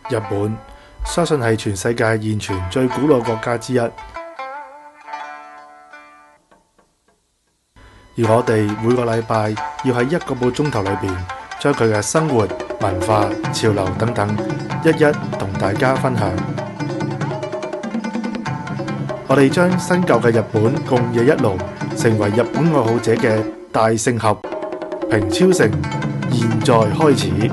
日本相信係全世界現存最古老國家之一，而我哋每個禮拜要喺1個半鐘頭裏邊，將佢嘅生活、文化、潮流等等，一一同大家分享。我哋將新舊嘅日本共冶一爐，成為日本愛好者嘅大聖合。平超城現在開始。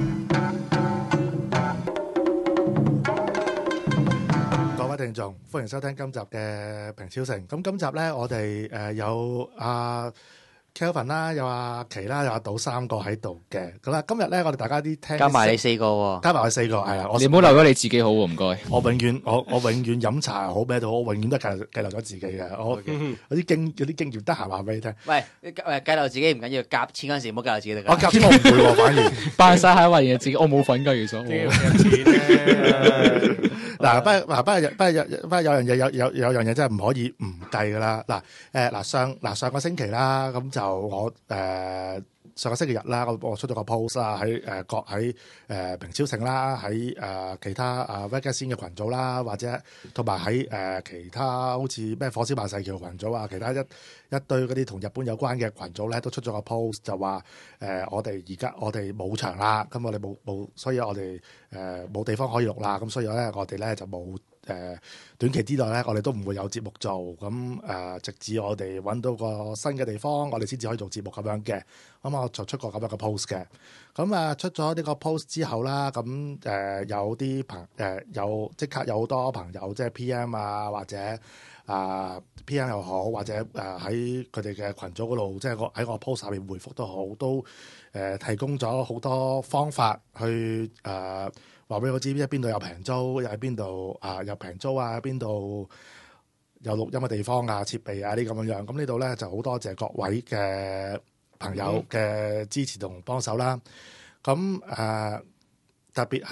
各位聽眾，歡迎收聽今集嘅平超城。咁今集呢，我哋有阿Kelvin 啦，有阿琪啦，有阿賭3個喺度嘅。咁啦，今日咧，我哋大家啲聽加埋你4個喎， 加埋我4個，係啊。 你唔好漏咗你自己好喎，唔該。 我永遠飲茶好咩都好，我永遠都計漏咗自己嘅。我有啲經驗，得閒話俾你聽。 喂，計漏自己唔緊要，夾錢嗰陣時唔好計漏自己得㗎。 我夾錢我唔會喎，反而扮晒係一位嘢自己，我冇份㗎，其實。 嗱，不過有樣嘢有樣嘢真係唔可以唔計噶啦。上個星期啦，咁就我上個星期日啦，我出咗個 post 啦，喺平超城啦，喺其他Webcast 嘅群組啦，或者同埋喺其他好似咩火燒萬世橋群組啊，其他一堆嗰啲同日本有關嘅群組咧，都出咗個 post 就話我哋冇場啦，咁我哋冇，所以我哋冇地方可以錄啦，咁所以咧我哋咧就冇短期之內咧，我哋都唔會有節目做，咁直至我哋揾到個新嘅地方，我哋先至可以做節目咁樣嘅。咁我就出過咁樣嘅 post 嘅。咁出咗呢個 post 之後啦，咁有啲即刻有好多朋友即係 PM 啊，或者PM 又好，或者喺佢哋嘅群組嗰度，即係喺我 post 下面回覆都好，都提供咗好多方法去話俾我知，邊度有平租，又喺邊度有平租啊，邊度有錄音嘅地方啊、設備啊啲咁樣。咁呢度咧就好多謝各位嘅朋友嘅支持同幫手啦。咁特別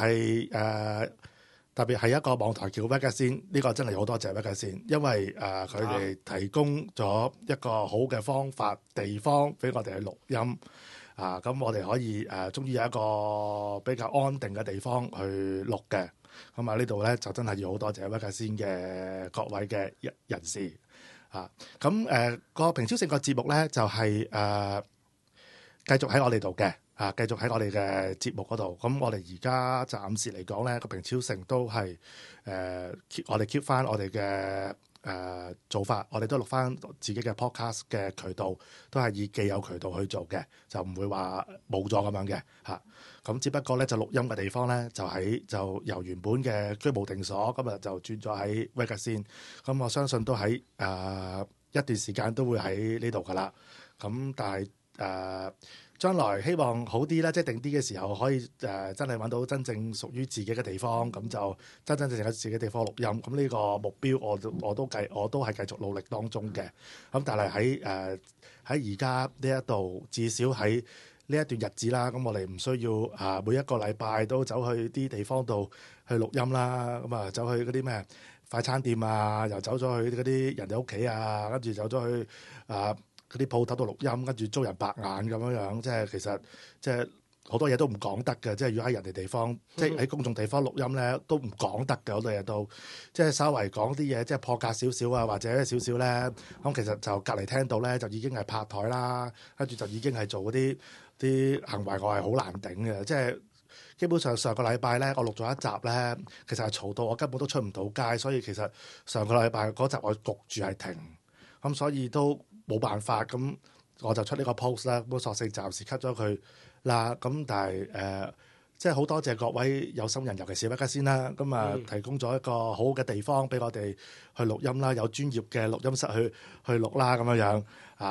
係一個網台叫 Webcast，呢個真係好多謝 Webcast，因為佢哋提供咗一個好嘅方法、地方俾我哋去錄音。咁我哋可以終於有一個比較安定嘅地方去錄嘅。咁呢度咧就真係要好多謝 Webcast 嘅各位嘅人士。咁個平超城個節目咧就係繼續喺我哋度嘅。繼續喺我哋嘅節目嗰度。咁我哋而家暫時嚟講咧，個平超城都係我哋 keep 翻我哋嘅做法，我哋都錄翻自己嘅 podcast 嘅渠道，都係以既有渠道去做嘅，就唔會話冇咗咁樣嘅嚇。咁只不過咧就錄音嘅地方咧就由原本嘅居無定所，今日就轉咗喺 Webcast。咁我相信都喺一段時間都會喺呢度噶啦。咁但係將來希望好啲啦，即係定啲嘅時候可以真係揾到真正屬於自己嘅地方，咁就真正有自己嘅地方錄音。咁呢個目標我都係繼續努力當中嘅。咁但係喺而家呢一度，至少喺呢一段日子啦，咁我哋唔需要每一個禮拜都走去啲地方度去錄音啦。咁走去嗰啲咩快餐店啊，又走咗去嗰啲人哋屋企啊，跟住走咗去嗰啲鋪頭度錄音，跟住遭人白眼咁樣，即係其實即係好多嘢都唔講得嘅。即係如果喺人哋地方，即係喺公眾地方錄音咧，都唔講得嘅好多嘢都，即係稍為講啲嘢，即係破格少少啊，或者少少咧，咁其實就隔離聽到咧，就已經係拍台啦，跟住就已經係做嗰啲行為，我係好難頂嘅。即係基本上上個禮拜咧，我錄咗一集咧，其實係嘈到我根本都出唔到街，所以其實上個禮拜嗰集我焗住係停，咁所以都冇辦法，咁我就出呢個 post 啦，咁索性暫時 cut 咗佢啦。咁但係即係好多謝各位有心人，尤其是Webcast先啦，咁提供咗一個好嘅地方俾我哋去錄音啦，有專業嘅錄音室去錄啦，咁樣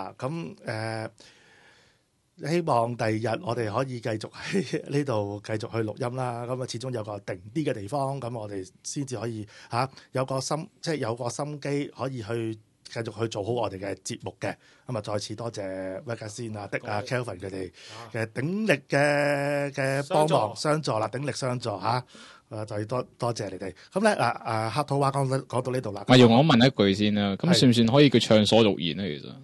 希望第二日我哋可以繼續喺呢度繼續去錄音啦。咁始終有個定啲嘅地方，咁我哋先至可以有個心機可以去繼續去做好我哋嘅節目嘅。咁再次多謝 Webcast 啊、Kelvin 佢哋嘅鼎力嘅幫忙相助啦，鼎力相助就要多謝你哋。咁咧黑土話講到呢度啦。 容我問一句先啦，咁算唔算可以叫暢所欲言咧？其實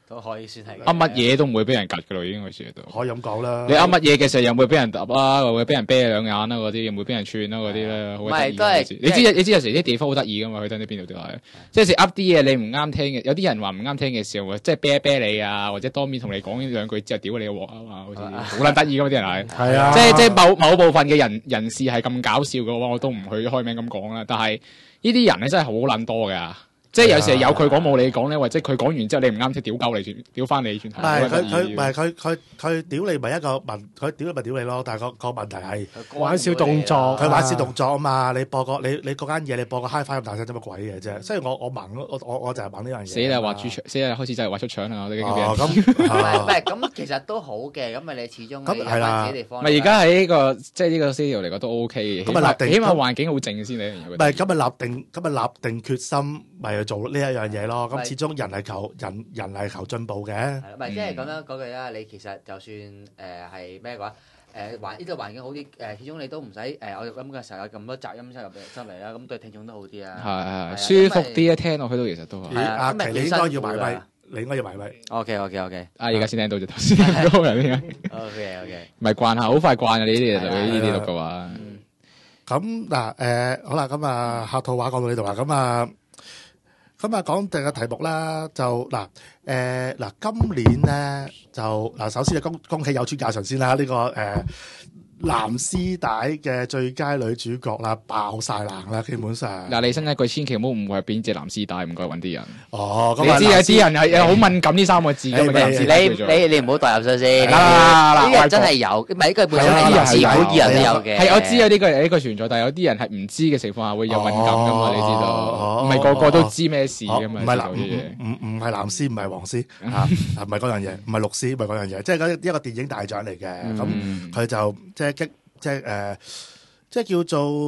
都可以算係噏乜嘢都唔會俾人趌噶咯，已經嗰時都。 可以咁講啦。 你噏乜嘢嘅時候，又唔會俾人揼啦，又會俾人啤兩眼啦，嗰啲又唔會俾人串啦，嗰啲咧，好得意。 都係你知有時啲地方好得意噶嘛？去到呢邊度都係，即係有時噏啲嘢你唔啱聽嘅，有啲人話唔啱聽嘅時候，即係啤一啤你啊，或者當面同你講呢兩句之後，屌你個鑊啊嘛，好似好撚得意噶嘛啲人係。 係啊， 即係某部分嘅人士係咁搞笑嘅話，我都唔去開名咁講啦。但係呢啲人咧真係好撚多㗎。即係有時有佢講冇你講咧，或者佢講完之後你唔啱，即係屌鳩你轉，屌翻你轉頭。 唔係佢屌你咪一個問，佢屌你咪屌你咯。但係個問題係玩小動作， 佢玩小動作啊嘛。你播個你嗰間嘢，你播個 HiFi 咁大聲，做乜鬼嘅啫？所以我盲咯，我就係盲呢樣嘢。 死啦！畫豬腸，死啦！開始就係畫出腸啦！我哋唔係咁，其實都好嘅。咁咪你始終你有翻自己地方。 咪而家喺呢個即係呢個 studio 嚟講都 OK 嘅。 咁咪立定， 起碼環境好靜先。你唔係咁咪立定決心，咪去做呢一樣嘢咯。咁始終人係求進步嘅。 係啦，唔係即係咁樣嗰句啦。你其實就算係咩嘅話，呢個環境好啲，始終你都唔使我諗嘅時候有咁多雜音出嚟啦，咁對聽眾都好啲啊。 係舒服啲啊，聽落去都其實都係。 阿奇你應該要埋咪，你應該要埋咪。 OK。 而家先聽到啫，頭先聽到人點解 OK。 唔係慣下，好快慣啊！呢啲就呢啲錄嘅話。 咁嗱好啦，咁啊客套話講到呢度啦，咁啊講第個題目啦，就今年咧就首先就恭喜有村架純先啦，呢個藍絲帶嘅最佳女主角啦，爆晒冷啦，基本上。 你新一句千祈唔好誤會係邊隻藍絲帶，唔該揾啲人。 哦， 你知有啲人係好敏感呢三個字嘅嘛？ 你唔好代入咗先。 呢個真係有，唔係呢個本身係人知，好人都有嘅。 係我知有呢個存在，但係有啲人係唔知嘅情況下會有敏感噶嘛？你知道，唔係個個都知咩事噶嘛？ 唔係唔係藍絲，唔係黃絲嚇，唔係嗰樣嘢，唔係綠絲，唔係嗰樣嘢，即係一個電影大獎嚟嘅。咁佢就即係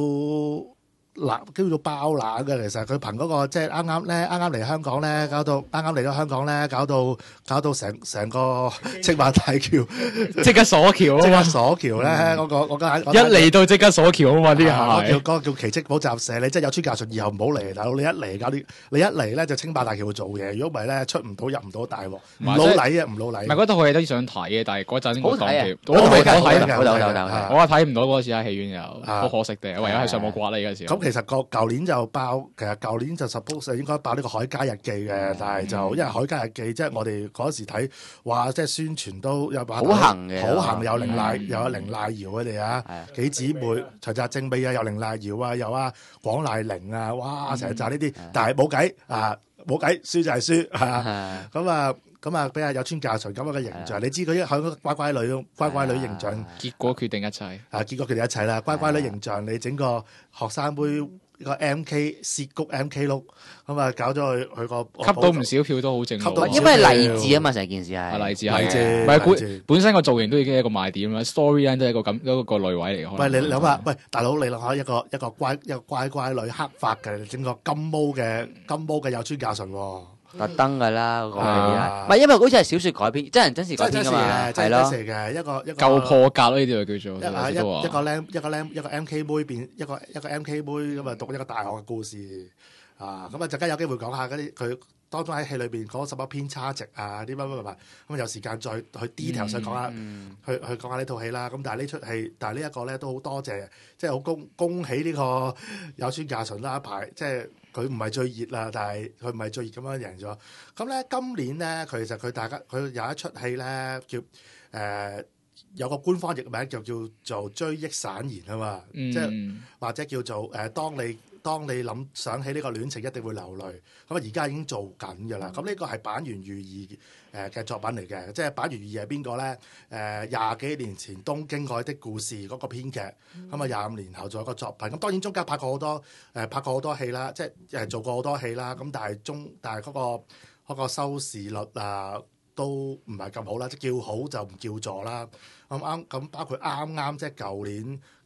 叫做爆冷嘅。其實佢憑嗰個即係啱啱嚟香港咧，啱啱嚟咗香港咧，搞到成個青馬大橋即刻鎖橋啊！ 即刻鎖橋咧，嗰間一嚟到即刻鎖橋啊嘛！呢下嗰個叫奇蹟補習社，你即係有村架純以後唔好嚟，大佬你一嚟咧就青馬大橋做嘢，如果唔係咧出唔到入唔到大鑊，唔老禮啊，唔老禮。 唔係嗰套戲都想睇嘅，但係嗰陣好睇啊！ 我未睇， 我睇唔到嗰次喺戲院又好可惜嘅，唯有喺上網刮你嗰時候。 其實舊年就爆，其實舊年就 suppose 應該爆呢個《海街日記》嘅，但係就因為《海街日記》即係我哋嗰時睇話，即係宣傳都有把好行嘅， 好行有凌賴瑤佢哋啊，幾姊妹徐澤正美啊，有凌賴瑤啊，有廣瀨鈴啊，哇成日就呢啲，但係冇計冇計，輸就係輸嚇，咁啊俾阿有村架純咁樣嘅形象，你知佢喺個乖乖女形象， 結果決定一切。 結果決定一切啦，乖乖女形象，你整個學生妹個 MK 涉谷 MK 碌，咁啊搞咗佢個吸到唔少票都好正， 因為勵志啊嘛，成件事係勵志係，唔係本身個造型都已經係一個賣點啦 ，storyline 都係一個類位嚟。 喂，你諗下，喂大佬，你諗下一個乖乖女黑髮嘅，整個金毛嘅有村架純喎。 特登㗎啦，嗰個唔係因為好似係小説改編，真事改編㗎嘛，係咯， 一個夠破格咯，呢啲就叫做一個 MK 妹變一個 MK 妹咁啊，讀一個大學嘅故事啊，咁啊陣間有機會講下嗰啲佢當中喺戲裏邊講什麼偏差值啊啲乜，咁有時間再去 detail 上講下，去講下呢套戲啦。咁但係呢出戲，但係呢一個咧都好多謝，即係好恭喜呢個有村架純啦，排即係。佢唔係最熱啦，但係佢唔係最熱咁樣贏咗。咁咧今年咧，其實佢有一出戲咧叫有個官方譯名就叫做追憶散言啊嘛，即係或者叫做當你想起呢個戀情一定會流淚。咁啊而家已經做緊㗎啦。咁呢個係坂元裕二嘅作品嚟嘅，即係坂元裕二係邊個咧？廿幾年前《東京愛的故事》嗰個編劇，咁啊25年後做一個作品。咁當然中間拍過好多戲啦，即係做過好多戲啦。咁但係嗰個收視率啊都唔係咁好啦，即係叫好就唔叫座啦。咁包括啱即係舊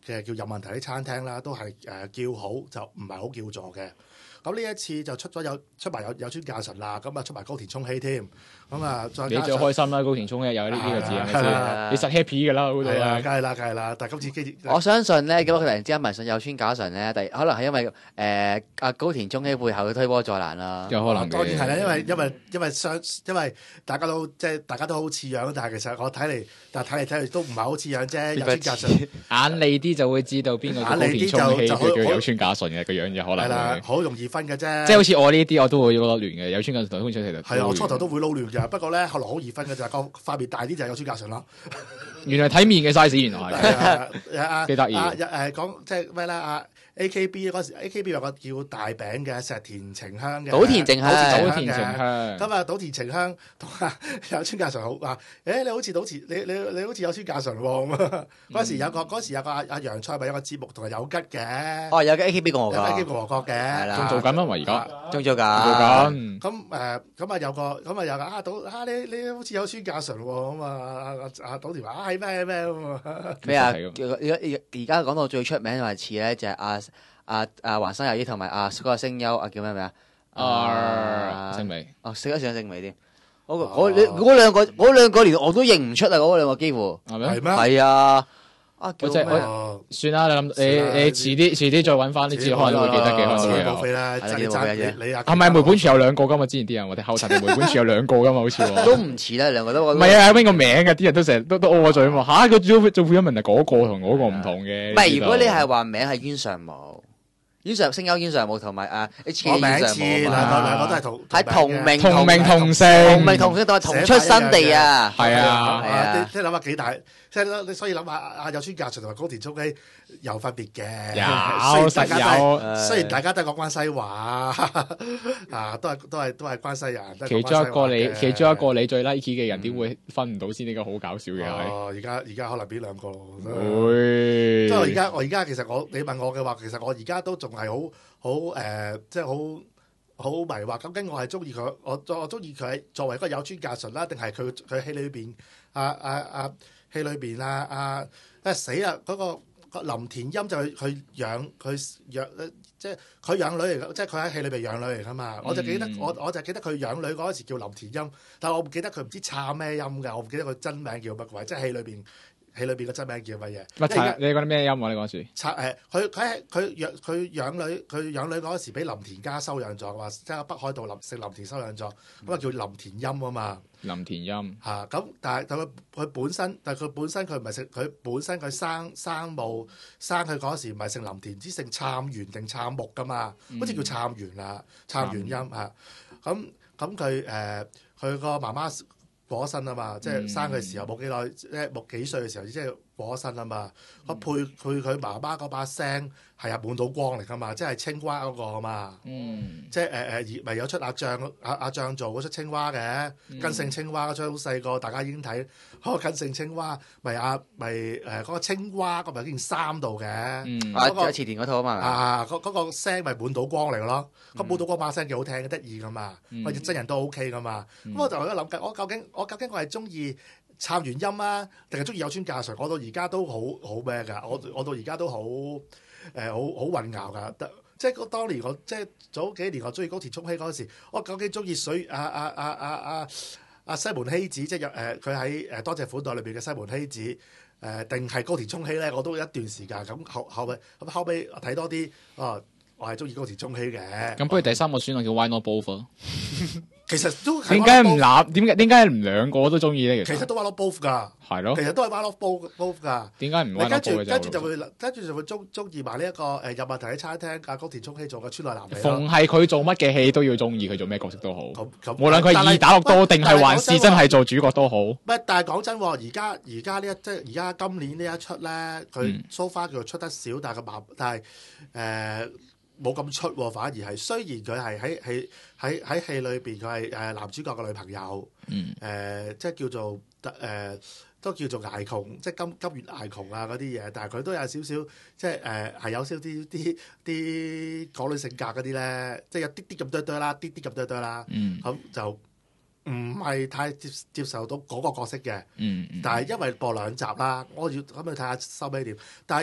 嘅叫有問題啲餐廳啦，都係叫好就唔係好叫座嘅。咁呢一次就出埋有村架純啦，咁啊出埋高田充希添，咁啊再你加上最開心啦，高田充希有呢個字係咪係先？ 啊你實 happy 㗎啦嗰度係啊， 啊！ 梗係啦，梗係啦。但係今次我相信咧，咁佢突然之間迷上有村架純咧，可能係因為阿高田充希背後嘅推波助瀾啦。 有可能嘅當然係啦，因為大家都好似樣，但係其實我睇嚟都唔係好似樣啫。有村架純眼利啲就會知道邊個叫高田充希，佢叫有村架純嘅個樣就可能係啦， 會。 好容易分嘅啫。 即係好似我呢啲我都會覺得亂嘅，有村架純同高田充希就係啊，我初頭都會撈亂嘅，不過咧後來好易分嘅就係個塊面大啲就係有村架純咯。 原來睇面嘅 size 原來係幾得意。 講即係咩咧AKB 嗰時 AKB 有個叫大餅嘅石田晴香嘅， 島田靜香島田晴香咁啊島田晴香同有村架純好話，你好似你好似有村架純喎咁啊！嗰時有個阿楊菜咪有個節目同埋有吉嘅， 哦，有嘅 AKB 共和國， AKB 共和國嘅， 係啦仲做緊啊嘛而家仲做做緊。 緊。 咁有個你好似有村架純喎咁啊！阿島田話係咩咁啊？ 咩啊？ 其實而家講到最出名話似咧，就係阿橫山由依同埋嗰個聲優叫咩名啊？ 星美識得上姓美添。嗰兩個連我都認唔出啊！嗰兩個幾乎係咩？ 係咩？ 係啊。叫我咩算啦，你遲啲再揾翻呢次，可能會記得嘅，可能會有。 冇飛啦，真係你係咪梅本柱有兩個噶嘛？之前啲人我哋後層梅本柱有兩個噶嘛？好似喎。 都唔似啦，兩個都唔係啊，邊個名嘅？啲人都成日都屙我嘴嘛。嚇，佢做配音員係嗰個同嗰個唔同嘅。 唔係，如果你係話名係冤上武，聲優冤上武同埋HK 我名冤上似武啊兩個都係同名同名同姓， 同名同姓都係同出生地啊！ 係啊， 係啊即係諗下幾大，即係你所以諗下有村架純同埋高田充希有分別嘅， 有實有。 雖然大家都係講關西話啊，都係關西人。 其中一個你最 like 嘅人點會分唔到先？呢個好搞笑嘅係。 哦，而家可能邊兩個咯。 會。 即係我而家其實你問我嘅話，其實我而家都仲係好即係好迷惑。究竟我係中意佢，我中意佢作為一個有村架純啦，定係佢戲裏邊戲裏邊死啦！嗰個林田音就佢養即係佢養女嚟嘅，即係佢喺戲裏邊養女嚟噶嘛。我就記得我就記得佢養女嗰時叫林田音，但係我唔記得佢唔知插咩音㗎，我唔記得佢真名叫乜鬼，即係戲裏邊嘅真名叫乜嘢？ 你講啲咩音啊？你講住。 佢養女嗰時俾林田家收養咗，話即係北海道姓林田收養咗，咁啊叫林田音啊嘛。 林田音嚇咁，但係佢本身佢唔係姓佢本身佢生母生佢嗰時唔係姓林田，唔知姓杉元定杉木噶嘛，好似叫杉元啊，杉元音嚇。咁佢個媽媽過咗身啊嘛，即係生佢時候冇幾耐，即係幾歲嘅時候，即係過咗身啊嘛。咁配佢媽媽嗰把聲係滿島光嚟噶嘛，即係青蛙嗰個啊嘛。即係咪有出阿醬做嗰出青蛙嘅，根性青蛙嗰出好細個，大家已經睇嗰個根性青蛙，嗰個青蛙嗰咪件衫度嘅。嗰個池田嗰套啊嘛。 嗰個聲咪滿島光嚟嘅咯。咁滿島光把聲幾好聽嘅，得意噶嘛。我真人都 OK 噶嘛。咁我就喺度諗緊，我究竟我係中意杉元音啊，定係中意有村架純？我到而家都好咩㗎？我到而家都好混淆㗎。即係當年我即係早幾年我中意高田充希嗰陣時，我究竟中意西門希子，即係佢喺多謝款待裏邊嘅西門希子，定係高田充希咧？我都一段時間咁後尾我睇多啲我係中意高田充希嘅。 咁不如第三個選項叫 Why Not Both 啊？ 其實都點解唔點解唔兩個都中意咧？ 其實都 Why Not Both 㗎。 係咯。 其實都係 Why Not Both 㗎。 點解唔 Why Not Both 跟住就會中意埋呢一個有問題喺餐廳高田充希做嘅村內男嚟咯。 逢係佢做乜嘅戲都要中意，佢做咩角色都好。無論佢二打六多定係還是真係做主角都好。 但係講真喎，而家今年呢一出咧，佢 so far 叫做出得少，但係冇咁出喎，反而係雖然佢係喺戲裏邊佢係男主角嘅女朋友，即係叫做都叫做捱窮，即係金月捱窮啊嗰啲嘢，但係佢都有少少即係係有少啲港女性格嗰啲咧，即係有啲啲咁多啦，啲啲咁多啦，咁就唔係太接受到嗰個角色嘅，但係因為播兩集啦，我要咁去睇下收尾點，但係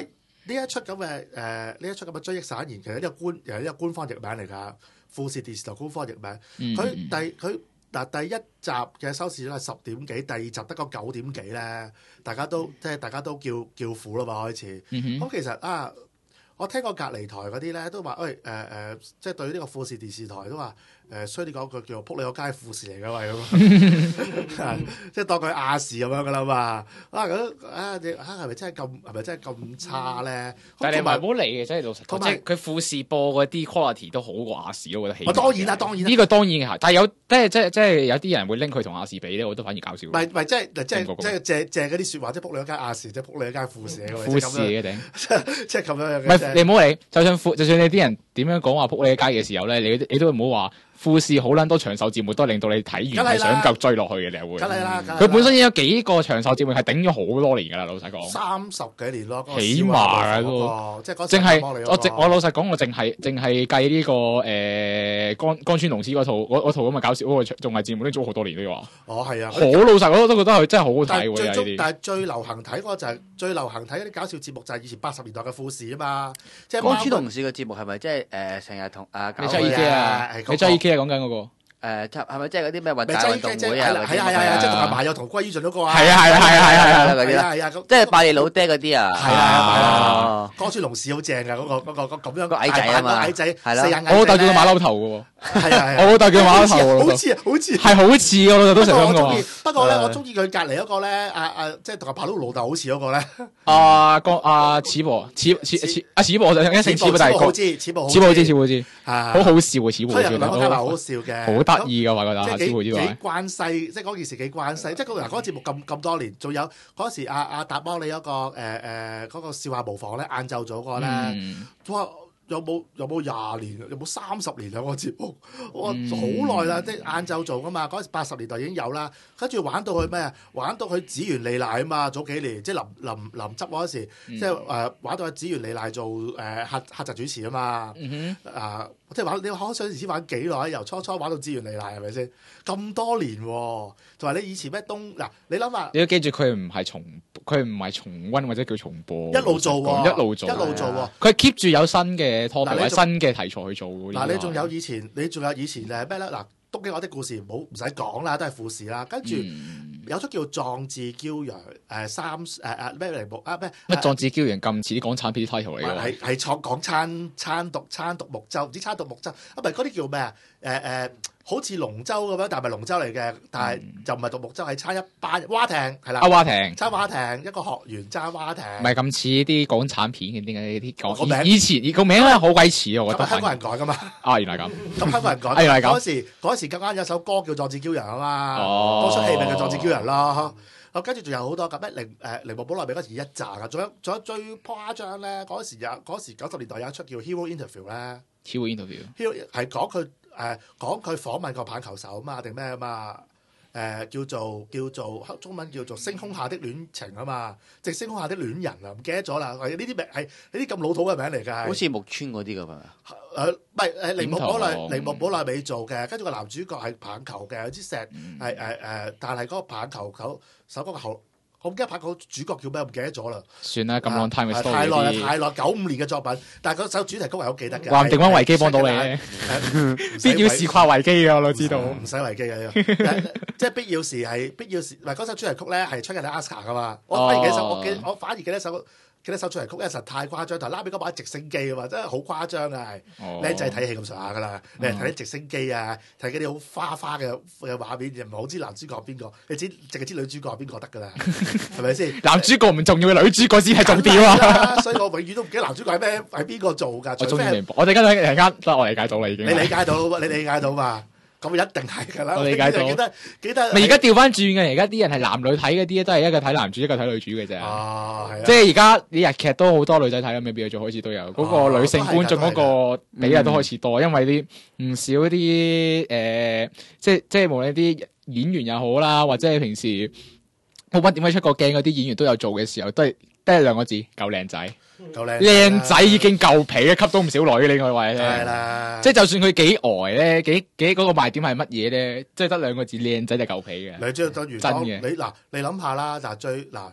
一出咁嘅追憶散言，其實呢個官方譯名嚟㗎，富士電視台官方譯名。第一集嘅收視率係10點幾，第二集得個9點幾咧，大家都叫苦啦嘛開始。咁其實我聽過隔離台嗰啲咧都話，即係對呢個富士電視台都話，所以你講句叫做撲你個街富士嚟㗎嘛咁，即係當佢亞視咁樣㗎啦嘛。係咪真係咁差咧？ 但係你唔好理嘅，真係老實講，即係佢富士播嗰啲 quality 都好過亞視，我覺得起。 當然啦， 呢個當然係，但係有即係有啲人會拎佢同亞視比咧，我都反而搞笑。 唔係即係借嗰啲説話，即係撲你個街亞視，即係撲你個街富士嘅。 富士嘅頂， 即係咁樣嘅。 唔係你唔好理，就算你啲人點樣講話撲你個街嘅時候咧，你都唔好話。富士好撚多長壽節目都令到你睇完係想繼續追落去嘅，你係會。 梗係啦， 佢本身已經有幾個長壽節目係頂咗好多年㗎啦，老實講。 30幾年咯， 起碼啊都。 即係嗰淨係我老實講，我淨係計呢個江川龍司嗰套咁嘅搞笑嗰個綜藝節目都做好多年都要話。 係啊。 好老實，我都覺得佢真係好好睇喎。 但係最流行睇嗰個就係最流行睇嗰啲搞笑節目就係以前80年代嘅富士啊嘛。即係江川龍司嘅節目係咪即係成日同你真係 IKEA 啊？你真係 IKEA 講緊嗰個。 係咪即係嗰啲咩運動會啊？ 係即係同埋有同歸於盡嗰個啊！ 係啊嗰啲啦，即係拜你老爹嗰啲啊！ 係啊，江川龍司好正㗎，嗰個咁樣個矮仔啊嘛， 矮仔係啦， 我老豆叫佢馬騮頭嘅喎。我老豆叫馬騮頭喎， 好似係好似我老豆都成日咁講。 不過咧，我中意佢隔離嗰個咧，即係同阿柏老豆好似嗰個咧。 似婆就一姓似婆，但係似婆好知，好好笑啊！似婆好笑嘅， 好得意㗎嘛，覺得似婆之外。 幾關西，即係嗰件事幾關西，即係嗰個節目咁多年，仲有嗰時阿達摩你嗰個嗰個笑話模仿咧，晏晝早嗰個咧，哇！有冇20年？有冇30年啊？個節目我好耐啦，即係晏晝做噶嘛。嗰時80年代已經有啦，跟住玩到佢咩啊？玩到佢紫原莉奈啊嘛！早幾年即係臨執嗰時，即係玩到阿紫原莉奈做客席主持啊嘛。即係玩你可想而知玩幾耐？由初玩到紫原莉奈係咪先？咁多年喎，同埋你以前咩嗱？你諗下， 你要記住佢唔係重溫或者叫重播， 一路做喎， 一路做喎。 佢 keep 住有新嘅 topic 或者新嘅題材去做。 嗱，你仲有以前咩咧？嗱，東京我的故事唔使講啦，都係富士啦。跟住有出叫《壯志驕陽》咩嚟木咩？ 乜《壯志驕陽》咁似啲港產片啲 title 嚟㗎？ 係講餐獨木舟，唔知餐獨木舟唔係嗰啲叫咩啊？好似龍舟咁樣，但係唔係龍舟嚟嘅，但係就唔係獨木舟，係撐一班蛙艇係啦。 蛙艇揸蛙艇，一個學員揸蛙艇。 唔係咁似啲港產片嘅，點解啲講以前個名咧好鬼似啊！我覺得香港人改㗎嘛。 原來咁。 咁香港人改。原來咁。嗰時咁啱有首歌叫《壯志驕陽》啊嘛。多出戲咪叫《壯志驕陽》咯。跟住仲有好多咁咩鈴木保奈美嗰時一紮㗎，仲有最誇張咧，嗰時90年代有一出叫《Hero Interview》咧。 Hero Interview 係講佢訪問個棒球手啊嘛，定咩啊嘛？叫做中文叫做星空下的戀情啊嘛，即係星空下的戀人啊，唔記得咗啦。呢啲名係呢啲咁老土嘅名嚟㗎， 好似木村嗰啲㗎嘛。 唔係鈴木保奈美做嘅，跟住個男主角係棒球嘅，有支石但係嗰個棒球手嗰個後。我唔記得拍個主角叫咩，唔記得咗啦。算啦，咁 long time 嘅 story 太耐，95年嘅作品，但係嗰首主題曲係好記得嘅。話唔定揾維基幫到你，必要時跨維基嘅我都知道。唔使維基嘅，即係必要時，唔係嗰首主題曲咧係出緊啲 Oscar 噶嘛。我反而記得首主題曲，實太誇張，但係拉尾嗰把直升機啊嘛，真係好誇張啊！係靚仔睇戲咁上下噶啦，你係睇啲直升機啊，睇嗰啲好花嘅畫面，唔係好知男主角邊個，你淨係知女主角係邊個得噶啦，係咪先？男主角唔重要嘅，女主角先係重點啊！所以我永遠都唔記得男主角係邊個做㗎。我終於明白，我哋而家得我理解到啦，已經。你理解到嘛？咁一定係㗎啦，我理解到。記得。咪而家調翻轉嘅，而家啲人係男女睇嗰啲都係一個睇男主，一個睇女主嘅啫。係啊。即係而家啲日劇都好多女仔睇啦，未必做開始都有。嗰個女性觀眾嗰個比例都開始多，因為啲唔少啲即係無論啲演員又好啦，或者係平時冇乜點解出過鏡嗰啲演員都有做嘅時候，都係得兩個字：夠靚仔。靚仔已經夠皮啦，吸到唔少女。另外話咧，係啦，即係就算佢幾呆咧，幾嗰個賣點係乜嘢咧？即係得兩個字，靚仔就夠皮嘅。你即係等於真嘅。你諗下啦，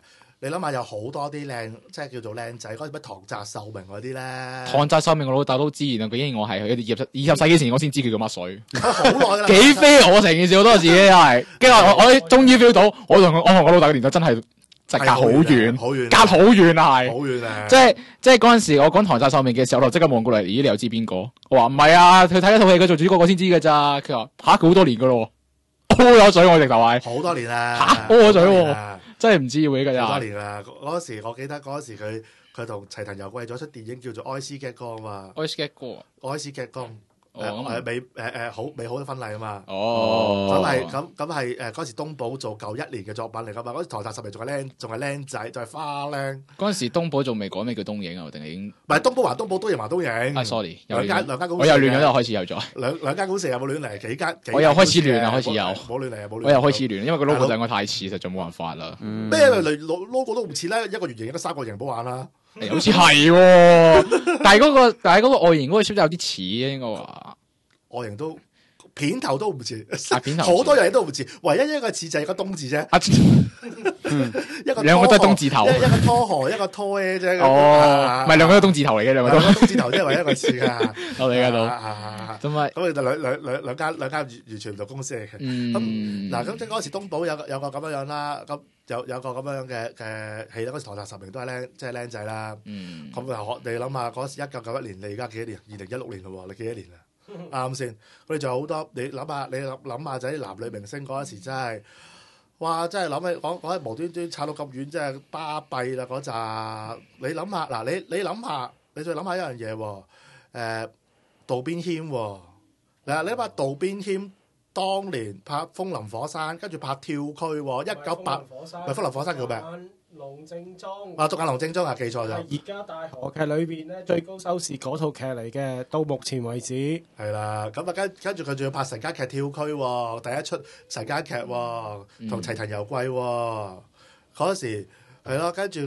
你諗下有好多啲靚，即係叫做靚仔，嗰啲咩唐澤壽明嗰啲咧， 唐澤壽明我老豆都知，然後佢應我係佢20世紀前我先知佢叫乜水， 佢好耐㗎啦， 幾飛我成件事好多自己係，跟住我終於 feel 到，我同我老豆嘅年代真係隔好遠， 好遠， 隔好遠啊係， 好遠啊！ 即係嗰陣時我講唐澤壽明嘅時候，我即刻望過嚟，咦你又知邊個？我話唔係啊，佢睇一套戲佢做主角我先知㗎咋，佢話吓佢好多年㗎咯。屙咗水我直頭係好多年啦， 嚇屙咗水喎，真係唔知會㗎咋。 好多年啦，嗰時我記得嗰時佢同齊藤由貴咗出電影叫做《愛斯嘅光》嘛， 愛斯嘅歌， 愛斯嘅光。好美好嘅婚禮啊嘛，咁係嗰時東寶做舊1年嘅作品嚟噶嘛，嗰時唐澤壽明仲係僆仔，仲係花僆。 嗰陣時東寶仲未改咩叫東映啊，定係已經？ 唔係東寶還東寶，東映還東映。 sorry， 兩間公司。 我又亂咗，又開始有咗。 兩間公司有冇亂嚟？幾間？ 我又開始亂啦，開始有。 冇亂嚟啊！冇亂。 我又開始亂，因為個 logo 兩個太似，實在冇辦法啦。 咩 logo 都唔似啦，一個圓形一個三角形，唔好玩啦。 好似係喎，但係嗰個外形嗰個 shape 有啲似啊，應該話。 外形都片頭都唔似， 片頭好多樣嘢都唔似，唯一一個似就係個東字啫。一個兩個都係東字頭， 一個拖河，一個拖 A 啫。 哦，唔係兩個都東字頭嚟嘅，兩個都東字頭，即係唯一一個似㗎。 我理解到。 咁咪咁就兩間完全唔同公司嚟嘅。咁嗱，咁即係嗰時東寶有個咁樣啦，咁有個咁樣嘅戲啦。嗰時唐澤壽明都係即係僆仔啦。咁你諗下嗰時1991年，你而家幾多年？2016年咯喎，你幾多年啊？啱先，佢哋仲有好多。你諗下就啲男女明星嗰陣時真係，哇！真係諗起講起無端端炒到咁遠，真係巴閉啦嗰扎。你諗下嗱，你諗下，你再諗下一樣嘢喎。渡邊謙喎，嗱你諗下渡邊謙當年拍《風林火山》，跟住拍《跳區》喎，198唔係《風林火山》叫咩？ 龍正宗獨眼龍正宗啊，記錯咗。 而家大河劇裏邊咧最高收視嗰套劇嚟嘅，到目前為止。 係啦，咁啊跟住佢仲要拍神家劇跳區喎，第一出神家劇喎，同齊藤由貴喎。嗰時係咯，跟住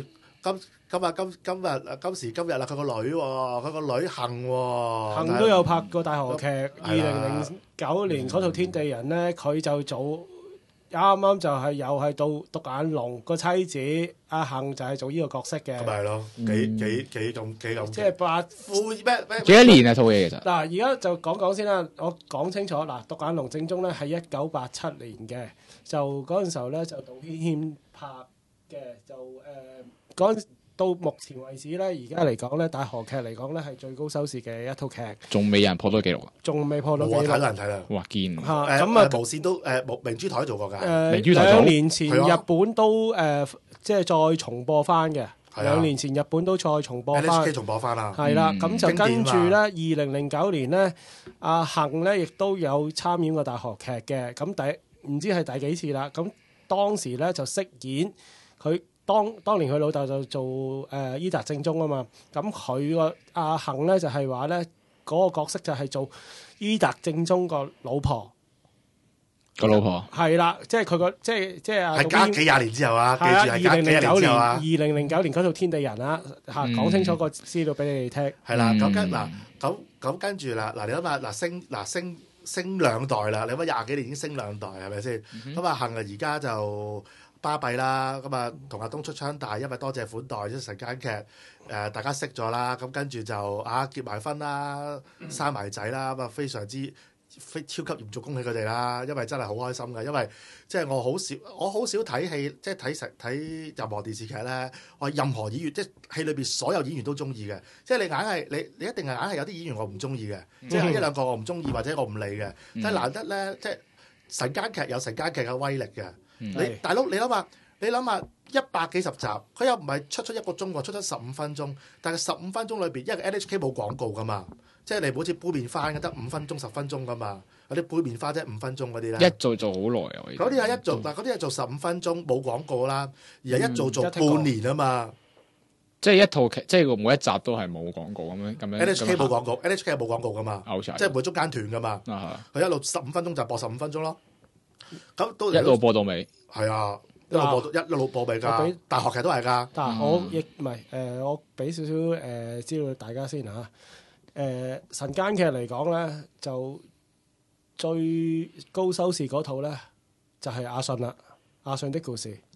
今時今日啦，佢個女喎，佢個女幸喎， 幸都有拍過大河劇。2009年嗰套《天地人》咧，佢就做。啱啱就係又係到獨眼龍個妻子阿幸就係做呢個角色嘅， 咁咪係咯，幾咁， 即係八副咩？ 幾多年啊套嘢其實？ 嗱，而家就講先啦，我講清楚嗱，獨眼龍正宗咧係1987年嘅，就嗰陣時候咧就杜軒軒拍嘅，就嗰陣。到目前為止咧，而家嚟講咧，大河劇嚟講咧係最高收視嘅一套劇， 仲未有人破到紀錄啊！ 仲未破到紀錄。 我睇難睇啦， 哇堅！ 咁無線都明珠台做過㗎。 明珠台 2年前日本都即係再重播翻嘅。2年前日本都再重播翻。 NHK 重播翻啦。 係啦，咁就跟住咧，2009年咧，阿幸咧亦都有參演過大河劇嘅。咁唔知係第幾次啦。咁當時咧就飾演佢。當年佢老豆就做伊達正宗啊嘛，咁佢個阿幸咧就係話咧嗰個角色就係做伊達正宗個老婆。 個老婆係啦，即係佢個即係啊！ 係隔幾廿年之後啊，記住係隔幾廿年之後啊。 2009年嗰套《天地人》啊，講清楚個資料俾你哋聽。 係啦，咁跟住啦，你諗下升兩代啦，你諗下20幾年已經升兩代係咪先？咁啊幸啊而家就。巴閉啦，咁啊同阿東出昌大，因為多謝款待，即係神間劇大家識咗啦，咁跟住就結埋婚啦，生埋仔啦，咁啊非超級嚴重恭喜佢哋啦，因為真係好開心嘅，因為即係我好少睇戲，即係睇任何電視劇咧，我任何演員即係戲裏邊所有演員都中意嘅，即係你硬係你一定係硬係有啲演員我唔中意嘅，即係一兩個我唔中意或者我唔理嘅，但係難得咧，即係神間劇有神間劇嘅威力嘅。大佬，你諗下100幾十集，佢又唔係出1個鐘喎，出15分鐘，但係15分鐘裏邊，因為 NHK 冇廣告噶嘛，即係你好似杯麵花得5分鐘10分鐘噶嘛，嗰啲杯麵花即係5分鐘嗰啲咧。一做好耐啊！嗰啲係一做，但係嗰啲係做15分鐘冇廣告啦，而係一做半年啊嘛。 即係一套劇，即係每一集都係冇廣告咁樣。 NHK 冇廣告，NHK 係冇廣告噶嘛， 即係唔會中間斷噶嘛。佢一路15分鐘就播15分鐘咯。咁都一路播到尾， 係啊，一路播尾㗎。大學劇都係㗎。 但係我亦唔係我俾少少資料大家先嚇。晨間劇嚟講咧，就最高收視嗰套咧就係阿信啦，《阿信的故事》。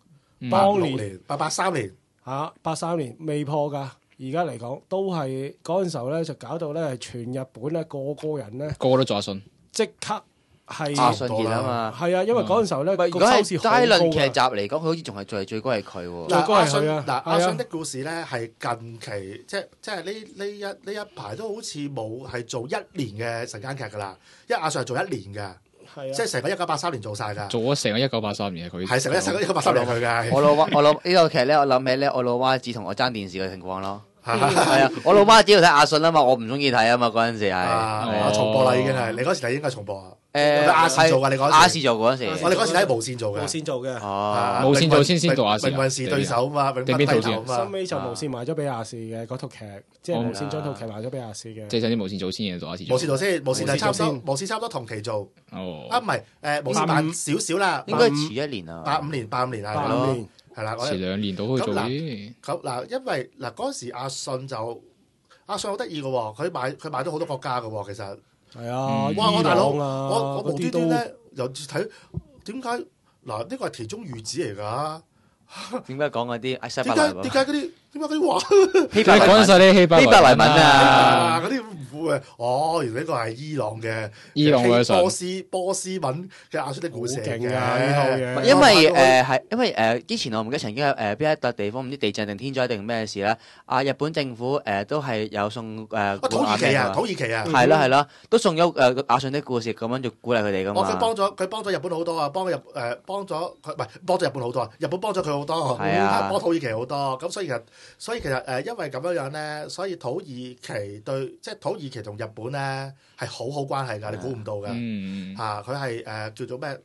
當年年83年 83年未破㗎。而家嚟講都係嗰陣時候咧，就搞到咧全日本咧個個人咧個個都做阿信。 即刻係阿信熱啊嘛。 係啊，因為嗰陣時候咧個如果係收視好高齋論劇㗎。 集嚟講，佢好似仲係最高係佢喎。 最高係佢啊阿係啊信的故事咧係近期即係呢一排都好似冇係做1年嘅晨間劇㗎啦，因為阿信係做1年㗎。 係啊， 即係成個1983年做晒㗎， 做咗成個1983年佢。 係成個1983年佢㗎。 我老呢個劇咧，我諗起咧，我老媽子同我爭電視嘅情況咯。係啊，我老媽子要睇阿信啊嘛，我唔中意睇啊嘛，嗰陣時係。 重播啦已經係，你嗰時睇應該重播啊。 亞視做㗎，你嗰時。 亞視做嗰陣時。 我哋嗰時睇無線做嘅。 無線做嘅。 哦。 無線做先做亞視。 命運是對手嘛，永不低頭嘛。 收尾就無線賣咗俾亞視嘅嗰套劇，即係無線將套劇賣咗俾亞視嘅。 即係想啲無線做先嘅做亞視。 無線做先，無線係差唔多，無線差唔多同期做。 哦。 唔係無線慢少少啦。 應該遲1年啊。 85年係 85年係啦。 遲2年到可以做啲。 咁嗱，因為嗱嗰時阿信好得意嘅喎，佢買咗好多國家嘅喎，其實。 係啊， 哇！我大佬， 我無端端咧又睇點解嗱？呢個係其中喻子嚟㗎。 點解講嗰啲西伯點解嗰啲話？ 希伯講晒啲希伯來文啊！ 嗰啲唔會原來呢個係伊朗嘅波斯文嘅亞述的故事嘅。 因為之前我唔記得曾經有邊一笪地方唔知地震定天災定咩事啦。日本政府都係有送土耳其啊， 係啦，都送咗亞述的故事咁樣就鼓勵佢哋㗎嘛。 佢幫咗日本好多啊，幫咗日本好多啊，日本幫咗佢好多，幫土耳其好多。咁所以其實因為咁樣咧，所以土耳其同日本咧係好關係㗎，你估唔到㗎。佢係叫做咩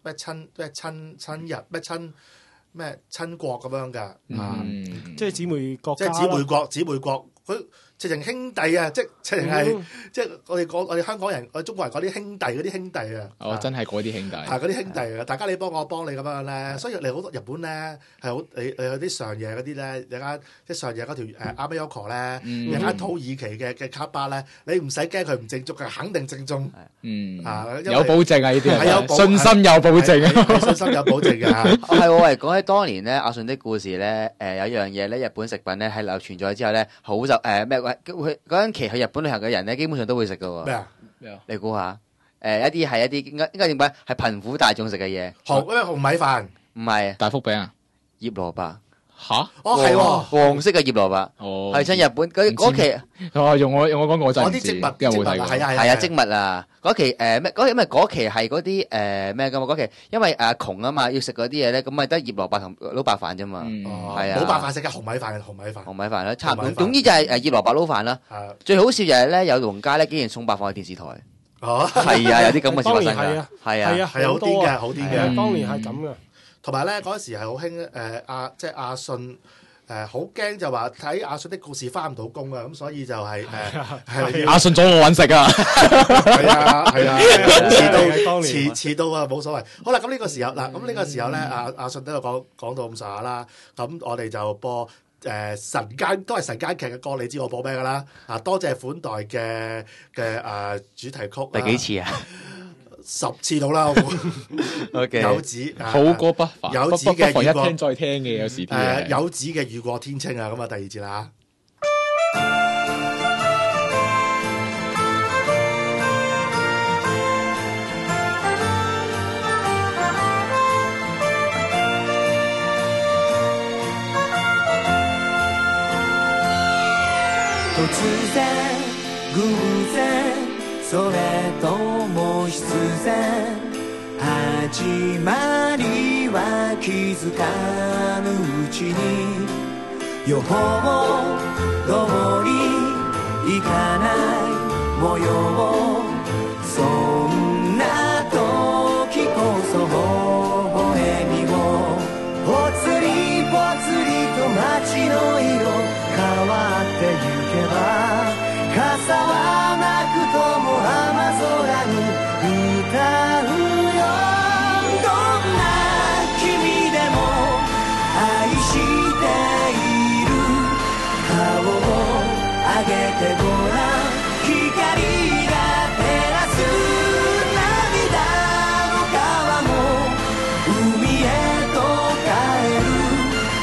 親國咁樣㗎。 即係姊妹國， 即係姊妹國，佢直情兄弟啊！即係我哋香港人，我哋中國人講啲兄弟嗰啲兄弟啊！ 真係嗰啲兄弟。 係嗰啲兄弟啊！大家你幫我幫你咁樣咧，所以你好多日本咧係好你去啲上野嗰啲咧，有間即係上野嗰條阿美丘咧，有間土耳其嘅卡巴咧，你唔使驚佢唔正宗嘅，肯定正宗。 有保證啊！呢啲係信心有保證啊！ 信心有保證㗎。 係喎，講起當年咧阿信的故事咧，有一樣嘢咧，日本食品咧係流傳咗之後咧，好就咩？嗰陣期去日本旅行嘅人咧，基本上都會食㗎喎。 咩啊？ 你估下？一啲係一啲應該點解係貧苦大眾食嘅嘢？ 紅米飯唔係大福餅啊？ 醃蘿蔔吓？ 係喎， 黃色嘅醃蘿蔔。 哦， 係親日本嗰期。 用我講我真係唔知， 有冇睇過？ 係啊，植物啊！嗰期咩？因為嗰期係嗰啲咩㗎嘛？嗰期因為窮啊嘛，要食嗰啲嘢咧，咁咪得醃蘿蔔同撈白飯啫嘛。係啊， 冇白飯食嘅紅米飯， 紅米飯啦，差唔多。總之就係醃蘿蔔撈飯啦。最好笑就係咧，有農家咧竟然送白飯去電視台。係啊，有啲咁嘅事發生㗎。係啊， 係好啲嘅，好啲嘅。 當年係咁嘅。 同埋咧嗰時係好興即係阿信。好驚就話睇阿信的故事翻唔到工啊，咁所以就係阿信阻我揾食啊， 係啊，遲到啊冇所謂。好啦，咁呢個時候嗱，咁呢個時候咧，阿信都度講到咁上下啦，咁我哋就播晨間劇嘅歌，你知我播咩㗎啦？多謝款待嘅主題曲。 第幾次啊 ？10次到啦，有子好歌不凡， 有子嘅不妨一聽再聽嘅，有時啲有子嘅雨過天青啊，咁啊第二節啦。 突然偶然それとも必然始まりは気づかぬうちに予報通りいかない模様そんな時こそ微笑みをぽつりぽつりと街の色変わってゆけば傘はなくとも雨空に歌うよどんな君でも愛している顔を上げてごらん光が照らす涙の川も海へと帰る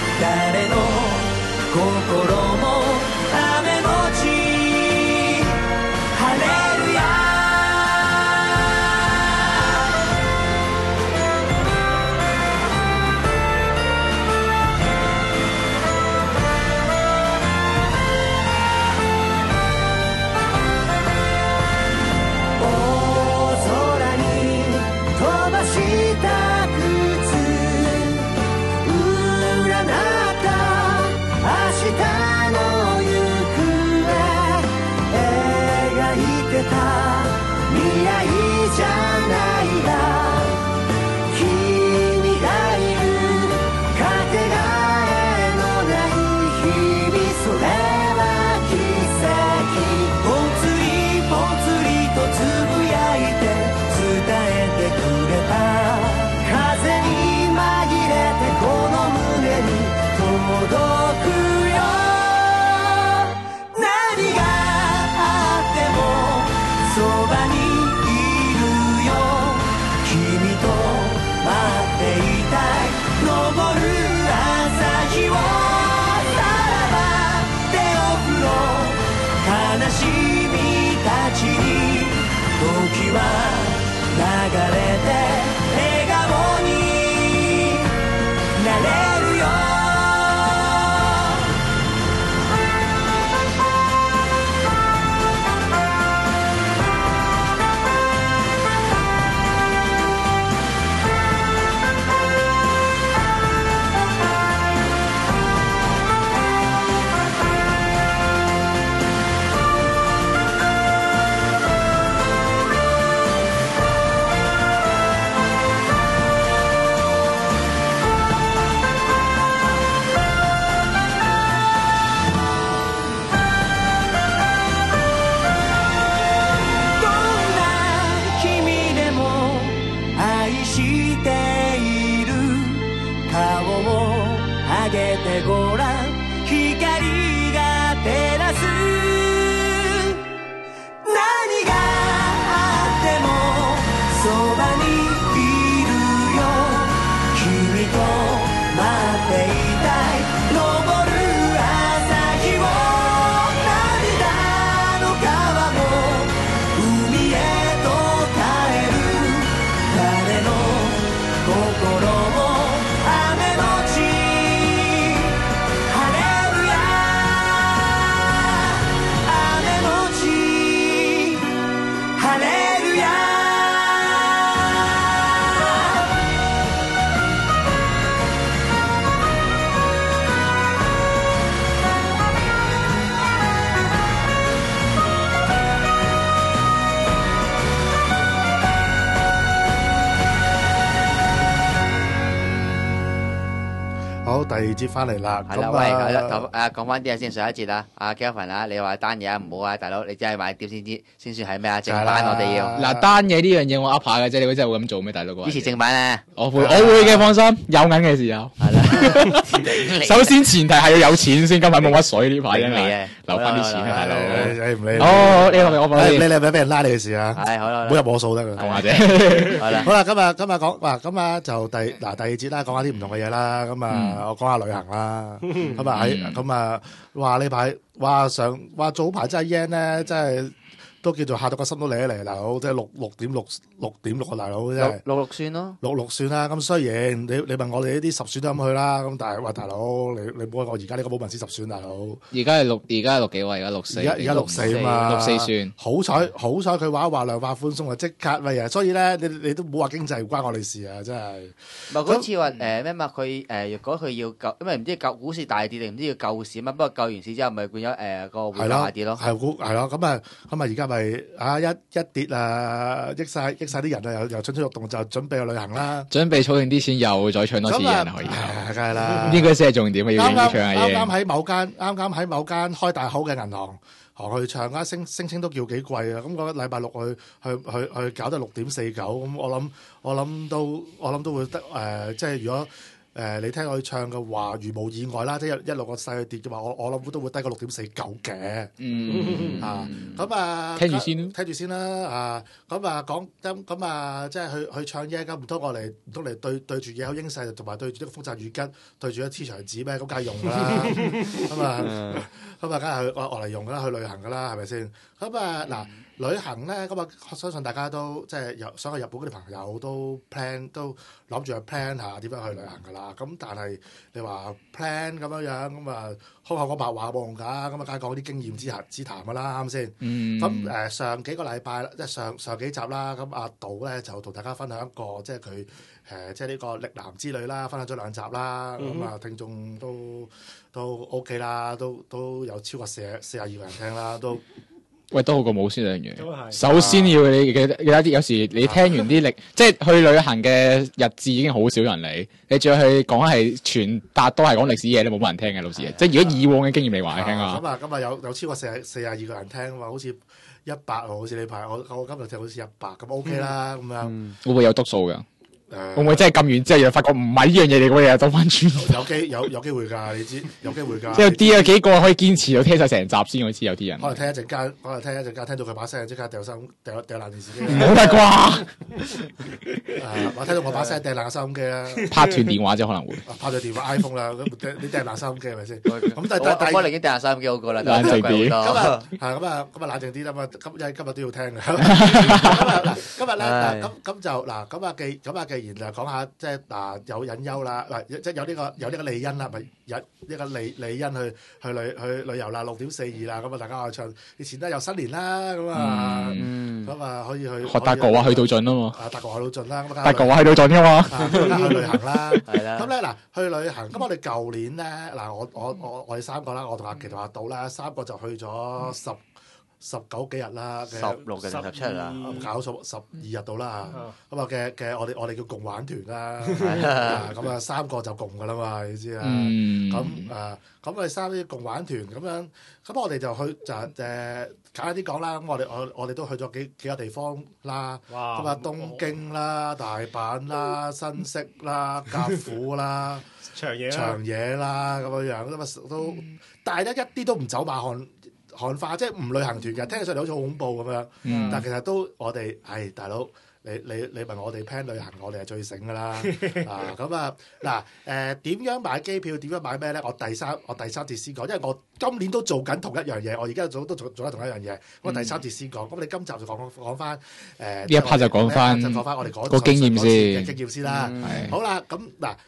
それは奇跡ぽつりぽつりとつぶやいて伝えてくれた風に紛れてこの胸に届くよ何があってもそばにいるよ君と待っていたい昇る朝日をさらば手を振ろう悲しみたちに時は流れて笑顔になれるよごらん光が照らす何があってもそばにいるよ君と待っていたい昇る朝日を涙の川も海へと帰る誰の心も雨のち好，第二節翻嚟啦。 係啦，喂，係啦，講翻啲嘢先。上一節啊，阿 Kelvin 啊，你話單嘢啊唔好啊，大佬，你真係買碟先算係咩啊？正版我哋要。 嗱，單嘢呢樣嘢我噏下嘅啫，你會真係會咁做咩，大佬？ 支持正版咧？ 我會嘅，放心。有銀嘅時候。 係啦。 首先前提係要有錢先，今日冇乜水呢排，因為嘅， 留翻啲錢啊，大佬。 你唔理。 哦，呢個我放你係咪俾人拉你嘅事啊？ 係好啦， 唔好入我數得㗎。 講下啫。 係啦。 好啦，今日講話，今日就第二節啦，講下啲唔同嘅嘢啦。咁啊，我講下旅行啦。咁啊咁啊，話呢排話早排真係 yen 咧，真係都叫做嚇到個心都嚟一嚟，大佬，即係6.6啊，大佬真係 66算咯 ，66算啦。咁雖然你問我哋呢啲10算都咁去啦，咁但係喂，大佬你唔好話我而家呢個冇文字10算，大佬。 而家係六幾位？而家64。 而家64啊嘛 ，64算。 好彩佢話量化寬鬆啊，即刻喂啊！所以咧，你都唔好話經濟唔關我哋事啊，真係。 唔係嗰次話咩嘛？佢若果佢要救，因為唔知救股市大跌定唔知要救市嘛？不過救完市之後，咪變咗個匯價下跌咯。 係咯，咁啊而家咪啊一跌啊，益晒啲人啊，又蠢蠢欲動，就準備去旅行啦。 準備儲定啲錢，又再唱多次人可以。 梗係啦， 呢個先係重點啊！要唱下嘢。 啱喺某間開大口嘅銀行去唱啊，聲稱都叫幾貴啊！咁嗰禮拜六去搞得6.49，咁我諗都會得即係如果。你聽佢唱嘅話，如無意外啦，即係一路個勢去跌嘅話，我諗都會低過6.49嘅。咁啊， 聽住先啦。咁啊講咁啊，即係去唱嘢咁，唔通嚟對住野口英世同埋對住呢個福澤諭吉對住一黐牆紙咩？咁梗係用㗎啦。咁啊，梗係我嚟用㗎啦，去旅行㗎啦，係咪先？咁啊嗱。旅行咧，咁啊，相信大家都即係想去日本嗰啲朋友都諗住去 plan 下點樣去旅行噶啦。咁但係你話 plan 咁樣咁啊，空口講白話冇用㗎。咁啊，梗係講啲經驗之談㗎啦，啱先？咁上幾個禮拜即係上幾集啦，咁阿杜咧就同大家分享一個即係佢即係呢個歷南之旅啦，分享咗2集啦。咁啊，聽眾都 OK 啦，都有超過42個人聽啦， 喂，都好過冇先兩樣都係嘢。首先要你記得啲，有時你聽完啲歷，即係去旅行嘅日誌已經好少人嚟，你仲要去講係傳達都係講歷史嘢，你冇乜人聽嘅老師。即係如果以往嘅經驗嚟話你聽啊。 咁啊有超過42個人聽話，好似100喎，好似呢排我今日聽好似100，咁 OK 啦咁樣。 會唔會有督數㗎？會唔會真係撳完之後又發覺唔係呢樣嘢嚟嘅嘢，走翻轉？ 有機會㗎，你知有機會㗎。 即係有幾個可以堅持到聽晒成集先，我知有啲人。 可能聽一陣間，聽到佢把聲，即刻掉爛電視機。 唔好啦啩！ 我聽到我把聲掟爛收音機啦， 拍斷電話啫可能會。 拍咗電話 iPhone 啦，咁你掟爛收音機係咪先？ 咁但係我寧願掟下收音機好過啦， 冷靜啲咁啊冷靜啲啦嘛，因為今日都要聽嘅。今日咧咁就既然就講下即係有隱憂啦，即係有呢個利因啦，咪有呢個利因去旅遊啦，6.42啦，咁啊大家話唱以前都有新年啦，咁啊可以去學達哥話去到盡啊嘛， 達哥話去到盡啦， 達哥話去到盡㗎嘛， 去旅行啦， 係啦。 咁咧去旅行，咁我哋舊年咧我哋3個啦，我同阿琪同阿杜啦，3個就去咗19幾日啦 16定17啦， 搞數12日到啦，咁啊嘅我哋叫共玩團啦，咁啊3個就共噶啦嘛，你知啊，咁我哋3啲共玩團咁樣，咁我哋就去就簡單啲講啦，咁我哋都去咗幾個地方啦，咁啊東京啦、大阪啦、新潟啦、甲府啦、 長野啦咁樣，咁啊都，但係咧一啲都唔走馬看花，即係唔旅行團嘅，聽起上嚟好似好恐怖咁樣，但係其實都我哋係大佬，你問我哋 plan 旅行，我哋係最醒㗎啦，咁啊嗱點樣買機票，點樣買咩咧？我第三節先講，因為我今年都做緊同一樣嘢，我而家都做緊同一樣嘢，咁第三節先講。咁你今集就講翻呢一 part 就講翻我哋嗰個經驗先啦。好啦，咁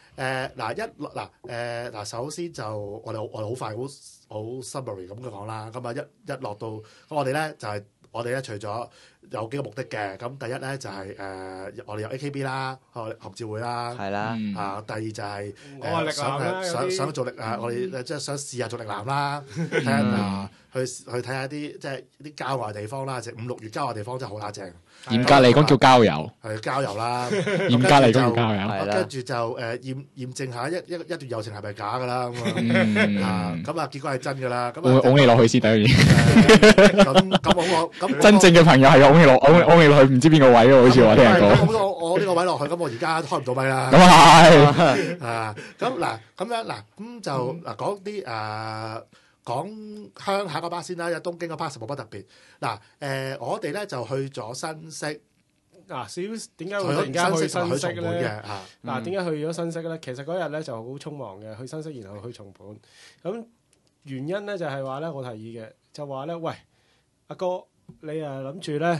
首先就我哋好快好 summary 咁講啦，咁啊一落到咁我哋咧就係我哋咧除咗有幾個目的嘅，咁第一咧就係我哋有 AKB 啦，學照會啦， 係啦， 第二就係想做我哋即係想試下做力男啦，睇下去睇下啲即係啲郊外地方啦，即係5、6月郊外地方真係好乸正。 嚴格嚟講叫郊遊， 係郊遊啦。 嚴格嚟講叫郊遊， 跟住就驗證下一段友情係咪假㗎啦咁啊結果係真㗎啦。 會拱你落去先第一嘢。咁真正嘅朋友係拱你落去，唔知邊個位喎？好似我聽人講。 我呢個位落去，咁我而家開唔到咪啦。 咁係咁就講啲講鄉下嗰 part 先啦，有東京嗰 part 實冇乜特別。我哋咧就去咗新潟。 點解會突然間去新潟咧？點解去咗新潟咧？其實嗰日咧就好匆忙嘅，去新潟然後去松本。咁原因咧就係話咧，我提議嘅就話咧，喂阿哥，你諗住咧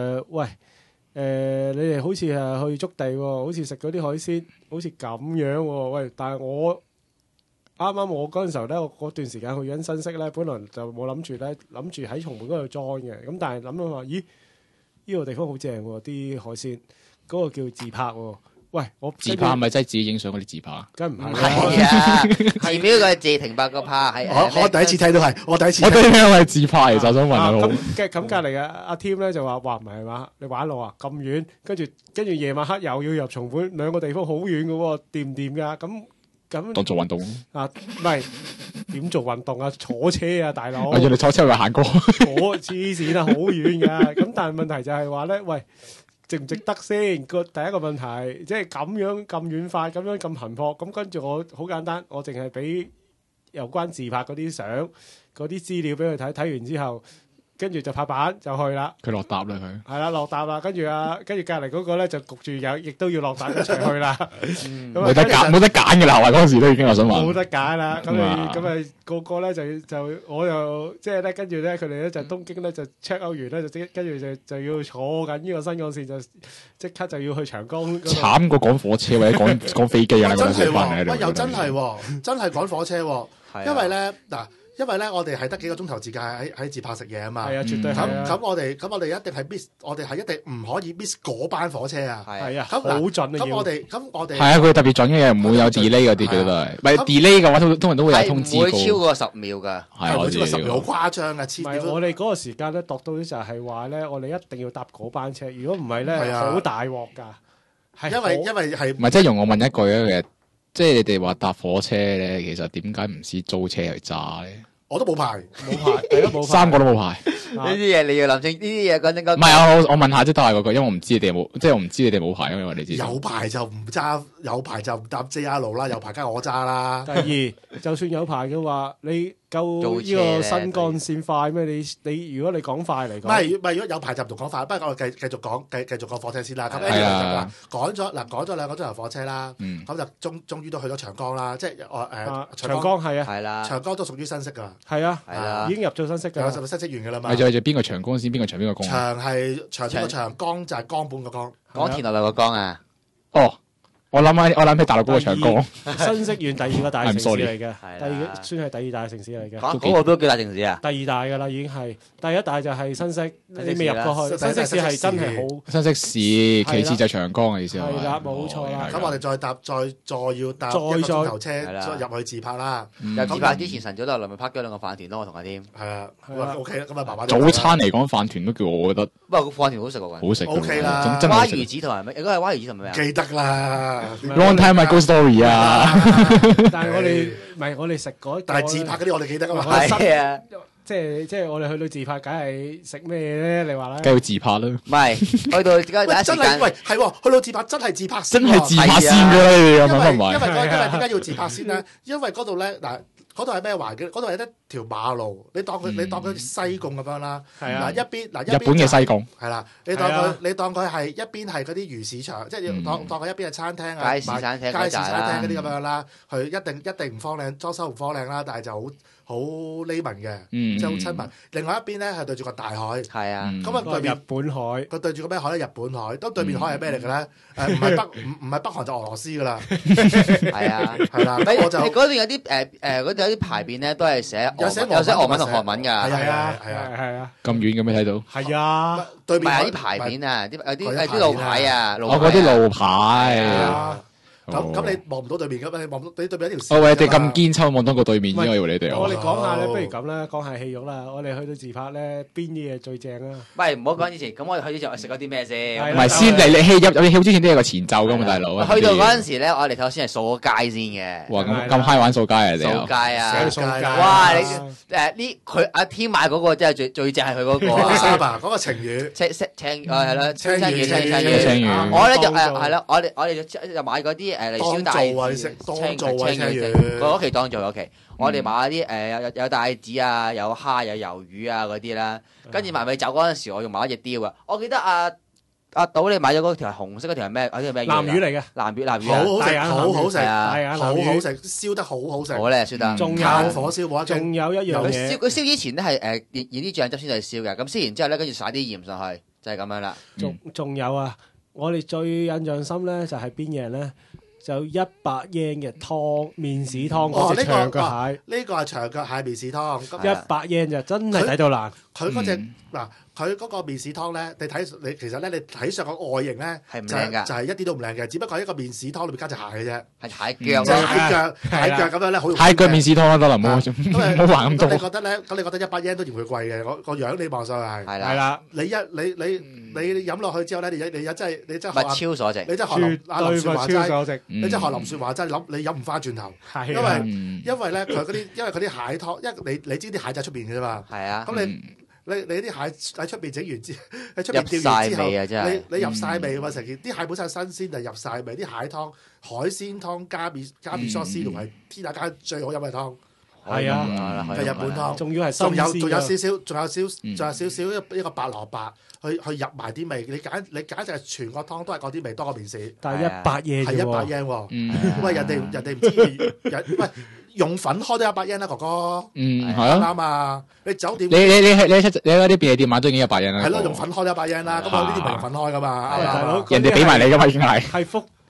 你哋好似係去築地喎，好似食嗰啲海鮮，好似咁樣喎。喂，但係我嗰陣時候咧，我嗰段時間去緊新潟咧，本來就冇諗住喺松本嗰度 join 嘅。咁但係諗到話，咦？呢個地方好正喎，啲海鮮，嗰個叫自拍喎。喂，我自拍係咪真係自己影相嗰啲自拍啊？ 梗唔係係啊，字表個字停白個拍係。 我第一次睇到係，我第一次聽係自拍，其實想問下好。 咁隔離嘅阿 Tim 咧就話：唔係嘛？你玩路啊咁遠，跟住夜晚黑又要入松本，兩個地方好遠嘅喎，掂唔掂㗎？咁當做運動唔係點做運動啊？坐車啊，大佬！ 我要你坐車去行過。 黐線啊，好遠㗎！咁但係問題就係話咧，喂，值唔值得先？第一個問題，即係咁樣咁遠快，咁樣咁頻撲，咁跟住我好簡單，我淨係俾有關自拍嗰啲相、嗰啲資料俾佢睇，睇完之後。跟住就拍板就去啦。佢落搭啦，佢係啦，落搭啦。跟住隔離嗰個咧就焗住亦都要落搭一齊去啦。 冇得揀㗎啦，嗰陣時都已經我想話。 冇得揀啦。咁個個咧就我又即係咧，跟住咧佢哋咧就東京咧就 check out 完咧就跟住就要坐緊呢個新幹線就即刻就要去長江。 慘過趕火車或者趕飛機啊！ 真係喎，喂又真係喎，真係趕火車喎。因為咧因為咧我哋係得幾個鐘頭時間喺自拍食嘢啊嘛。 係啊，絕對係啊。 咁我哋一定係 miss， 我哋係一定唔可以 miss 嗰班火車啊。 係啊， 咁好準啊要。 咁我哋係啊，佢特別準嘅，唔會有 delay 嗰啲嘅都係。唔係 delay 嘅話，通常都會有通知係唔會超告。 過10秒㗎。 係我知超過10秒好誇張啊！ 唔係我哋嗰個時間咧度到就係話咧，我哋一定要搭嗰班車，如果唔係咧， 係啊好大鑊㗎。係因為係唔係，即係容我問一句啊，其實即係你哋話搭火車咧，其實點解唔試租車去揸咧？ 我都冇牌。 冇牌，大家冇牌。 三個都冇牌。 呢啲嘢你要諗清，呢啲嘢講真唔係啊，我問下即係都係嗰句，因為我唔知你哋有冇，即係我唔知你哋冇牌，因為你知。 有牌就唔揸，有牌就唔搭 JR 路啦，有牌梗係我揸啦。 第二，就算有牌嘅話，你夠呢個新幹線快咩？你如果你講快嚟唔講， 係，如果有牌就唔同講法。不過我哋繼續講火車先啦。咁係啊講咗2個鐘頭火車啦， 嗯咁就終於都去咗長江啦。即係長江係啊， 係啦， 長江都屬於新式㗎， 係啊， 係啦已經入咗新式㗎啦。 有新式完㗎啦嘛係。就邊個長江先，邊個長邊個江？ 長係長邊個長，江就係江本個江。 港田內個江啊， 哦，我諗起大陸嗰個長江。 新式縣第二個大城市嚟嘅， 係啦第二算係第二大城市嚟嘅。 嗰個都叫大城市啊。 第二大㗎啦，已經係第一大就係新式，你未入過去。 新式新式市係真係好。 新式市，其次就係長江嘅意思係咪係啦冇錯啦咁我哋再要搭再 1個鐘頭車係啦再入去自拍啦。 入自拍之前晨早都係咪拍咗2個飯團咯？我同阿添。 係啊， 係啊 OK 啦，咁啊麻麻地早餐嚟講，飯團都叫我覺得不過個飯團好食喎， 好食㗎 OK 啦真係好食蛙魚子同埋咩？應該係蛙魚子同埋咩啊？ 記得啦。 Long time ago story 啊！ 但係我哋唔係我哋食嗰個， 但係自拍嗰啲我哋記得啊嘛。 係啊， 即係我哋去到自拍，梗係食咩咧？你話咧？ 梗係要自拍啦， 唔係去到而家第喂， 一時間真係喂，係喎，去到自拍真係自拍先喎， 真係自拍先㗎啦，你哋有冇諗唔係？ 因為點解要自拍先咧？因為嗰度咧嗱，嗰度係咩環境？嗰度係一條馬路，你當佢西貢咁樣啦。 係啊嗱一邊日本嘅西貢係啦，你當佢係一邊係嗰啲魚市場，即係當佢一邊係餐廳啊、 街市餐廳街市餐廳嗰啲嗰咁樣啦。佢一定唔方靚，裝修唔方靚啦，但係就好匿民嘅，即係好親民。另外一邊咧係對住個大海， 係啊， 咁啊對面日本海， 佢對住個咩海咧？日本海，咁對面海係咩嚟嘅咧？唔係北韓就俄羅斯噶啦， 係啊。 係啦。 你咁我就嗰段有啲嗰度有啲牌匾咧，都係寫有寫俄文同韓文㗎。 係啊係啊。 係啊， 咁遠嘅咩睇到？ 係啊， 對面唔係有啲牌匾啊，有啲路牌啊， 我嗰啲路係牌。 啊。咁哦你望唔到對面㗎嘛？你望到你對面一條線㗎嘛。 哦喂，你哋咁堅抽望到過對面，因為以為你哋我哋有。 講下咧，不如咁啦，講下戲肉啦。我哋去到自拍咧，邊啲嘢最正啊？ 喂，唔好講以前，咁我哋去之前我食咗啲咩先？ 係唔係先你戲入之前都有個前奏㗎嘛，大佬。 去到嗰陣時咧，我哋頭先係掃個街先嘅。 哇，咁嗨玩掃街啊！你哋掃街啊！ 掃街哇！你呢佢阿天買嗰個真係最正係佢嗰個嗰個啊！ 沙巴嗰個情侶， 青係啦， 青魚青魚我咧就當造係啦，我哋就買嗰啲嚟燒帶當造啊你食當造啊青魚嗰期當造嗰期，我哋買啲有帶子啊，有蝦有魷魚啊嗰啲啦，跟住埋尾走嗰陣時，我仲買一隻雕啊！我記得阿島你買咗嗰條係紅色嗰條係咩？嗰條咩魚？ 南魚嚟嘅， 南魚啊！ 好好食， 大眼好好食， 係啊大眼好南魚。 好食，燒得好好食， 好咧，燒得。 仲有靠火燒冇得傾。 仲有一樣佢嘢燒，佢燒之前咧係染啲醬汁先嚟燒嘅，咁燒完之後咧，跟住撒啲鹽上去，就係咁樣啦。 仲有啊！我哋最印象深咧就係邊嘢咧？就100 yen 嘅湯麵豉湯嗰隻長腳蟹， 呢個係長腳蟹麵豉湯。咁 100 yen 就真係抵到爛。 佢嗰隻嗱，佢嗰個麵豉湯咧，你其實咧，你睇上個外形咧， 係唔靚㗎就係一啲都唔靚嘅，只不過係一個麵豉湯裏邊加隻蟹嘅啫， 係蟹腳即係咯， 蟹腳咁樣咧，好容易蟹腳面試湯得啦，唔好咁唔好玩咁你多。 覺得咧？咁你覺得100 yen 都嫌佢貴嘅？個樣你望上去係， 係啦， 係啦， 你飲落去之後咧，你真係物學超所值。 你真係絕學阿林對個雪話齋， 超所值。 你真係學林雪話齋，你飲唔翻轉頭， 係因為啊， 因為咧佢嗰啲蟹湯，因為你知啲蟹仔出邊嘅啫嘛， 係啊， 咁你啲蟹喺出邊整完之喺出邊釣入晒完之後， 味啊！真係。 你入晒味嘛？成件啲蟹本身係新鮮就入晒味，啲蟹湯海鮮湯加麵索絲同係天下間最好飲嘅湯， 係啊係日本湯。 仲要係新仲有鮮少少一個白蘿蔔去入埋啲味，你簡直係全個湯都係嗰啲味多過麵豉， 但係100 yen 係啫 100 喎。 yen 喎。 嗯喂，人哋唔知喂用粉開都100 yen 啦，哥哥係啊， 啱啊！你酒店你嗰啲便利店買都已經100 yen啦。 係咯，用粉開都100 yen 啦，咁我呢啲唔係用粉開噶嘛，啱大佬啊！ 人哋俾埋你噶嘛，已經係。 係複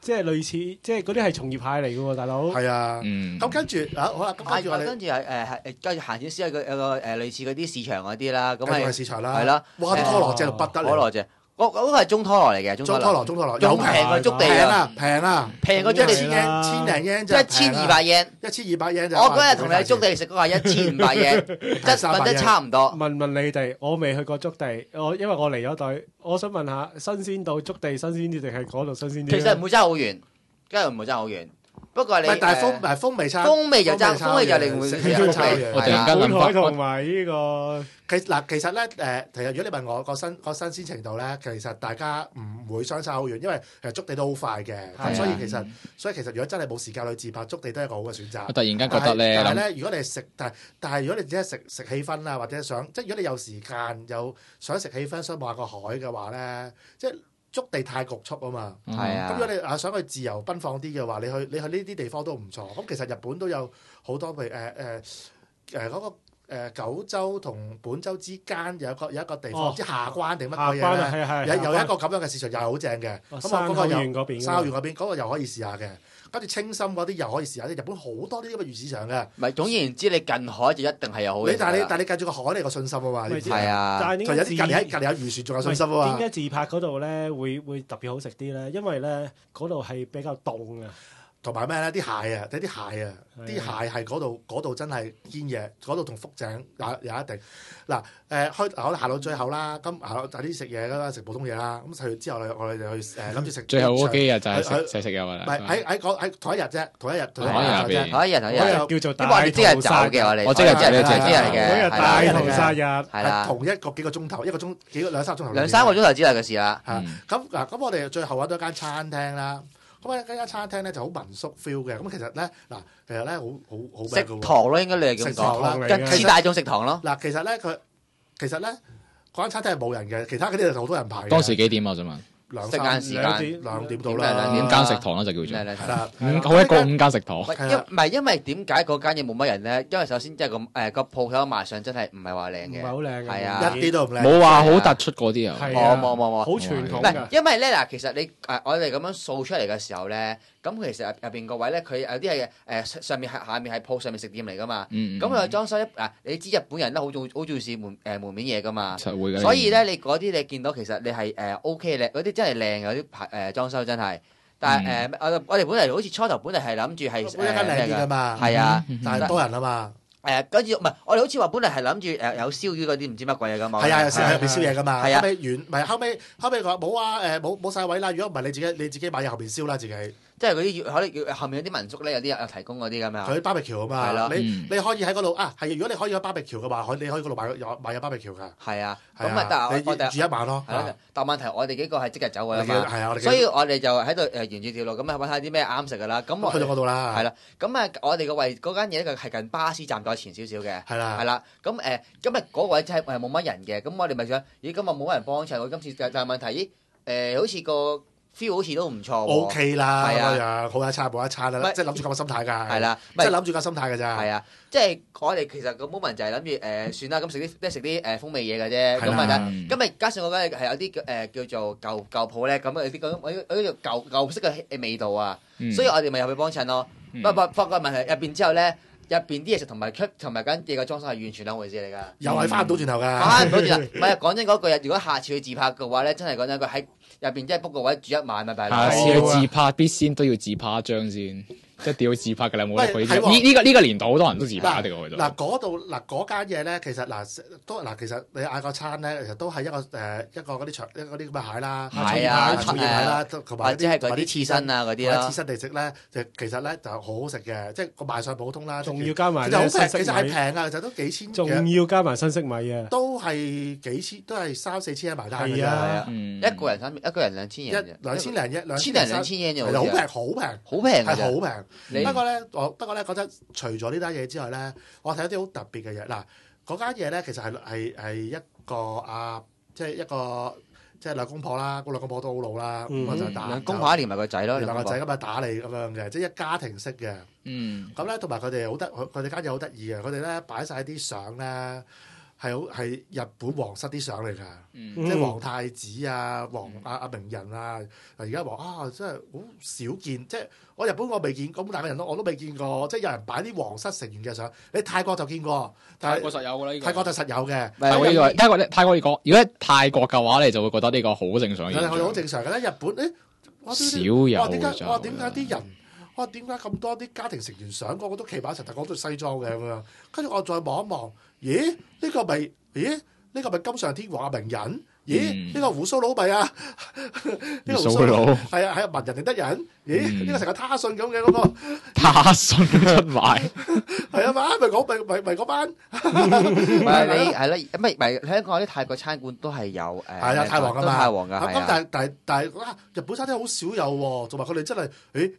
即係類似，即係嗰啲係從業派嚟嘅喎，大佬。 係啊。 嗯， 咁跟住好啦，咁跟住我哋跟住跟住行少少有個類似嗰啲市場嗰啲啦，咁繼續係去市場啦。 係啦， 哇！啲拖羅正到不得了。 拖羅正，嗰個係中拖羅嚟嘅， 中拖羅有仲平過築地啊， 平啊平啊， 平過築地千零 yen 1200 yen。 1200 yen 我嗰日同你喺築地食嗰個係1500 yen，質品都差唔多。 問你哋，我未去過築地，因為我離咗隊，我想問下新鮮度築地新鮮啲定係嗰度新鮮啲？ 其實唔會爭好遠，梗係唔會爭好遠。不過你但係風味差， 風味就爭，風味就令會差嘅。 我突然間諗本海同翻， 埋呢個其實咧其實如果你問我個新鮮程度咧，其實大家唔會相差好遠，因為其實築地都好快嘅，咁所以其實如果真係冇時間去自拍，築地都係一個好嘅選擇。 我突然間覺得咧， 但係咧，如果你係食，但係如果你只係食氣氛啊，或者想即係如果你有時間有想食氣氛，想望下個海嘅話咧，即係築地太局促啊嘛。 係啊。 咁如果你想去自由奔放啲嘅話，你去呢啲地方都唔錯。咁其實日本都有好多譬如嗰個。九州同本州之間有一個地方，唔知下關定乜鬼嘢咧？有一個咁樣嘅市場又係好正嘅。咁我嗰個又沙縣嗰邊嗰個又可以試下嘅。跟住青森嗰啲又可以試下。日本好多啲咁嘅魚市場嘅。 唔係，總而言之，你近海就一定係有好嘢。 但係你計住個海，你個信心啊嘛。 係啊。 但係有啲隔離有漁船，仲有信心啊嘛。 點解自拍嗰度咧會特別好食啲咧？因為咧嗰度係比較凍啊。 同埋咩咧？啲蟹啊，啲蟹係嗰度真係堅嘢，嗰度同福井有一定。嗱我哋行到最後啦，咁行到啲食嘢啦，食普通嘢啦。咁食完之後我哋就去諗住食。 最後嗰幾日就係食嘢㗎啦。 唔係喺同一日啫，同一日叫做大屠殺嘅我哋。 我即日即日嘅， 嗰日大屠殺日係啦， 同一個幾個鐘頭，兩三個鐘頭。 兩三個鐘頭之內嘅事啦。 咁我哋最後揾到一間餐廳啦。咁呢間餐廳咧就好民宿 feel 嘅，咁其實咧好食堂咯，應該你係咁講，跟似大眾食堂咯。 其實咧嗰間餐廳係冇人嘅，其他嗰啲就好多人排嘅。 當時幾點啊？我想問。 兩點到啦， 五間食堂啦就叫做。 好一個5間食堂。 因為點解嗰間嘢冇乜人咧？因為首先即係個鋪頭賣相真係唔係話靚嘅， 唔係好靚嘅， 係啊， 一啲都唔靚。 冇話好突出嗰啲啊。 冇， 好傳統㗎。 因為咧嗱，其實你我哋咁樣掃出嚟嘅時候咧，咁其實入邊個位咧，佢有啲係上面係下面係鋪上面食店嚟㗎嘛。咁佢裝修你知日本人都好重視門面嘢㗎嘛。所以咧，你嗰啲你見到其實你係OK 靚嗰啲。真係靚嘅啲裝修真係，但係我哋本嚟好似初頭本嚟係諗住係一間靚啲㗎嘛， 係啊， 但係多人啊嘛。 跟住唔係我哋好似話本嚟係諗住有燒魚嗰啲唔知乜鬼嘢㗎嘛。 係啊，有時喺入邊燒嘢㗎嘛。 係啊， 後尾佢話冇啊，冇曬位啦。如果唔係你自己買嘢後邊燒啦自己。 即係嗰啲可能後面有啲民宿咧，有啲有提供嗰啲咁樣。 佢BBQ啊嘛， 係咯。 你可以喺嗰度係如果你可以有BBQ嘅話，你可以嗰度買有BBQ㗎。 係啊，咁但係我哋住一晚咯。 係咯，但問題我哋幾個係即日走㗎啦嘛。 係啊， 所以我哋就喺度沿住條路咁揾下啲咩啱食㗎啦。咁去到嗰度啦。 係啦，咁我哋個位嗰間嘢咧，係近巴士站再前少少嘅。 係啦。 係啦，咁今日嗰位真係冇乜人嘅，咁我哋咪想，咦今日冇乜人幫襯，我今次但係問題，好似個 feel 好似都唔錯喎。 O K 啦， 係啊， 好一餐冇一餐啦，即係諗住咁嘅心態㗎。 係啦， 即係諗住個心態㗎咋。 係啊，即係我哋其實個 moment 就係諗住算啦，咁食啲風味嘢嘅啫。咁啊，今日加上我覺得係有啲叫做舊鋪咧，咁有啲嗰啲舊式嘅味道啊，所以我哋咪入去幫襯咯。不過發覺問題入邊之後咧。入邊啲嘢食同埋間嘢嘅裝修係完全兩回事嚟㗎， 又係翻唔到轉頭㗎。 翻唔到轉頭，唔係講真嗰句，如果下次去自拍嘅話咧，真係講真句喺入邊真係 book 個位住一晚咪拜。 下次去自拍必先都要自拍一張先。即係屌自拍㗎啦，冇得去呢個年代好多人都自拍嘅喎。 嗱嗰間嘢咧，其實其實你嗌個餐咧，其實都係一個嗰啲咁嘅蟹啦， 係啊， 菜蟹啦，同埋或者係嗰啲刺身啊嗰啲啦。 刺身嚟食咧，其實咧就好好食嘅，即係個賣相普通啦。 仲要加埋其實好平，其實係平啊，其實都幾千。 仲要加埋新式米啊！ 都係幾千，都係3-4千埋單㗎。 係啊， 一個人2000嘢 ，2000零 2000嘢啫， 好平，好平， 好平， 係好平。不過咧，覺得除咗呢單嘢之外咧，我睇一啲好特別嘅嘢。嗱，嗰間嘢咧，其實係一個即係兩公婆啦，嗰兩公婆都好老啦，咁就打兩公婆連埋個仔咯， 連埋個仔咁啊打你咁樣嘅，即係一家庭式嘅。咁咧，同埋佢哋間嘢好得意嘅，佢哋咧擺晒啲相咧， 係日本皇室啲相嚟㗎， 嗯即係皇太子啊、阿名人啊，而家話真係好少見，即係我日本我未見咁大嘅人我都未見過，即係有人擺啲皇室成員嘅相。你泰國就見過，但係泰國實有㗎啦，呢個泰國就實有嘅。 泰國呢個泰國呢個，如果喺泰國嘅話，你就會覺得呢個好正常嘅現象。 係好正常嘅咧。日本少有點解就點解啲人？點解咁多啲家庭成員相個個都企埋一齊，但係講到西裝嘅咁樣？跟住我再望一望，咦？呢個咪金上天皇嘅名人？咦？呢個胡鬚佬咪啊？呢個胡鬚佬係啊文人定得人？咦？呢個成個他信咁嘅嗰個他信出賣係啊嘛？咪嗰班唔係你係啦，咪香港啲泰國餐館都係有係啊泰皇㗎嘛， 泰皇㗎係咁但係日本餐廳好少有喎，同埋佢哋真係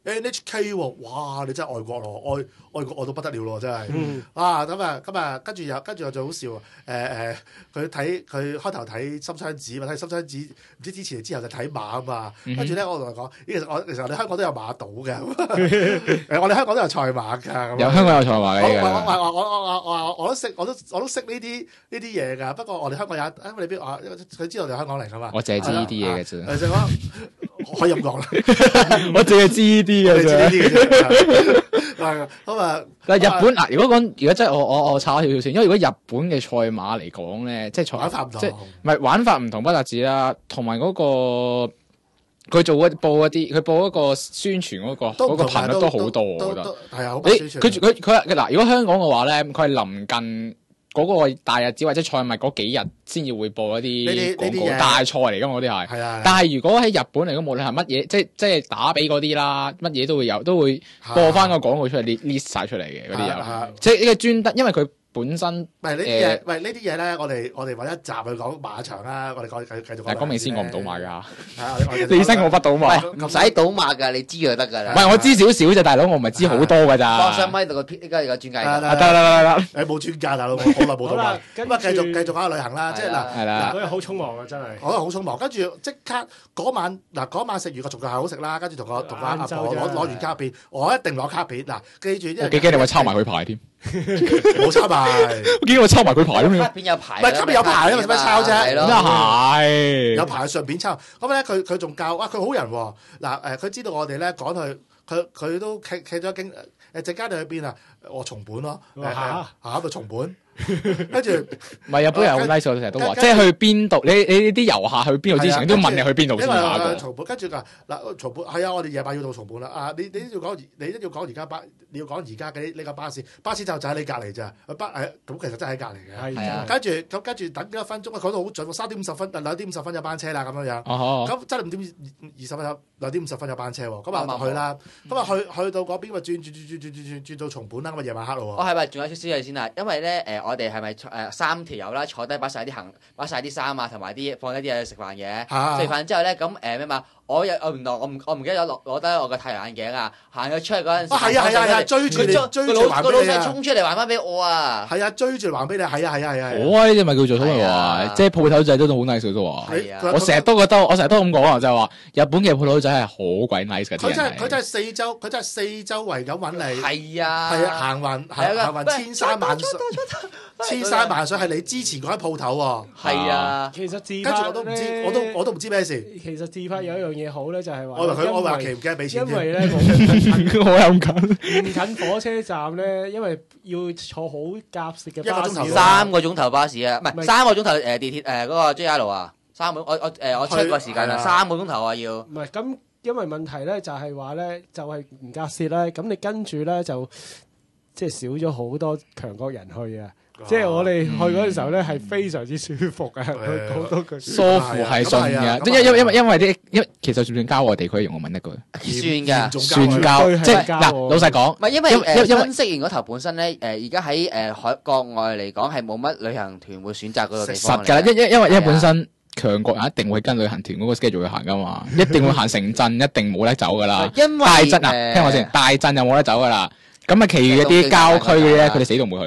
NHK 喎，哇！你真係愛國咯，愛國愛到不得了咯，真係啊！咁啊，跟住又最好笑佢開頭睇深雙子，睇深雙子唔知之前之後就睇馬啊嘛，跟住咧我同佢講，其實我哋香港都有馬島嘅，我哋香港都有賽馬㗎， 有香港有賽馬嘅。 我都識呢啲嘢㗎，不過我哋香港有，因為你邊佢知道我哋香港嚟㗎嘛， 我淨係知呢啲嘢嘅啫。 就講可以咁講啦， 我淨係知呢啲嘅啫。 咁啊， 但係日本嗱，如果真係我差少少先，因為如果日本嘅賽馬嚟講咧，即係玩法唔同， 即係唔係玩法唔同不特止啦，同埋嗰個佢播一個宣傳嗰個頻率都好多，我覺得係啊，好佢嗱，如果香港嘅話咧，佢係臨近嗰個大日子或者賽馬嗰幾日先至會播一啲廣告大賽嚟㗎嘛，嗰啲係。係啊。但係如果喺日本嚟講，無論係乜嘢，即係打比嗰啲啦，乜嘢都會播翻個廣告出嚟 list 曬出嚟嘅嗰啲有。即係呢個專登，因為佢本身唔係呢啲嘢，喂呢啲嘢咧，我哋揾一集去講馬場啦，我哋繼續講。 講明先，我唔賭馬㗎。 你先我不賭馬， 唔使賭馬㗎，你知就得㗎啦。 唔係我知少少啫，大佬，我唔係知好多㗎咋。 放上咪度個依家有個專家。 得，冇專家大佬，好耐冇賭馬。咁啊，繼續講下旅行啦，即係嗱， 嗰日好匆忙啊，真係。 我覺得好匆忙，跟住即刻嗰晚食完個重腳係好食啦，跟住同阿阿婆攞完卡片，我一定攞卡片嗱，記住。 我幾驚你話抄埋佢牌添。 冇抄埋， 我見我抄埋佢牌咁樣。 卡片有牌， 唔係卡片有牌，因為使乜抄啫？ 係咯， 係有牌順便抄。咁咧佢仲教，哇！佢好人喎。嗱佢知道我哋咧趕去，佢都企咗經陣間你去邊啊？我松本咯，下度松本。跟住唔係日本人好 nice，我成日都話，即係去邊度？你啲遊客去邊度之前都問你去邊度先下一個。 松本跟住嗱松本係啊，我哋夜晚要到松本啦。啊，你都要講而家你要講而家嘅呢個巴士就喺你隔離咋？咁其實真係喺隔離嘅。 係啊。 跟住等幾多分鐘啊？講到好準喎，3點50分，2點50分有班車啦咁樣樣。咁真係5點20分2點50分有班車喎。咁啊去啦。咁啊去到嗰邊咪轉到松本啦。咁啊夜晚黑咯喎。 係咪仲有少少嘢先啊？因為咧我哋係咪3條友啦，坐低擺晒啲衫啊，同埋放一啲嘢食飯嘅。食飯之後咧，咁咩嘛？我唔記得攞低我個太陽眼鏡啊！行咗出去嗰陣時， 係啊，追住個老細衝出嚟還翻俾我啊！ 係啊，追住還俾你，係啊。 我呢啲咪叫做所謂話，即係鋪頭仔都好 nice 都話。我成日都咁講啊，就係話日本嘅鋪頭仔係好鬼 nice 嘅。 佢真係四周圍咁揾你。 係啊， 行運千山萬水係你之前嗰間鋪頭喎。 係啊， 其實自跟住我都唔知咩事。 其實自拍有一樣嘢好咧，就係話我話期唔驚俾錢， 因為咧我有咁緊， 唔近火車站咧，因為要坐好夾實嘅巴士 ，3個鐘頭巴士啊，唔係3個鐘頭地鐵嗰個 JR 啊，3個我 check 過時間啦，3個鐘頭啊要。 唔係咁，因為問題咧就係話咧，就係唔夾實咧，咁你跟住咧就即係少咗好多強國人去啊。即係我哋去嗰陣時候咧，係非常之舒服嘅，佢好多句舒服係信嘅，即係因為其實算唔算郊外地區？用我問一句，算郊，即係嗱，老實講， 唔係因為分析完嗰頭本身咧，而家喺國外嚟講係冇乜旅行團會選擇嗰個地方。 實㗎啦，因為本身強國人一定會跟旅行團嗰個 schedule 去行㗎嘛，一定會行城鎮，一定冇得走㗎啦。大鎮啊，聽我先，大鎮又冇得走㗎啦。咁啊，其餘一啲郊區嘅咧，佢哋死都唔會去嘅。 唔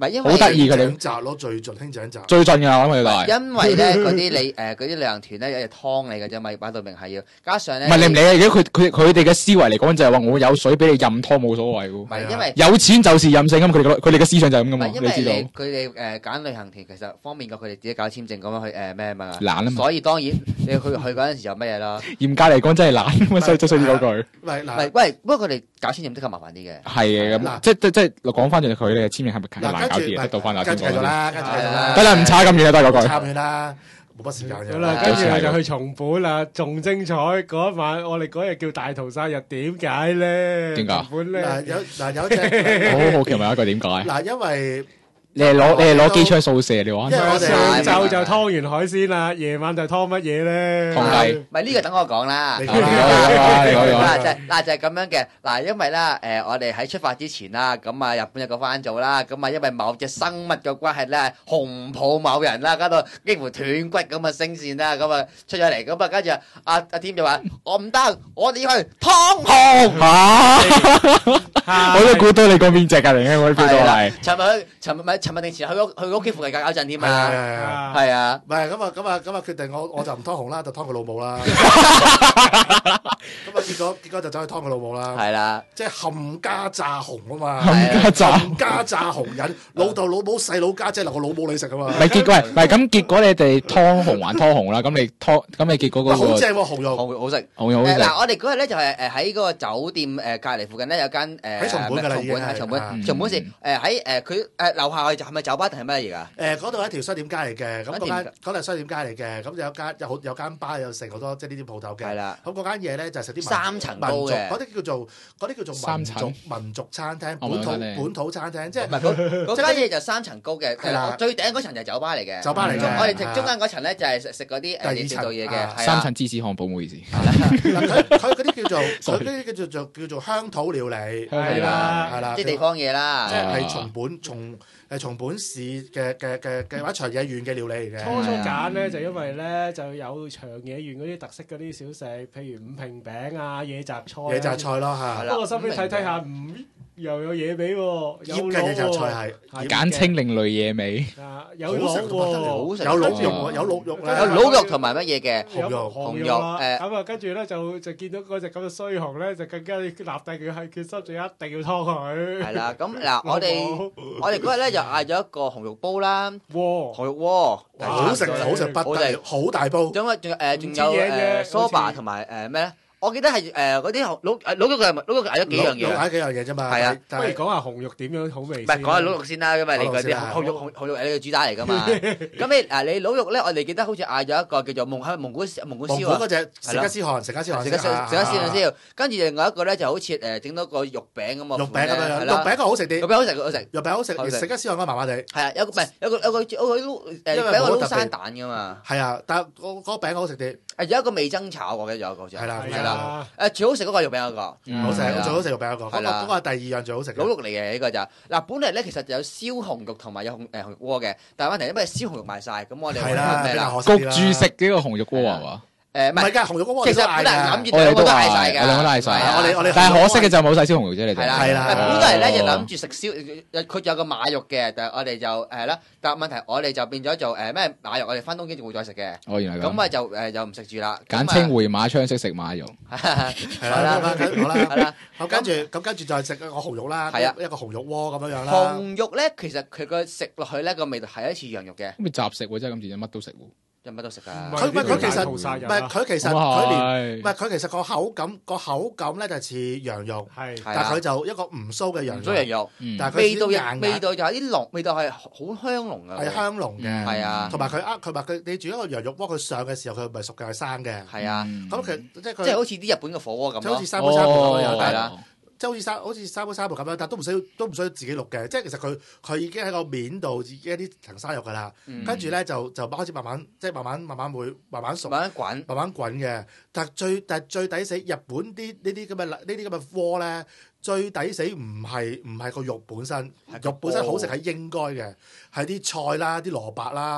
係因為好得意佢哋輕井澤咯，最盡輕井澤。 最盡㗎，我諗佢哋都係。 因為咧嗰啲你嗰啲旅行團咧有隻湯你嘅啫嘛，擺到明係要，加上咧唔係你唔理啊！如果佢哋嘅思維嚟講就係話我有水俾你任拖冇所謂喎。 唔係因為有錢就是任性咁，佢哋嘅思想就係咁噶嘛， 唔係因為你知道？ 佢哋揀旅行團其實方便過佢哋自己搞簽證咁樣去咩嘛， 懶啊嘛所以當然你去嗰陣時就乜嘢啦。 嚴格嚟講真係懶，咁所以嗰句喂嗱， 喂，不過佢哋搞簽證的確麻煩啲嘅。 係嘅嗱咁，即係講翻轉佢哋嘅簽證係咪難搞啲嗱嘅？到翻阿跟住繼續啦，跟住繼續啦， 得啦，唔差咁遠啦，都係嗰句。 差遠啦，冇乜時間嘅。 好啦，跟住我就去松本啦，仲精彩嗰一晚，我哋嗰日叫大屠殺日，點解咧？ 點解松本咧？ 有隻好好奇問一個點解？ 嗱，因為你係攞機槍掃射你玩因為我哋上晝就湯完海鮮啦，夜晚就湯乜嘢咧？ 湯雞唔係呢個等我講啦。 你講啦你講啦就係咁樣嘅嗱，因為啦我哋喺出發之前啦，咁啊日本有個番組啦，咁啊因為某隻生物嘅關係咧，紅抱某人啦，搞到幾乎斷骨咁啊聲線啦，咁啊出咗嚟，咁啊跟住阿添就話我唔得，我哋要去湯紅嚇！我都估到你講邊隻㗎，嚟嘅我啲 feel 到係。 尋日定前去佢屋企附近搞陣添嘛， 係係啊。 唔係咁啊決定我就唔湯紅啦，就湯佢老母啦。咁啊結果就走去湯佢老母啦。 係啦， 即係冚家炸紅啊嘛， 冚家炸冚家炸紅人，老豆老母細佬家姐留個老母你食啊嘛。 唔係結果唔係咁結果你哋湯紅還湯紅啦，咁你結果嗰個好正喎紅肉， 好食。 紅肉好食。 嗱，我哋嗰日咧就係喺嗰個酒店隔離附近咧有間喺松本㗎啦已經係松本市喺佢樓下係咪酒吧定係乜嘢㗎？ 嗰度係一條商店街嚟嘅，咁一條嗰度係商店街嚟嘅，咁有間吧有成好多即係呢啲鋪頭嘅。 係啦， 咁嗰間嘢咧就係食啲 3層高民族嘅嗰啲叫做三層民族餐廳， 哦本土餐廳，即係唔係嗰間嘢就3層高嘅， 係啦最頂嗰層就係酒吧嚟嘅。 酒吧嚟嘅。 我哋中間嗰層咧就係食嗰啲第二層做嘢嘅，係三層芝士漢堡，唔好意思。 佢嗰啲叫做鄉土料理， 係啦即係地方嘢啦。 即係松本市嘅或者長野縣嘅料理嚟嘅。 初揀咧就因為咧就有長野縣嗰啲特色嗰啲小食，譬如五平餅啊、野雜菜。 野雜菜咯嚇， 不過收尾睇下又有嘢俾喎，有醃嘅野雜菜係簡稱另類嘢味。 有螺喎， 好食， 有鹿肉喎，有鹿肉咧， 有鹿肉同埋乜嘢嘅？ 紅肉紅肉咁啊，跟住咧就見到嗰隻咁嘅衰熊咧，就更加立定佢係決心，就一定要劏佢。 係啦，咁嗱，我哋嗰日咧就嗌咗一個紅肉煲啦， 哇！ 紅肉鍋， 好食不得了，好大煲。 仲有蘇巴同埋咩咧？我記得係嗰啲老肉佢嗌咗幾樣嘢， 嗌幾樣嘢啫嘛。 係啊， 不如講下紅肉點樣好味。 唔係講下老肉先啦，因為你嗰啲紅肉係你嘅主打嚟噶嘛。咁你老肉咧，我哋記得好似嗌咗一個叫做蒙古燒嗰隻成吉思汗，成吉思汗， 跟住另外一個咧就好似整到個肉餅咁啊。 肉餅咁樣，肉餅個好食啲。 肉餅好食， 肉餅好食，成吉思汗嗰個麻麻地。 係啊，有個餅我撈生蛋噶嘛。 係啊，但係嗰個餅好食啲。 有一個味噌炒我記得有一個好似係啦， 係啦。最好食嗰個肉餅嗰個， 好食，最好食肉餅嗰個。嗰個係第二樣最好食。 老肉嚟嘅呢個就嗱，本嚟咧其實就有燒紅肉同埋有紅肉鍋嘅，但係問題因為燒紅肉賣晒，咁我哋係啦， 焗住食呢個紅肉鍋係嘛？ 唔係㗎，紅肉鍋其實本來諗住我哋都嗌晒㗎， 我哋都嗌晒。 我哋但係可惜嘅就冇晒燒紅肉啫，你哋。 係啦。 本來咧就諗住食燒，佢有個馬肉嘅，但係我哋就係啦。但係問題我哋就變咗做咩馬肉，我哋翻東京就會再食嘅。 哦，原來咁。 咁啊就唔食住啦。 簡稱回馬槍式食馬肉。 係啦，好啦。咁跟住就食一個紅肉啦，一個紅肉鍋咁樣啦。 紅肉咧其實佢個食落去咧個味道係一似羊肉嘅。 咁咪雜食喎，真係今次乜都食喎。 乜都食㗎。 佢其實個口感咧就似羊肉，但係佢就一個唔酥嘅羊肉， 但係味道就係啲濃，味道係好香濃嘅。 係香濃嘅， 係啊。 同埋佢你煮一個羊肉鍋，佢上嘅時候佢唔係熟嘅，係生嘅。 係啊。 咁即係好似啲日本嘅火鍋咁咯。 好似三寶三寶咁樣， 係啦。 即係好似三寶三寶咁樣，但都唔需要自己淥嘅。即係其實佢已經喺個面度已經一啲層生肉㗎啦。跟住咧就開始慢慢會慢慢熟，慢慢滾嘅。但係最抵死日本呢啲咁嘅鍋咧，最抵死唔係個肉本身，肉本身好食係應該嘅，係啲菜啦、啲蘿蔔啦。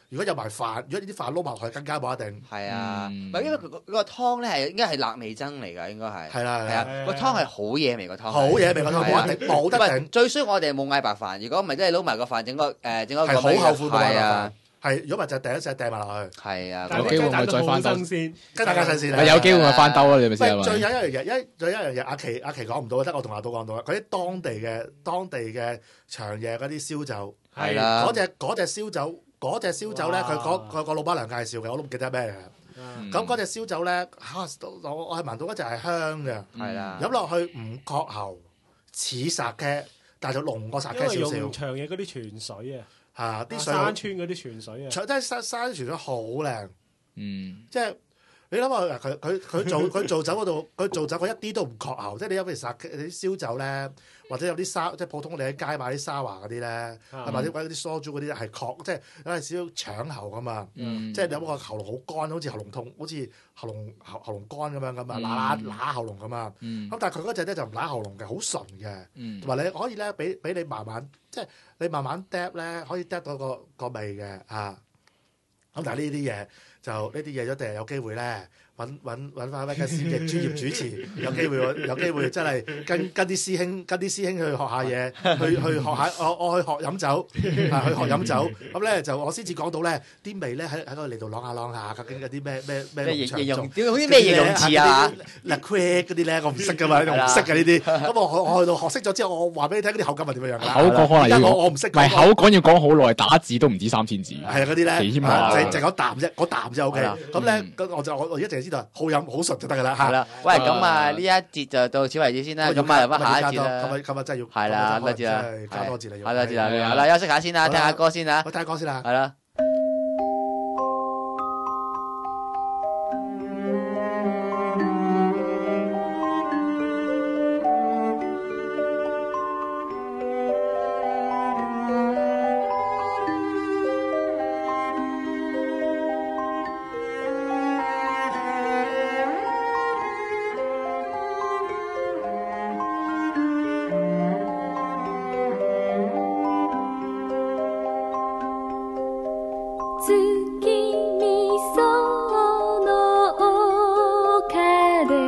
如果有埋飯，如果呢啲飯撈埋落去，更加冇一定。 係啊， 嗯唔係因為佢個湯咧係應該係辣味噌嚟㗎，應該係。 係啦係啦， 係啊，個湯係好嘢味個湯。 好嘢味個湯係啊冇得頂，冇得唔係頂， 最衰我哋冇嗌白飯，如果唔係真係撈埋個飯，整個係好後悔冇買係啊白飯。係，如果唔係就第一隻掟埋落去。 係啊， 有機會咪再翻兜新鮮。 跟大家新鮮咪有機會咪翻兜啦，你咪先喂， 係咪？ 仲有一樣嘢，仲有一樣嘢，阿奇講唔到，得我同阿島講到啦。嗰啲當地嘅長夜嗰啲燒酒， 係啦， 嗰隻燒酒，咧，佢個老闆娘介紹嘅，我都唔記得咩嘅。咁嗰隻燒酒咧，我係聞到嗰隻係香嘅， 係啦， 飲落去唔確喉，似薩嘅，但係就濃過薩因為嘅少用長嘢嗰啲泉水啊， 啲水好山村嗰啲泉水啊， 真係山泉水好靚， 嗯， 即係。你諗下，佢做酒嗰度，佢做酒佢一啲都唔確喉，即係你有譬如啲燒酒咧，或者有啲沙，即係普通我哋喺街買啲沙華嗰啲咧，或者嗰啲蘇豬嗰啲咧係確，即係有陣時都搶喉噶嘛，即係有個喉嚨好乾，好似喉嚨痛，好似喉嚨乾咁樣咁啊，揦喉嚨咁啊。咁但係佢嗰隻咧就唔揦喉嚨嘅，好純嘅，同埋你可以咧俾你慢慢，即係你慢慢嗒咧，可以嗒到個味嘅啊。咁但係呢啲嘢就呢啲嘢一定係有機會咧，揾翻威吉斯嘅專業主持，有機會真係跟啲師兄去學下嘢，去學下我去學飲酒去學飲酒，咁咧就我先至講到咧啲味咧喺個嚟度啷下，究竟有啲咩形容點好啲咩形容詞啊？ 嗱 quick 嗰啲咧我唔識噶嘛，我唔識嘅呢啲，咁我去到學識咗之後，我話俾你聽嗰啲口感係點樣㗎？ 口講可能要我唔識， 唔係口講要講好耐，打字都唔止3000字。 係啊，嗰啲咧， 幾謙下就嗰啖啫，OK。咁咧，我而家淨係知道好飲好純就得㗎啦嚇。 係啦，喂，咁啊呢一節就到此為止先啦，咁啊入翻下一節啦。 咁啊真係要係啦，多謝啦， 加多字啦， 係啦，多謝啦，好啦，休息下先啦，聽下歌先啦， 我聽下歌先啦。 係啦。 月見その丘で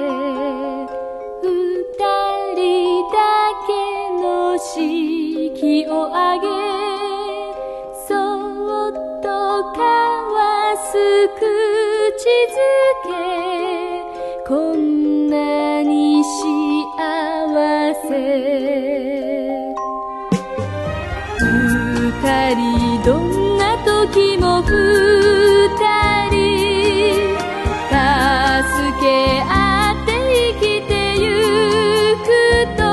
二人だけの式を挙げそっと交わす口づけこんなに幸せ二人どんな時も二人助け合って生きてゆくと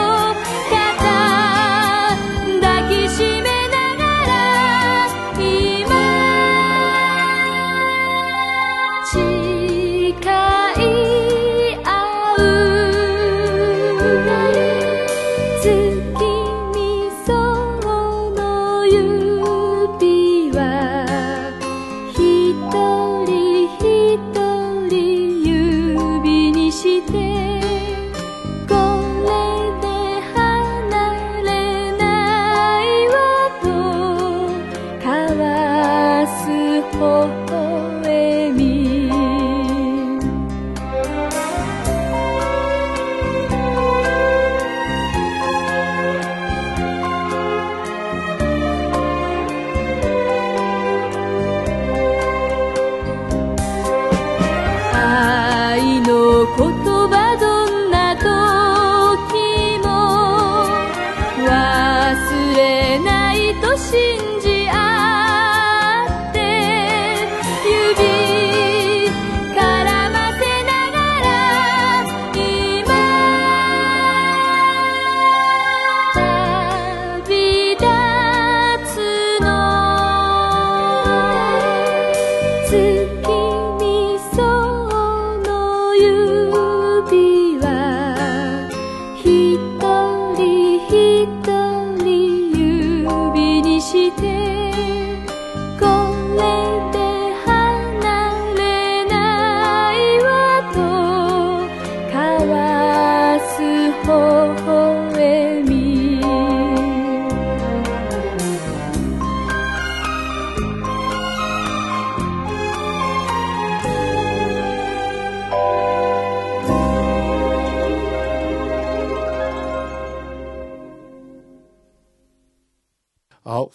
肩抱きしめながら今誓い合う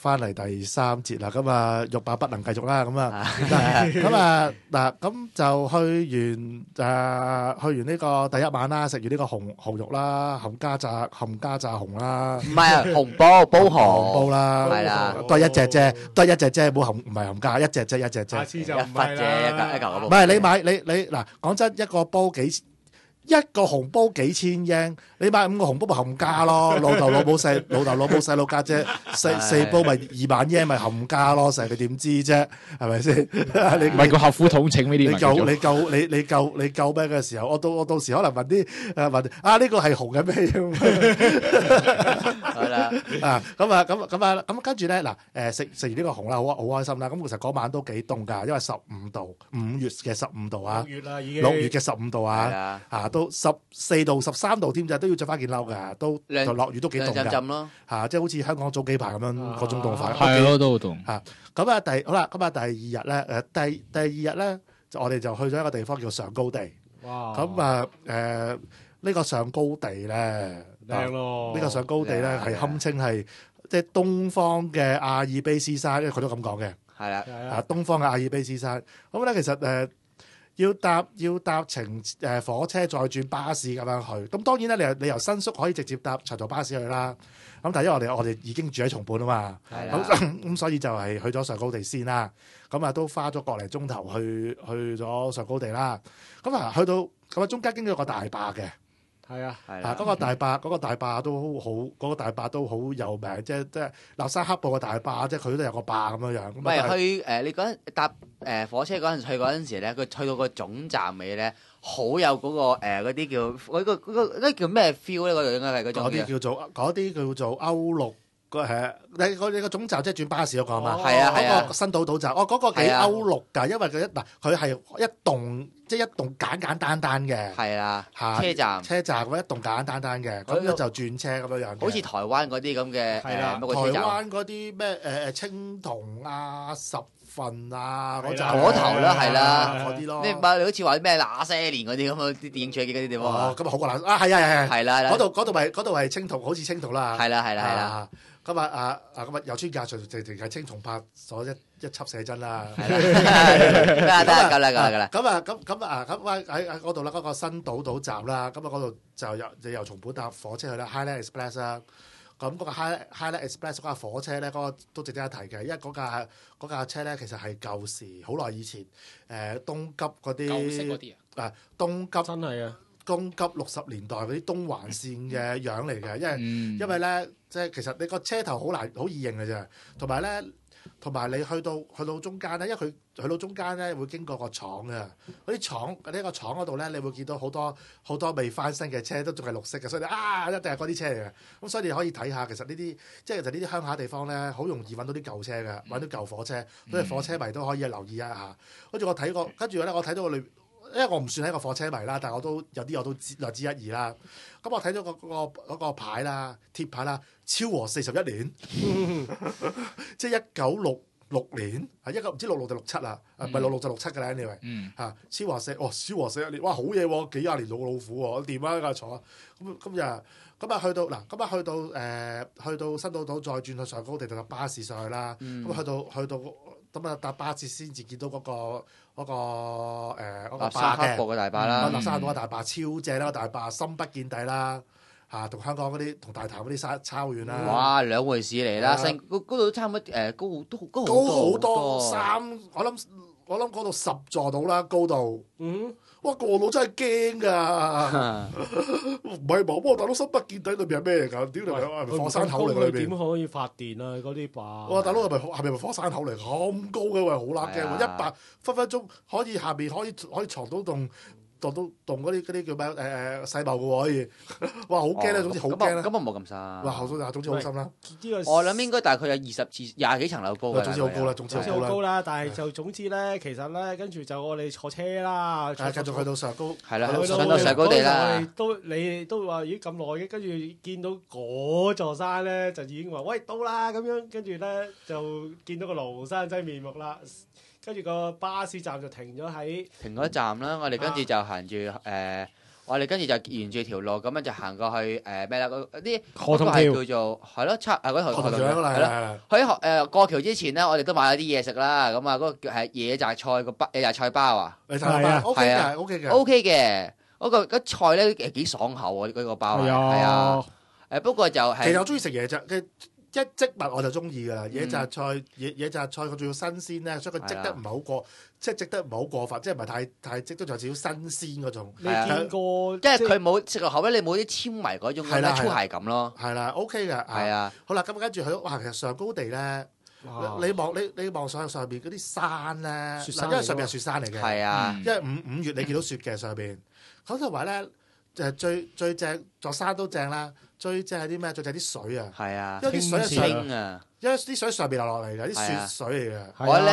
翻嚟第3節啦，咁啊欲罷不能繼續啦，咁啊咁就去完呢個第一晚啦，食完呢個紅肉啦，冚家炸紅啦， 唔係啊，紅煲煲紅紅煲啦， 係啦， 都係一隻啫，冇冚，唔係冚家，一隻啫， 下次就一忽唔係啫， 啦。 一嚿唔係你買你嗱，講真一個煲一個紅煲幾千英，你買5個紅煲咪冚家咯，老豆老母細佬家姐四煲咪2萬英咪冚家咯，成日你點知啫？係咪先？你唔係個合府統請呢啲咪叫做你夠咩嘅時候？我到時可能問啲問呢個係紅嘅咩咁？ 係啦， 咁跟住咧嗱食完呢個紅啦，好開心啦。咁其實嗰晚都幾凍㗎，因為15度，5月嘅15度啊 6月啦已經。 ，6月嘅15度係啊， 啊， 都14度、13度添咋，都要着翻件褸㗎，都涼就落雨都幾凍㗎， 涼浸浸咯， 即係好似香港早幾排咁樣嗰種凍法。 係咯，都好凍。 咁啊好啦，咁啊第二日咧第二日咧就我哋就去咗一個地方叫上高地。 哇！ 咁呢個上高地咧靚咯。 呢個上高地咧係堪稱係即係東方嘅阿爾卑斯山，因為佢都咁講嘅。 係啦， 係啊。 東方嘅阿爾卑斯山，咁咧其實要搭程火車再轉巴士咁樣去，咁當然咧你由新宿可以直接搭長途巴士去啦。咁但係因為我哋已經住喺松本啊嘛， 係啦， 咁所以就係去咗上高地先啦。咁啊都花咗個零鐘頭去咗上高地啦。咁啊去到咁啊中間經過個大壩嘅。 係啊。 係啦， 嗰個大壩都好，嗰個大壩都好有名，即係立山黑布嘅大壩，即係佢都有個壩咁樣樣。 唔係去你嗰陣搭火車嗰陣去嗰陣時咧，佢去到個總站尾咧，好有嗰個嗰啲叫嗰叫咩 feel 咧？嗰度應該係嗰種嗰啲叫做歐陸你個總站即係轉巴士嗰個嘛？ 係啊係啊嗰個新島站，嗰個幾歐陸㗎，因為佢係一棟即係一棟簡單嘅。 係啦， 嚇車站咁一棟簡單嘅，咁咧就轉車咁樣樣嘅。 好似台灣嗰啲咁嘅係啦台乜個車站， 灣嗰啲咩青銅啊、十份啊嗰扎嗰頭啦係啦嗰啲咯。 你好似話咩那些年嗰啲咁啊，啲電影取景嗰啲地方啊， 咁啊好過嗱係係啦， 嗰度係青銅，好似青銅啦。 係啦係啦， 咁啊有村架純淨係青銅拍咗一輯寫真啦。 係啦，得夠啦。 咁喺嗰度啦，嗰個新島站啦，咁啊嗰度就由松本搭火車去啦 ，Highland Express 啦。咁嗰個 Highland Express 嗰架火車咧，嗰個都值得一提嘅，因為嗰架車咧其實係舊時好耐以前東急嗰啲舊式嗰啲東急真係啊。 東急60年代嗰啲東環線嘅樣嚟嘅，因為咧即係其實你個車頭好易認嘅啫，同埋你去到中間咧，因為佢去到中間咧會經過個廠嘅，嗰啲廠呢個廠嗰度咧，你會見到好多未翻新嘅車都仲係綠色嘅，所以一定係嗰啲車嚟嘅。咁所以你可以睇下，其實呢啲即係呢啲鄉下地方咧，好容易揾到啲舊車嘅，揾到舊火車，所以火車迷都可以留意一下。跟住我睇過，跟住咧我睇到個裏。因為我唔算係一個火車迷啦，但係有啲我都略知一二啦。咁我睇到嗰個牌啦、貼牌啦，昭和41年，即係1966年，唔知66定67啦，唔係66就67㗎啦，anyway，昭和41年，哇好嘢喎，幾廿年老虎喎，掂啊架坐。咁去到新島再轉去上高地就搭巴士上去啦。咁去到咁啊搭巴士先至見到嗰個立山黑布嘅大壩啦， 立山嗰個大壩超正啦，個大壩深不見底啦，同香港嗰啲同大潭嗰啲差好遠啦。 哇，兩回事嚟啦，嗰度都差唔多高好多我諗嗰度10座到啦，高度。哇！個腦真係驚㗎，唔係冇喎，大佬深不見底裏邊係咩嚟㗎？屌你係咪火山口嚟㗎裏邊？ 點可以發電啊？嗰啲壩。 哇！大佬係咪火山口嚟？咁高嘅喂，好撚驚喎！100分鐘可以下邊可以藏到棟嗰啲叫咩世貿嘅喎，可以。哇！好驚咧，總之好驚啦。 咁啊冇咁深。 哇！總之好深啦。 我諗應該大概有20至20幾層樓高嘅。 總之好高啦，總之好高啦。但係就總之咧，其實咧，跟住就我哋坐車啦， 繼續去到上高。 係啦，上到上高地啦。 你都話咦咁耐嘅，跟住見到嗰座山咧，就已經話喂到啦咁樣，跟住咧就見到個廬山真面目啦。跟住個巴士站就停咗站啦，我哋跟住就行住我哋跟住就沿住條路咁樣就行過去咩啦？嗰啲河童橋嗰個係叫做係咯，嗰啲河童橋係咯。喺過橋之前咧，我哋都買咗啲嘢食啦。咁啊，嗰個叫係野雜菜個野雜菜包啊， 係啊 ，OK 嘅，OK 嘅。 OK 嘅。嗰菜咧幾爽口啊！嗰個包係啊。不過就係其實我中意食野雜嘅一積物我就中意㗎啦。野雜菜野雜菜佢仲要新鮮咧，所以佢積得唔係好過，即係積得唔係好過分，即係唔係太積得仲有少少新鮮嗰種。 你見過即係佢冇食落口咧，你冇啲纖維嗰種嘅粗鞋感咯。 係啦，OK 嘅。 係啊。 好啦，咁跟住佢哇，其實上高地咧，你望上邊嗰啲山咧， 雪山因為上邊係雪山嚟嘅。 係啊。 因為五月你見到雪嘅上邊，咁同埋咧就係最正座山都正啦。最正係啲咩？最正係啲水啊！ 係啊， 因為啲水係清啊， 因為啲水上邊流落嚟嘅，啲雪水嚟嘅。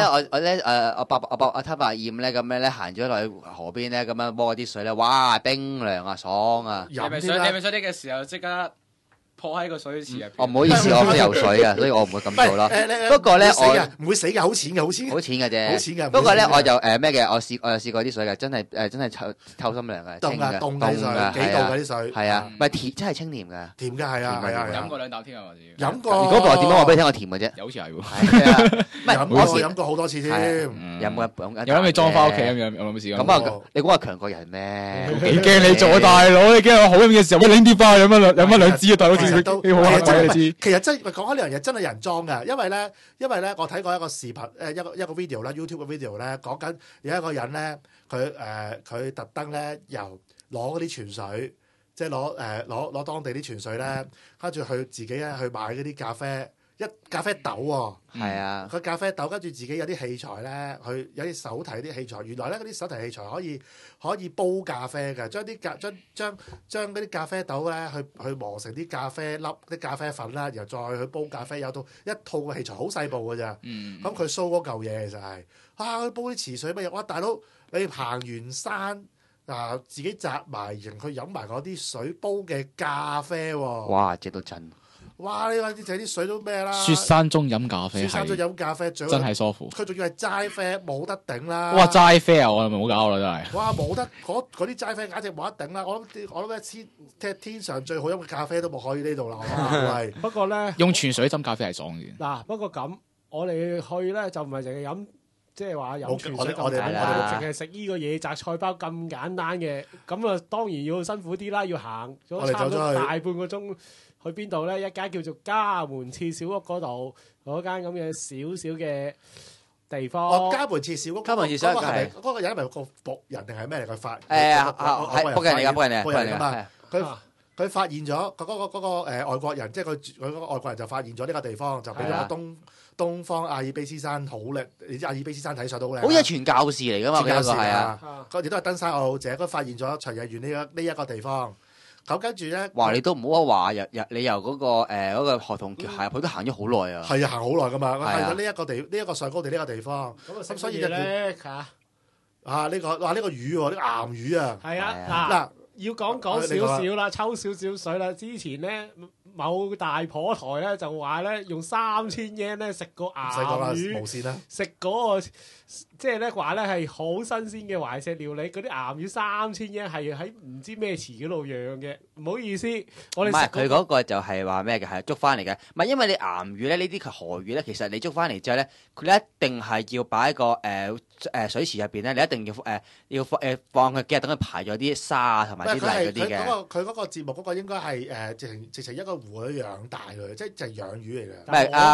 我偷白厭咧咁樣咧行咗落去河邊咧咁樣摸啲水咧，哇冰涼啊爽啊！ 你咪想啲嘅時候即刻撲喺個水池入邊。 唔好意思，我唔識游水啊，所以我唔會咁做咯。不過咧我唔會死嘅，好淺嘅，好淺嘅啫。 好淺嘅。 不過咧我就咩嘅，我試過啲水嘅，真係透心涼嘅， 凍嘅，凍嘅水，幾度嘅啲水。 係啊，唔係甜，真係清甜嘅。 甜嘅係啊， 飲過2啖添啊，或者飲過。 如果我點樣話俾你聽，我甜嘅啫。 有好似係喎。 係啊，唔係我飲過好多次添。 有冇有諗你裝翻屋企咁樣？有冇試過？ 咁啊，你估我強過人咩？ 幾驚你做大佬？你驚我好飲嘅時候，喂拎啲翻去飲翻兩支啊！大佬知你好閪鬼你知。 其實真講開呢樣嘢真係有人裝㗎，因為咧我睇過一個視頻一個 video 啦 YouTube 嘅 video 咧，講緊有一個人咧佢特登咧由攞嗰啲泉水，即係攞當地啲泉水咧，跟住佢自己咧去買嗰啲咖啡豆喎。 係啊， 佢咖啡豆跟住自己有啲器材咧，佢有啲手提啲器材，原來咧嗰啲手提器材可以煲咖啡嘅，將嗰啲咖啡豆咧去磨成啲咖啡粒、啲咖啡粉啦，然後再去煲咖啡，有到一套嘅器材好細部㗎咋。咁佢 show 嗰嚿嘢其實係佢煲啲池水乜嘢？哇，大佬你行完山自己摘埋型去飲埋嗰啲水煲嘅咖啡喎。 哇，正到震！ 哇！你話啲水都咩啦？ 雪山中飲咖啡， 雪山中飲咖啡真係舒服。 佢仲要係齋啡，冇得頂啦！ 哇，齋啡啊！我係咪唔好搞啦，真係。 哇，冇得嗰啲齋啡簡直冇得頂啦！我諗天上最好飲嘅咖啡都冇可以呢度啦，係。 不過咧， 用泉水斟咖啡係爽嘅。 嗱，不過咁我哋去咧就唔係淨係飲，即係話飲泉水咁簡單，我哋淨係食呢個野雜菜包咁簡單嘅，咁啊當然要辛苦啲啦，要行咗差唔多大半個鐘。去邊度咧？一間叫做家門切小屋嗰度，嗰間咁嘅少少嘅地方。 家門切小屋， 家門切小屋係嗰個人係咪個僕人定係咩嚟？佢發係僕人嚟㗎，僕人嚟㗎嘛。佢發現咗嗰個外國人，即係佢嗰個外國人就發現咗呢個地方，就俾咗東方阿爾卑斯山好靚。你知阿爾卑斯山睇上都好靚。 好似係傳教士嚟㗎嘛？ 傳教士係啊， 佢哋都係登山愛好者。佢發現咗長日園呢一個地方。咁跟住咧， 哇！你都唔好話你由嗰個河童橋行入去都行咗好耐啊。 係啊，行好耐噶嘛。係啊，呢一個上高地呢個地方。咁所以咧呢個魚喎，呢個岩魚啊。 係啊，嗱，要講少少啦，抽少少水啦。之前咧，某大婆台咧就話咧，用3000yen咧食個岩魚， 無線啦， 食嗰個。即係咧話咧係好新鮮嘅懷石料理，嗰啲岩魚3000yen係喺唔知咩池嗰度養嘅，唔好意思，我哋唔係佢嗰個就係話咩嘅，係捉翻嚟嘅。唔係因為你岩魚咧，呢啲河魚咧，其實你捉翻嚟之後咧，佢一定係要擺喺個水池入邊咧，你一定要放佢幾日，等佢排咗啲沙啊同埋啲泥嗰啲嘅。 佢嗰個節目嗰個應該係直情一個湖去養大佢，即係就係養魚嚟嘅。 唔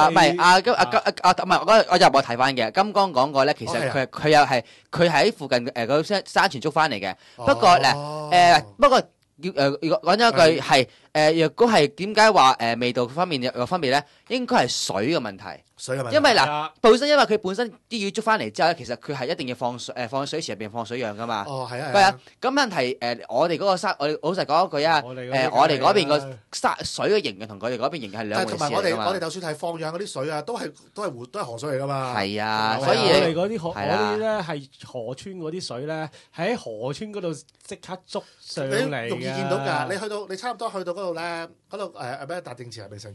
係我就冇睇翻嘅。金剛講過咧，其實佢又係佢喺附近嗰山泉捉翻嚟嘅。不過不過如果講咗一句係若果係點解話味道方面有分別咧？應該係水嘅問題。因為本身佢身啲魚捉翻嚟之後咧，其實佢係一定要放喺水池入邊放水養噶嘛。 哦，係啊。 係啊。咁問題我哋嗰個山，我老實講一句啊，我哋嗰邊個水嘅營養同佢哋嗰邊營養係兩回事嚟㗎嘛。 同埋我哋就算係放養嗰啲水啊，都係河水嚟㗎嘛。 係啊，所以我哋嗰啲咧係河川嗰啲水咧，喺河川嗰度即刻捉上嚟嘅。 容易見到㗎，你差唔多去到嗰度咧，嗰度咩達正池係咪上次啊？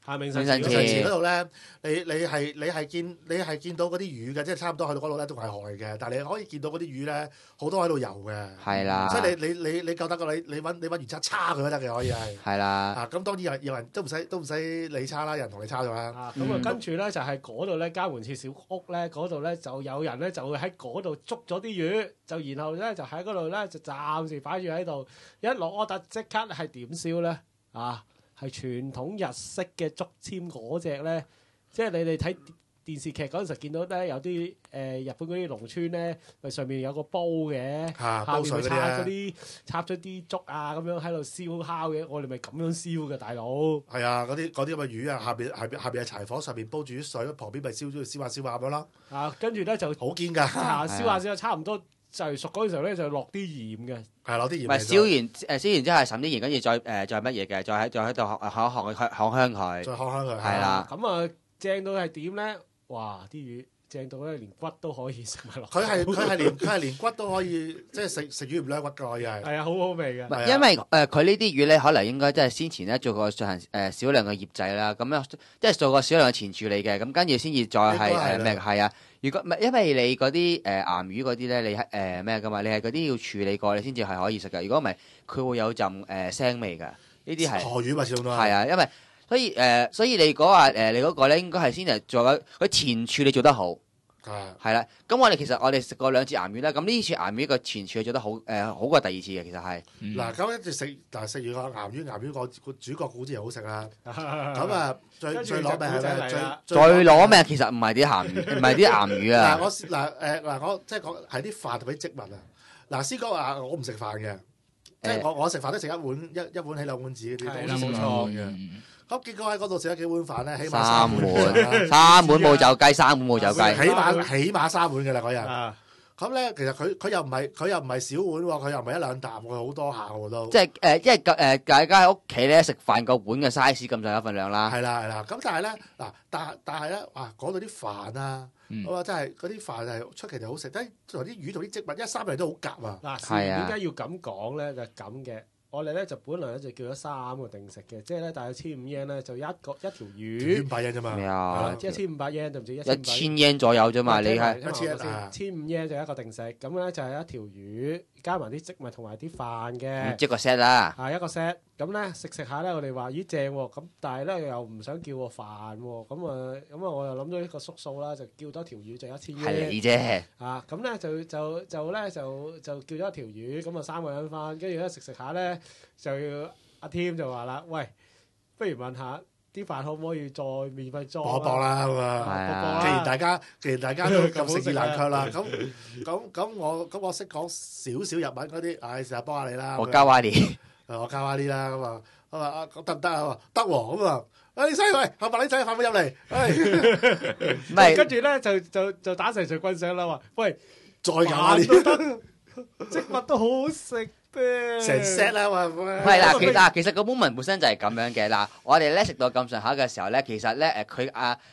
下明明神上池池嗰度咧，你係見到嗰啲魚嘅，即係差唔多去到嗰度咧，仲係海嘅。但係你可以見到嗰啲魚咧，好多喺度游嘅。 係啦， 所以你夠得個你揾魚叉叉佢都得嘅，可以係。 係啦， 啊，咁當然有人都唔使你叉啦，有人同你叉咗啦。 啊，咁啊，跟住咧就係嗰度咧，交換設小屋咧，嗰度咧就有人咧就會喺嗰度捉咗啲魚，就然後咧就喺嗰度咧就暫時擺住喺度，一落 order 即刻係點燒咧？啊，係傳統日式嘅竹籤嗰只咧，即係你哋睇電視劇嗰陣時見到咧，有啲日本嗰啲農村咧，咪上面有個煲嘅，下煲面咪水嗰啲啊插咗啲竹啊咁樣喺度燒烤嘅，我哋咪咁樣燒嘅，大佬。 係啊，嗰啲咁嘅魚啊，下邊係柴火，上邊煲住啲水，旁邊咪燒下燒下咁樣咯。 啊，跟住咧就好堅㗎， 啊燒下燒下，差唔多就係熟嗰陣時候咧，就落啲鹽嘅。 係落啲鹽。 唔係燒完之後係滲啲鹽，跟住再乜嘢嘅，再喺度烘香佢， 再烤香佢。 係啦。 咁啊，正到係點咧？哇！啲魚正到咧，連骨都可以食埋落。 佢係連骨都可以，即係食魚唔甩骨㗎，可以係。 係啊，好好味嘅。 唔係因為佢呢啲魚咧，可能應該即係先前咧做過進行少量嘅醃製啦，咁樣即係做過少量嘅前處理嘅，咁跟住先至再係咩？係啊，如果唔係因為你嗰啲岩魚嗰啲咧，你係咩㗎嘛？你係嗰啲要處理過，你先至係可以食㗎。如果唔係，佢會有陣腥味㗎。呢啲係河魚嘛，始終都係啊，因為所以你講話你嗰個咧應該係先係做咗佢前處理做得好。係啦，咁我哋食過2次岩魚啦，咁呢次岩魚個前處理做得好好過第2次嘅，其實係。 嗱，咁一直食完個岩魚個主角估之好食啦。咁啊，最攞命係咩？ 最攞命其實唔係啲鹹魚，唔係啲岩魚啊。 我即係講係啲飯同啲植物啊。嗱，師哥話我唔食飯嘅，即係我食飯都食一碗起2碗紙嗰啲， 係啦，冇錯嘅。咁結果喺嗰度食咗幾碗飯咧，起碼 3碗 3 冇走雞，3碗冇走雞， 起碼3碗嘅啦嗰日。咁咧，其實佢又唔係小碗喎，佢又唔係1-2啖，佢好多下喎都。 即係因為大家喺屋企咧食飯個碗嘅 size 咁上下份量啦。 係啦，咁但係咧嗱，但係咧，哇講到啲飯啊，我話真係嗰啲飯係出奇地好食，同啲魚同啲植物一三樣都好夾啊。 嗱，點解要咁講咧？就係咁嘅。我哋咧就本來咧就叫咗3個定食嘅，即係咧大約15 yen 咧就一條魚。 500 yen 啫嘛。 咩啊？ 即係1500 yen 對唔住 1000 yen 左右啫嘛，你係 1500 yen 就一個定食，咁咧就係一條魚加埋啲植物同埋啲飯嘅。 即係個 set 啦。 一個 set，咁咧食下咧，我哋話咦正喎，咁但係咧又唔想叫個飯喎，咁啊我又諗到呢個縮數啦，就叫多條魚就1000 yen。 係你啫。 咁咧就叫咗一條魚，咁啊3個人翻，跟住咧食下咧。就要阿 Tim 就話啦，喂，不如問下啲飯可唔可以再免費裝搏一搏啦咁啊！既然大家都咁食意難卻啦，咁我識講少日文嗰啲，試下幫下你啦。 我加瓦尼， 我加瓦尼啦咁啊，得唔得啊？得喎咁啊！你犀喂，後白你仔快啲入嚟， 唔係跟住咧就打成隨棍上啦，話喂再加瓦尼都得，植物都好好食。 成 set 啦嘛， 係啦，其實個 moment 本身就係咁樣嘅嗱，我哋咧食到咁上下嘅時候咧，其實咧佢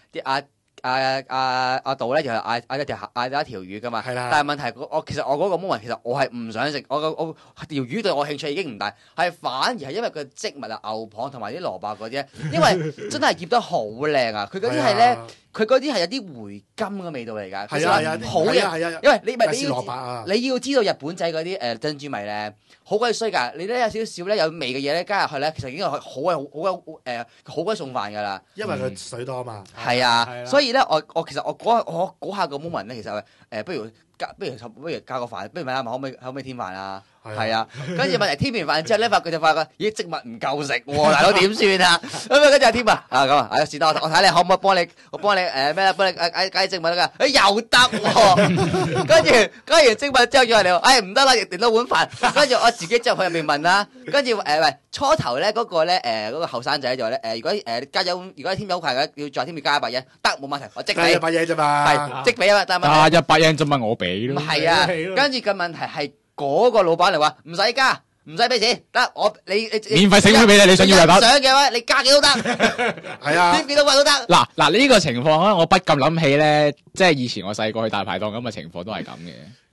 阿杜咧就嗌一條魚噶嘛， 係啦。 但係問題其實我嗰個 moment 其實我係唔想食，我條魚對我興趣已經唔大，係反而係因為佢植物啊牛蒡同埋啲蘿蔔嗰啲，因為真係醃得好靚啊！佢嗰啲係咧，佢嗰啲係有啲回甘嘅味道嚟㗎， 係啊， 好嘅，因為你咪你要知道日本仔嗰啲珍珠米咧。好鬼衰㗎！你咧有少少咧有味嘅嘢咧加入去咧，其實已經係好鬼送飯㗎啦。 因為佢水多啊嘛。 係啊，所以咧其實我嗰下個 moment 咧，其實不如加個飯，不如問下可唔可以添飯啊？係啊，跟住問題添完飯之後咧，佢就發覺咦植物唔夠食喎，大佬點算啊？咁啊跟住阿添啊是但我睇你可唔可以幫你幫你幫你嗌植物得㗎？又得喎，跟住植物之後叫人哋唔得啦，亦定多碗飯。跟住我自己就去入面問啦，跟住初頭咧嗰個咧嗰個後生仔就話咧如果如果添有排嘅要再添加100 yen，得冇問題，我即俾 100 yen啫嘛， 係即俾啊嘛，但係問題100 yen 啫嘛，我俾咯。 係啊，跟住個問題係。嗰個老闆嚟話唔使加，唔使俾錢，得你免費整俾你，你想要就得。 想嘅話，你加幾都得， 係啊， 添幾多個都得。 嗱呢個情況咧，我不禁諗起咧，即係以前我細個去大排檔咁嘅情況都係咁嘅。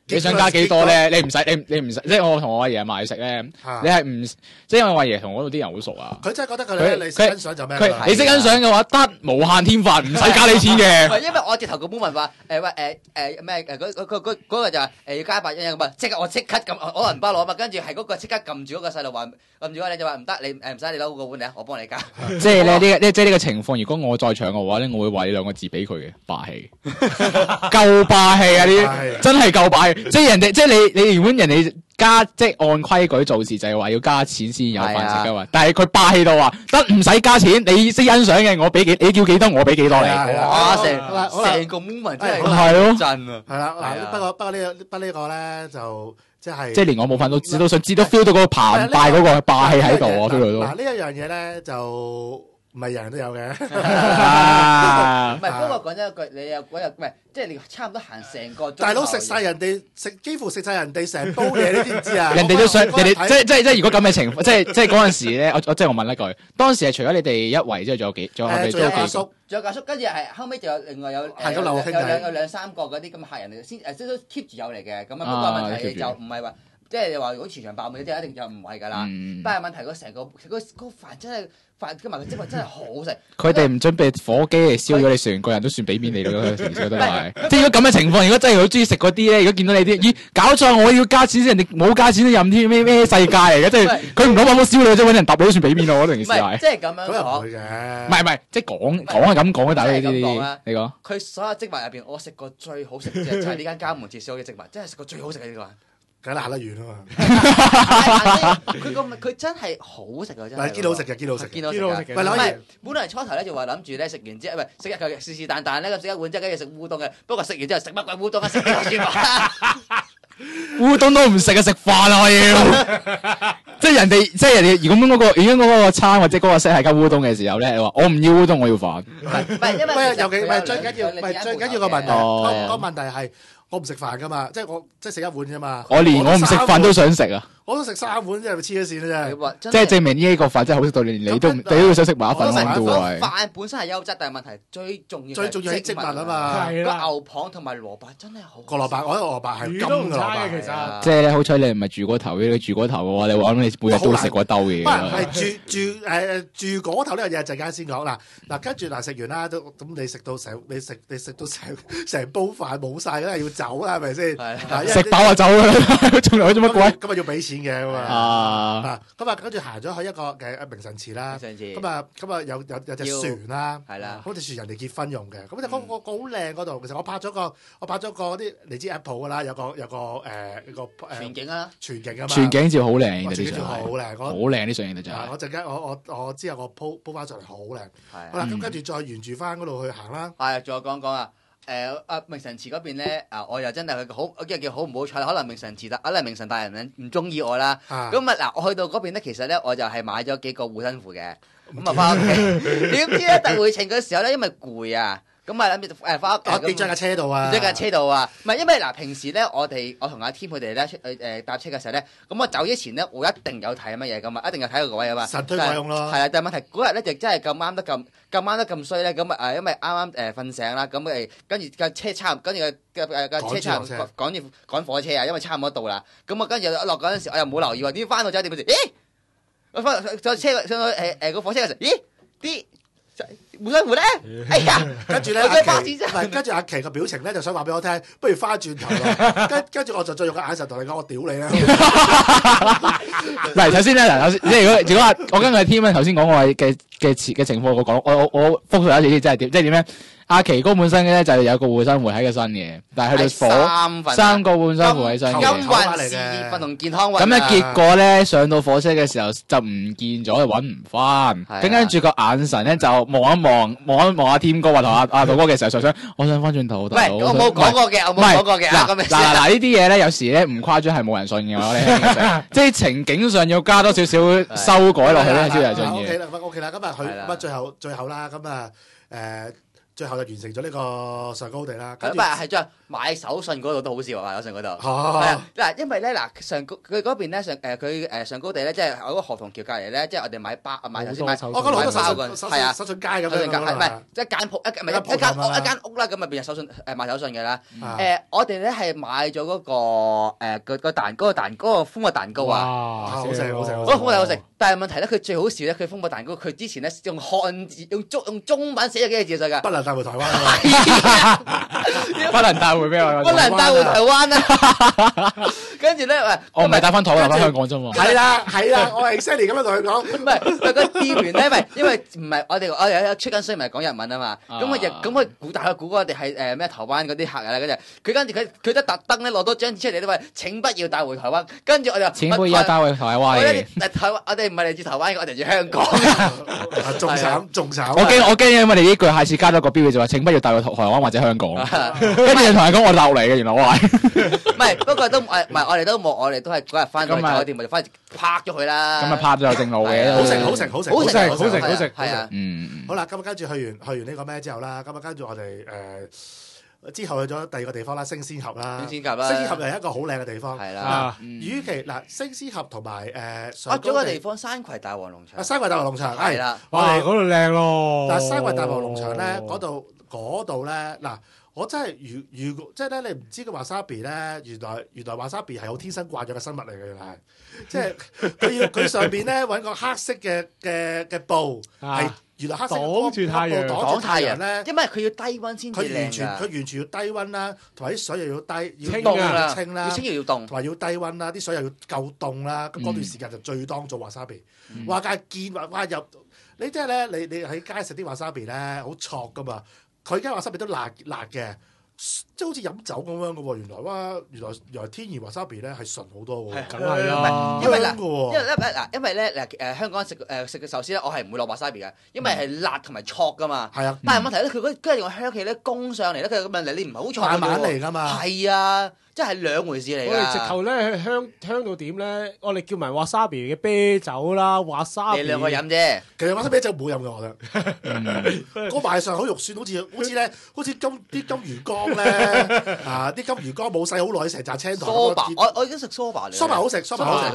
你想加幾多咧？你唔使，即係我同我阿爺買食咧，你係唔即係因為我阿爺同嗰度啲人好熟啊。 佢真係覺得佢你識欣賞就咩？ 你識欣賞嘅話，得無限添飯，唔使加你錢嘅。 唔係因為我直頭個本文話咩嗰個就係要加100蚊咁啊！我即刻撳攞銀包攞嘛，跟住係嗰個即刻撳住嗰個細路話撳住你就話唔得，你唔使你攞個碗嚟，我幫你加。 即係咧呢個情況，如果我在場嘅話咧，我會話呢兩個字俾佢嘅霸氣，夠霸氣啊！呢真係夠霸氣，即係人哋即係你原本人哋加即係按規矩做事就係話要加錢先有飯食噶嘛，但係佢霸氣到話得唔使加錢，你識欣賞嘅我俾你叫幾多我俾幾多你， 哇！成個 moment 真係係咯震啊！ 係啦，嗱不過呢個咧就即係連我冇飯都想知道 feel 到嗰個澎湃嗰個霸氣喺度啊 feel 到。 嗱呢一樣嘢咧就。唔係人人都有嘅， 唔係不過講真一句，你有嗰日唔係即係你差唔多行成個鐘頭。 大佬食晒人哋幾乎食晒人哋成煲嘢，你知唔知啊？ 人哋都想人哋即係如果咁嘅情況，即係嗰陣時咧，我問一句，當時係除咗你哋一圍之後，仲有幾？仲有家叔，跟住係後尾就有另外有兩三個嗰啲咁嘅客人嚟先即都 keep 住有嚟嘅，咁啊不過問題就唔係話。即係你話如果全場爆滿，即係一定就唔係㗎啦。但係問題個成個飯真係加埋個積雲真係好食。佢哋唔準備火機嚟燒咗你，成個人都算俾面你咯。成日都係。即係如果咁嘅情況，如果真係好中意食嗰啲咧，如果見到你啲，咦搞錯我要加錢先，人哋冇加錢都任添咩世界嚟嘅？即係佢唔講話冇燒你，即係揾人揼你都算俾面我嗰件事係。 即係咁樣講。唔會嘅。 唔係，即係講係咁講嘅，但係呢啲你講。 佢所有積雲入邊，我食過最好食嘅就係呢間嘉門節燒嘅積雲，真係食過最好食嘅呢個。 梗係行得遠啊嘛！ 佢真係好食啊！真係堅好食嘅，堅好食嘅。 唔係，本來初頭咧就話諗住咧食完之後，唔係食佢是但但咧咁食一碗之後，跟住食烏冬嘅。不過食完之後食乜鬼烏冬啊？食烏冬都唔食啊！食飯啊！我要即係人哋如果嗰個餐或者嗰個 set 係加烏冬嘅時候咧，你話我唔要烏冬，我要飯。 唔係因為尤其唔係最緊要個問題，個問題係。我唔食飯噶嘛，即係食一碗啫嘛。我唔食飯都想食啊！我都食3碗，真係黐咗線啦！真係。即係證明呢一個飯真係好食到連你都想食埋一份咁多喎。 飯本身係優質，但係問題最重要係植物啊嘛。 個牛蒡同埋蘿蔔真係好。 個蘿蔔，我覺得蘿蔔係金嘅蘿蔔其實。 即係咧，好彩你唔係住嗰頭，你住嗰頭嘅話，你話你每日都食嗰兜嘢。 係住嗰頭呢樣嘢陣間先講嗱，跟住食完啦，咁你食到成煲飯冇晒，梗係要走啦，係咪先？ 食飽就走啦，仲嚟做乜鬼？ 咁啊要俾錢嘅嘛。咁啊跟住行咗去一個嘅名神祠啦。咁啊有隻船啦。係啦。嗰隻船人哋結婚用嘅。咁就嗰個好靚嗰度。其實我拍咗個啲你知 Apple 㗎啦，有個全景啊。 全景啊嘛。 全景照好靚， 全景照好靚，好靚啲相影就真係。 我陣間我之後我鋪翻上嚟好靚。好啦，咁跟住再沿住翻嗰度去行啦。 係，仲有講啊。明神祠嗰邊咧，我又真係好，即係叫好唔好彩，可能明神祠可能明神大人唔中意我啦。咁嗱，我去到嗰邊咧，其實咧我就係買咗幾個護身符嘅，咁啊翻屋企。點知咧特回程嘅時候咧，因為攰啊。咁啊諗住翻屋企， 跌咗架車度啊！ 跌咗架車度啊！唔係因為嗱，平時咧我同阿添佢哋咧搭車嘅時候咧，咁我走之前咧，我一定有睇乜嘢噶嘛，一定有睇個位啊嘛。 神推鬼用咯。係啊，但係問題嗰日咧就真係咁啱得咁衰咧，咁因為啱啱瞓醒啦，咁跟住架車跟住架車差趕火車啊，因為差唔多到啦。咁啊跟住落嗰陣時，我又冇留意喎，點翻到酒店嗰時，咦？我翻上車上去個火車嗰時，咦？啲護身符咧，哎呀， 跟住咧跟住阿琪個表情咧就想話俾我聽，不如翻轉頭咯。跟住我就再用個眼神同你講，我屌你啦！ 嗱，首先咧，即係如果話我跟佢添咧，頭先講我嘅情況，我複述一次先，即係點咧？阿琪哥本身咧就有個護身符喺個身嘅，但係去到3個護身符喺身嘅， 金運、事業運同健康運。 咁咧結果咧上到火車嘅時候就唔見咗，就揾唔翻。咁跟住個眼神咧就望一望阿添哥話同阿道哥嘅時候，我想翻轉頭。 唔係，我冇講過嘅，我冇講過嘅。 嗱呢啲嘢咧，有時咧唔誇張係冇人信嘅，我哋即係情景上要加多少少修改落去咧，先係信嘅。 OK 啦，咁啊去咁啊最後啦，咁啊最後就完成咗呢個上高地啦。跟唔住係將買手信嗰度都好笑啊！買手信嗰度係哦啊嗱，因為咧嗱上高佢嗰邊咧上高地咧，即係嗰個河童橋隔離咧，即係我哋買包買頭先買好多手信我講到好多買包嗰手係啊手信街咁樣手信街係唔係啦即係間鋪唔係間鋪頭啦一間屋啦，咁入邊有手信賣手信嘅啦。 啊我哋咧係買咗嗰個個蜂蜜蛋糕啊！ 哇， 好食好食嗰個蜂蜜好食，但係問題咧，佢最好笑咧，佢蜂蜜蛋糕佢之前咧用漢字用中文寫咗幾個字上㗎。 不能帶回台灣啊不能帶回俾我， 不能帶回台灣啊！跟住咧，喂， 我唔係帶翻台灣，帶翻香港啫嘛。 係啦係啦，我係 Sally 咁樣同佢講。 唔係個店員咧，因為唔係我哋有出緊水，咪講日文啊嘛。咁佢估大概估我哋係咩台灣嗰啲客人啦。跟住佢都特登咧攞多張紙出嚟，都話請不要帶回台灣。跟住我就請不要帶回台灣。 我哋唔係嚟自台灣，我哋嚟自香港。 仲慘仲慘。 我驚，因為你呢句下次加多個標語就話請不要帶回台灣或者香港。跟住同人講我鬧嚟嘅，原來我係。 唔係，不過都唔係我哋都冇，我哋都係嗰日翻到酒店，咪就翻拍咗佢啦。 咁啊拍咗正路嘅， 好食好食好食好食好食好食係啊。 好啦，咁啊跟住去完呢個咩之後啦，咁啊跟住我哋之後去咗第二個地方啦，星仙峽啦。 星仙峽啦， 星仙峽又係一個好靚嘅地方。 係啦。 與其嗱星仙峽同埋仲有個地方山葵大王農場。 山葵大王農場係啦。 哇，嗰度靚咯。 嗱山葵大王農場咧，嗰度咧嗱。我真係如果即係咧，你唔知個 wasabi 咧，原來 wasabi 係好天生慣咗嘅生物嚟嘅，原來係即係佢上邊咧揾個黑色嘅布係原來黑色擋住太陽， 擋住太陽咧， 因為佢要低溫先至靚㗎。 佢完全要低溫啦，同埋啲水又要低，要清啦， 清啦， 要清要凍， 同埋要低溫啦，啲水又要夠凍啦。咁嗰段時間就最當做 wasabi。話界見話入你即係咧，你喺街食啲 wasabi 咧，好挫噶嘛。佢而家 wasabi 都辣嘅，即係好似飲酒咁樣嘅喎。原來天然 wasabi 咧係純好多喎， 梗係啦。 因為咧香港食嘅壽司咧，我係唔會落 wasabi 嘅，因為係辣同埋挫噶嘛。 係啊， 但係問題咧，佢嗰跟住個香氣咧攻上嚟咧，佢咁樣你唔係好挫慢慢嚟㗎嘛。 係啊。即係兩回事嚟㗎。 我哋直頭咧香到點咧？我哋叫埋 wasabi 嘅啤酒啦，wasabi。 你兩個飲啫。 其實 wasabi 啤酒冇飲嘅，我覺得。嗰賣相好肉酸，好似金魚缸咧啲金魚缸冇洗好耐，成扎青糖。 梳白，我已經食梳白嚟。 梳白好食，梳白好食。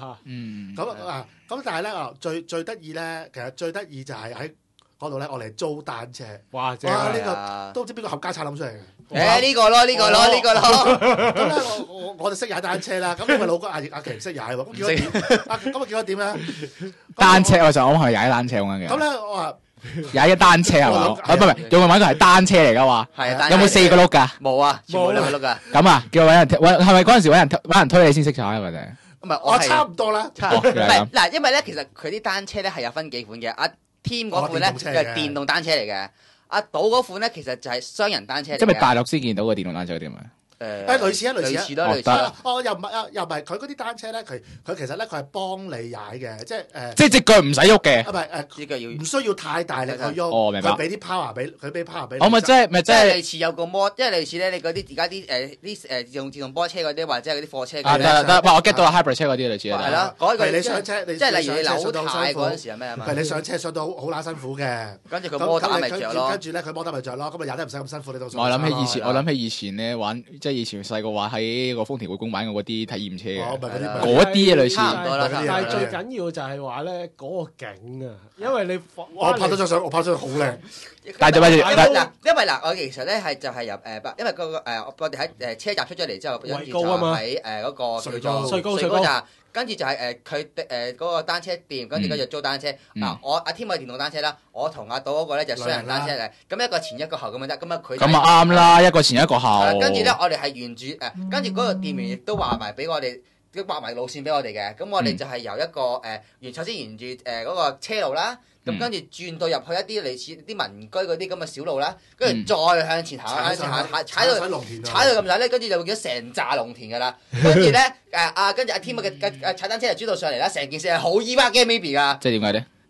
咁但係咧最得意咧，其實最得意就係喺嗰度咧，我哋租單車。 哇！正啊！呢個都唔知邊個合家產諗出嚟嘅。 呢個咯。 咁咧，我就識踩單車啦。咁因為老哥阿奇唔識踩喎。咁結果點咧？ 單車我就講係踩單車咁樣嘅。 咁咧我話踩嘅單車係嘛？唔係，用揾個係單車嚟㗎嘛？ 係啊。 有冇4個轆㗎？ 冇啊，全部2個轆㗎。 咁啊，叫揾人係咪嗰陣時揾人推你先識踩或者？ 唔係， 我差唔多啦。 唔係嗱，因為咧其實佢啲單車咧係有分幾款嘅。Team 嗰款咧就係電動單車嚟嘅，阿島嗰款咧其實就係雙人單車嚟嘅。 即係咪大陸先見到個電動單車嗰啲咪？ 類似類似咯。 又唔係佢嗰啲單車咧，佢其實咧佢係幫你踩嘅，即係即係隻腳唔使喐嘅。 唔係隻腳要唔需要太大力去喐。 哦，明白。 佢俾啲 power 俾你。 我咪即係類似有個摩，即係類似咧你嗰啲而家啲自動波車嗰啲或者係嗰啲貨車。 得，我 get 到 hybrid 車嗰啲類似。 係咯，嗰個你上車， 即係例如你扭軚嗰陣時係咩啊嘛？ 係你上車上到好乸辛苦嘅。 跟住佢摩打咪着咯。 跟住咧佢摩打咪着咯，咁啊踩得唔使咁辛苦。 我諗起以前咧玩，即係以前細個玩喺個豐田會公玩過嗰啲體驗車嘅，嗰啲嘢類似。 差唔多啦。 但係最緊要就係話咧嗰個景啊，因為你我拍咗張相，好靚。 但係因為我其實咧係就係由因為嗰個我哋喺車站出咗嚟之後，跟住就喺嗰個叫做穗高站，跟住就係佢嗰個單車店，跟住租單車。嗱，阿添係電動單車啦，我同阿島嗰個咧就雙人單車嚟，咁一個前一個後咁樣啫。 咁啊啱啦，一個前一個後。 跟住咧，我哋係沿住跟住嗰個店員亦都話埋俾我哋，都畫埋路線俾我哋嘅。咁我哋就係由一個首先沿住嗰個車路啦。咁跟住轉到入去一啲類似啲民居嗰啲咁嘅小路啦，跟住再向前行，踩到咁滯咧，跟住就會見到成紮農田㗎啦。跟住咧跟住阿添嘅踩單車就追到上嚟啦，成件事係好 E-Bike 嘅 maybe 㗎。 即係點解咧？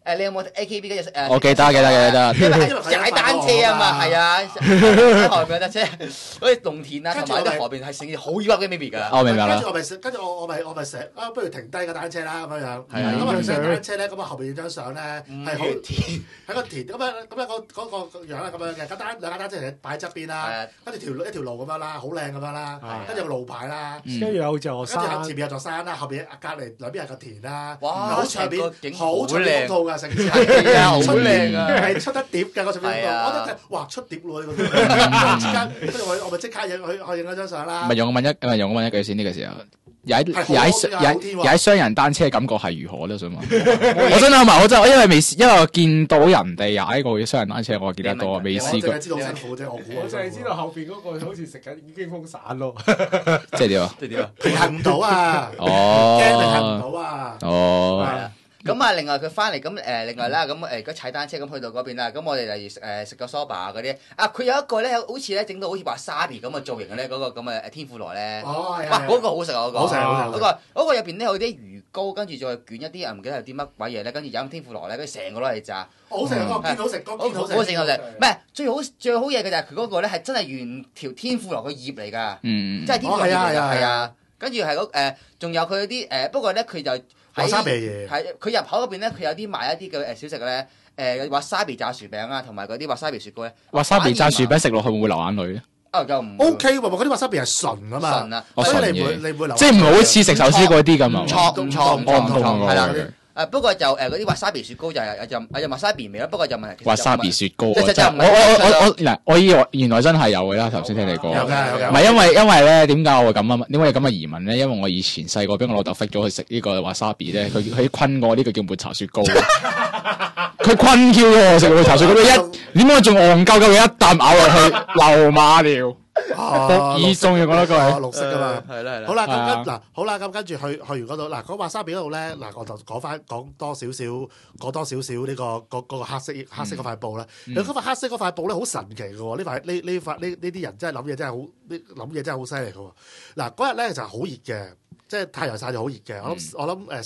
你有冇 AKB 嗰隻我記得。 因為係踩單車啊嘛，係啊，喺河邊有單車，好似農田啊，同埋啲河邊係成件好熱嘅 baby 㗎。 我明白啦跟住。我咪成不如停低個單車啦咁樣樣。 係啊咁啊停低單車咧，咁啊後邊影張相咧係好田喺個田咁樣嗰個樣係咁樣嘅，兩架單車嚟擺喺側邊啦，跟住一條路咁樣啦，好靚咁樣啦，跟住有個路牌啦， 跟住有座跟住山， 前面有座山啦，後邊隔離兩邊係個田啦， 哇好長邊成個景好出邊套㗎，成件事係啊，好出靚啊！ 係出得碟嘅嗰上邊係啊我覺得哇出碟喎呢個，即刻跟住我咪即刻影去影咗張相啦。 咪用我問一句先，呢個時候係好天喎踩雙人單車感覺係如何咧？想問，我真係我真係因為我見到人哋踩過雙人單車，我記得多，未試過我淨係，知道好辛苦啫，我估我就係知道後邊嗰個好似食緊已經風散咯。 即係點啊？ 即係點啊？ 平衡唔到啊，驚平衡唔哦到啊。 哦， 係啊。咁啊，另外佢翻嚟咁另外啦，咁如果踩單車咁去到嗰邊啦，咁我哋例如食個 soba 嗰啲啊，佢有一個咧，好似咧整到好似話沙比咁嘅造型嘅咧，嗰個咁嘅天婦羅咧， 哦，係哇，嗰個好食啊，嗰個好食嗰個入邊咧有啲魚膏，跟住再捲一啲唔記得係啲乜鬼嘢咧，跟住飲天婦羅咧，跟住成個攞嚟炸， 好食嗰個堅好食，嗰個堅好食， 好食好食。唔係最好嘢嘅就係佢嗰個咧係真係原條天婦羅嘅葉嚟㗎， 嗯， 即係天婦羅葉嚟㗎， 係啊。 跟住係仲有佢啲不過咧佢就華沙比嘢係佢入口嗰邊咧，佢有啲賣一啲嘅小食咧，華沙比炸薯餅啊，同埋嗰啲華沙比雪糕咧。 哇沙比炸薯餅食落去會唔會流眼淚咧？ 啊，就唔 O K 喎，嗰啲華沙比係純啊嘛， 純啊， 我所以純嘅你唔會留， 即係唔係好似食壽司嗰啲咁啊？ 唔錯唔錯唔錯唔錯，係啦。 啦， 不過就嗰啲華沙比雪糕就有華沙比味啦，不過就問題華沙比雪糕啊！ 即係真係嗱，我以為原來真係有嘅啦，頭先聽你講。 有㗎唔係因為咧，點解我會咁啊？點解有咁嘅疑問咧？因為我以前細個俾我老豆逼咗去食呢個華沙比咧，佢昆我呢個叫抹茶雪糕，佢昆 Q 咗我食抹茶雪糕，點解仲戇鳩鳩佢一啖咬落去流馬尿？福爾松要講多句， 綠色㗎嘛。 係啦係啦。 好啦， 係啊咁跟住去完嗰度，嗱嗰華沙比嗰度咧，嗱我就講多少少呢個嗰個黑色嗰塊布啦。你嗰塊黑色嗰塊布咧好神奇嘅喎，呢啲人真係諗嘢真係好犀利嘅喎。嗱嗰日咧就係好熱嘅，即係太陽曬就好熱嘅。我諗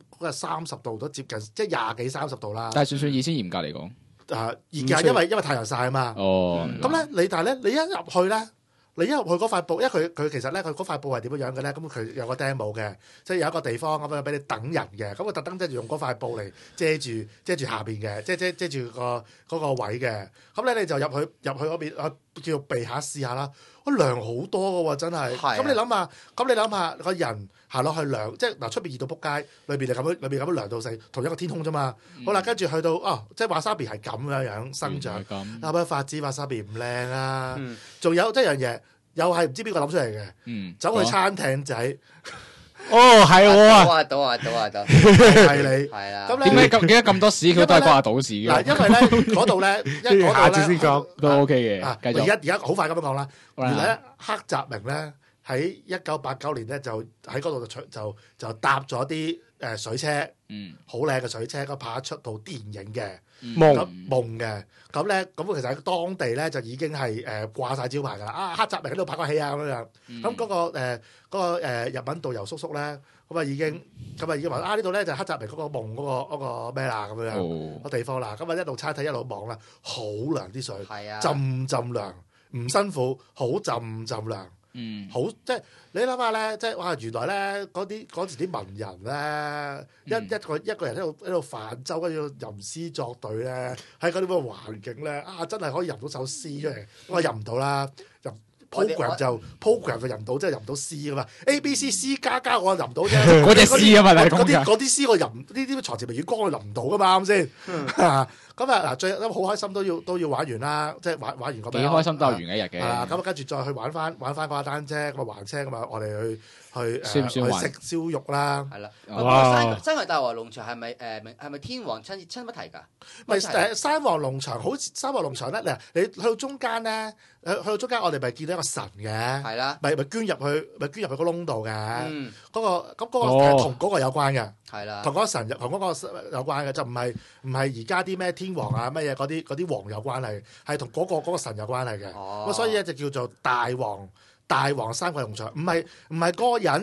30度都接近，即係20幾30度啦。 但係算以先嚴格嚟講， 熱㗎，因為太陽曬啊嘛。 哦， 咁咧，但係咧，你一入去咧，嗰塊布，因為佢其實咧，佢嗰塊布係點樣樣嘅咧？咁佢有個 demo 嘅，即係有一個地方咁樣俾你等人嘅。咁佢特登即係用嗰塊布嚟遮住下邊嘅，即係遮住嗰個位嘅。咁咧你就入去嗰邊叫避下試下啦。涼好多嘅喎，真係。咁你諗下，個人行落去涼，即係嗱出邊熱到仆街，裏邊咁樣涼到死，同一個天空啫嘛。好啦，跟住去到即係華沙比係咁樣生長。啱啱發展華沙比唔靚啊！仲有一樣嘢，又係唔知邊個諗出嚟嘅，走去餐廳仔。 哦，係喎啊！ 到啊！ 係你係啦。 咁點解咁多屎佢都係關阿島屎嘅？ 嗱，因為咧嗰度咧， 下次先講都 OK 嘅，繼續。 而家好快咁樣講啦。 好啦原來咧，黑澤明咧喺1989年咧就喺嗰度就搭咗啲水車，好靚嘅水車，咁拍一出套電影嘅夢嘅。咁咧，咁其實喺當地咧就已經係掛晒招牌㗎啦。黑澤明喺度拍過戲啊咁樣。咁嗰個日文導遊叔叔咧，咁啊已經話呢度咧就係黑澤明嗰個夢嗰個咩啦咁樣個地方啦。咁啊一路餐睇一路望啦，好涼啲水，浸涼，唔辛苦，好浸涼。好即係你諗下咧，即係哇！原來咧嗰時啲文人咧，一個人喺度泛舟，跟住吟詩作對咧，喺嗰啲咁嘅環境咧，真係可以吟到首詩出嚟。我吟唔到啦，program 就吟唔到，即係吟唔到詩噶嘛。A B C C 加我吟唔到啫。 嗰隻詩啊嘛，你講嘅嗰啲詩我吟呢啲床前明月光我吟唔到噶嘛，啱先？咁嗱，最好開心都要玩完啦，即係玩完個。 幾開心都有完一日嘅。 咁跟住再去玩翻嗰架單車，咁啊還車咁啊，我哋去算食燒肉啦。 係啦。山圍大和農場係咪天王親筆提㗎？ 唔係山王農場，好似山王農場咧，嗱你去到中間咧，我哋咪見到一個神嘅。係啦。咪捐入去個窿度嘅。嗰個同嗰個有關嘅。係啦。同嗰個神同嗰個有關嘅，就唔係而家啲咩天王啊乜嘢嗰啲王有關係，係同嗰個神有關係嘅。咁所以咧就叫做大王山圍農場，唔係嗰個人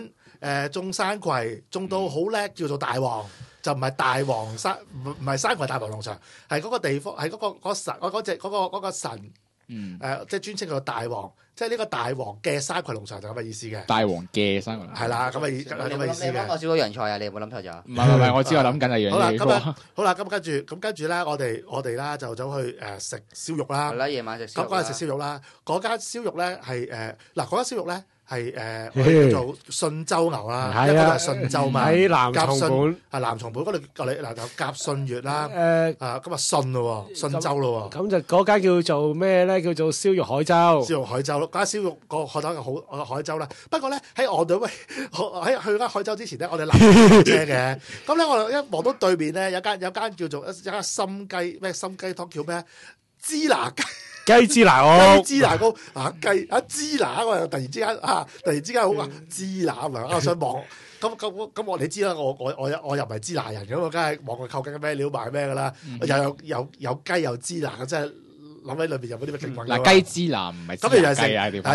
種山葵，種到好叻，叫做大王，就唔係大王山，唔係山葵大王農場，係嗰個地方，係嗰個神。即係專稱佢個大王，即係呢個大王嘅山葵農場就咁嘅意思嘅。 大王嘅山葵係啦，咁嘅意思你幫我少咗洋菜啊？你有冇諗錯咗？ 唔係，我知我諗緊係樣好啦， 嘢。 好啦，咁跟住咧，我哋啦就走去食燒肉啦。 係啦，夜晚食燒肉啦。 咁嗰日食燒肉啦，嗰間燒肉咧係嗰間燒肉咧係我哋叫做信州牛啦，因為嗰度係信州嘛。 喺南甲信松本係南松本嗰度，嗱就甲信月啦。咁啊信咯喎，信州咯喎。 咁就嗰間叫做咩咧？叫做燒肉海州。 燒肉海州咯，嗰間燒肉個海州好海州啦。不過咧喺我哋喺去間海州之前咧，我哋攔車嘅。咁咧我哋一望到對面咧有間叫做一間心雞湯叫咩？芝拿雞芝拿屋， 芝拿糕芝拿，我又突然之間好啊芝拿啊！我想望咁我你知啦，我又唔係芝拿人咁，我梗係望佢究竟咩料賣咩噶啦，又有雞有芝拿，真係諗起裏邊有冇啲咩成分。 嗱，雞芝拿唔係芝拿雞啊，條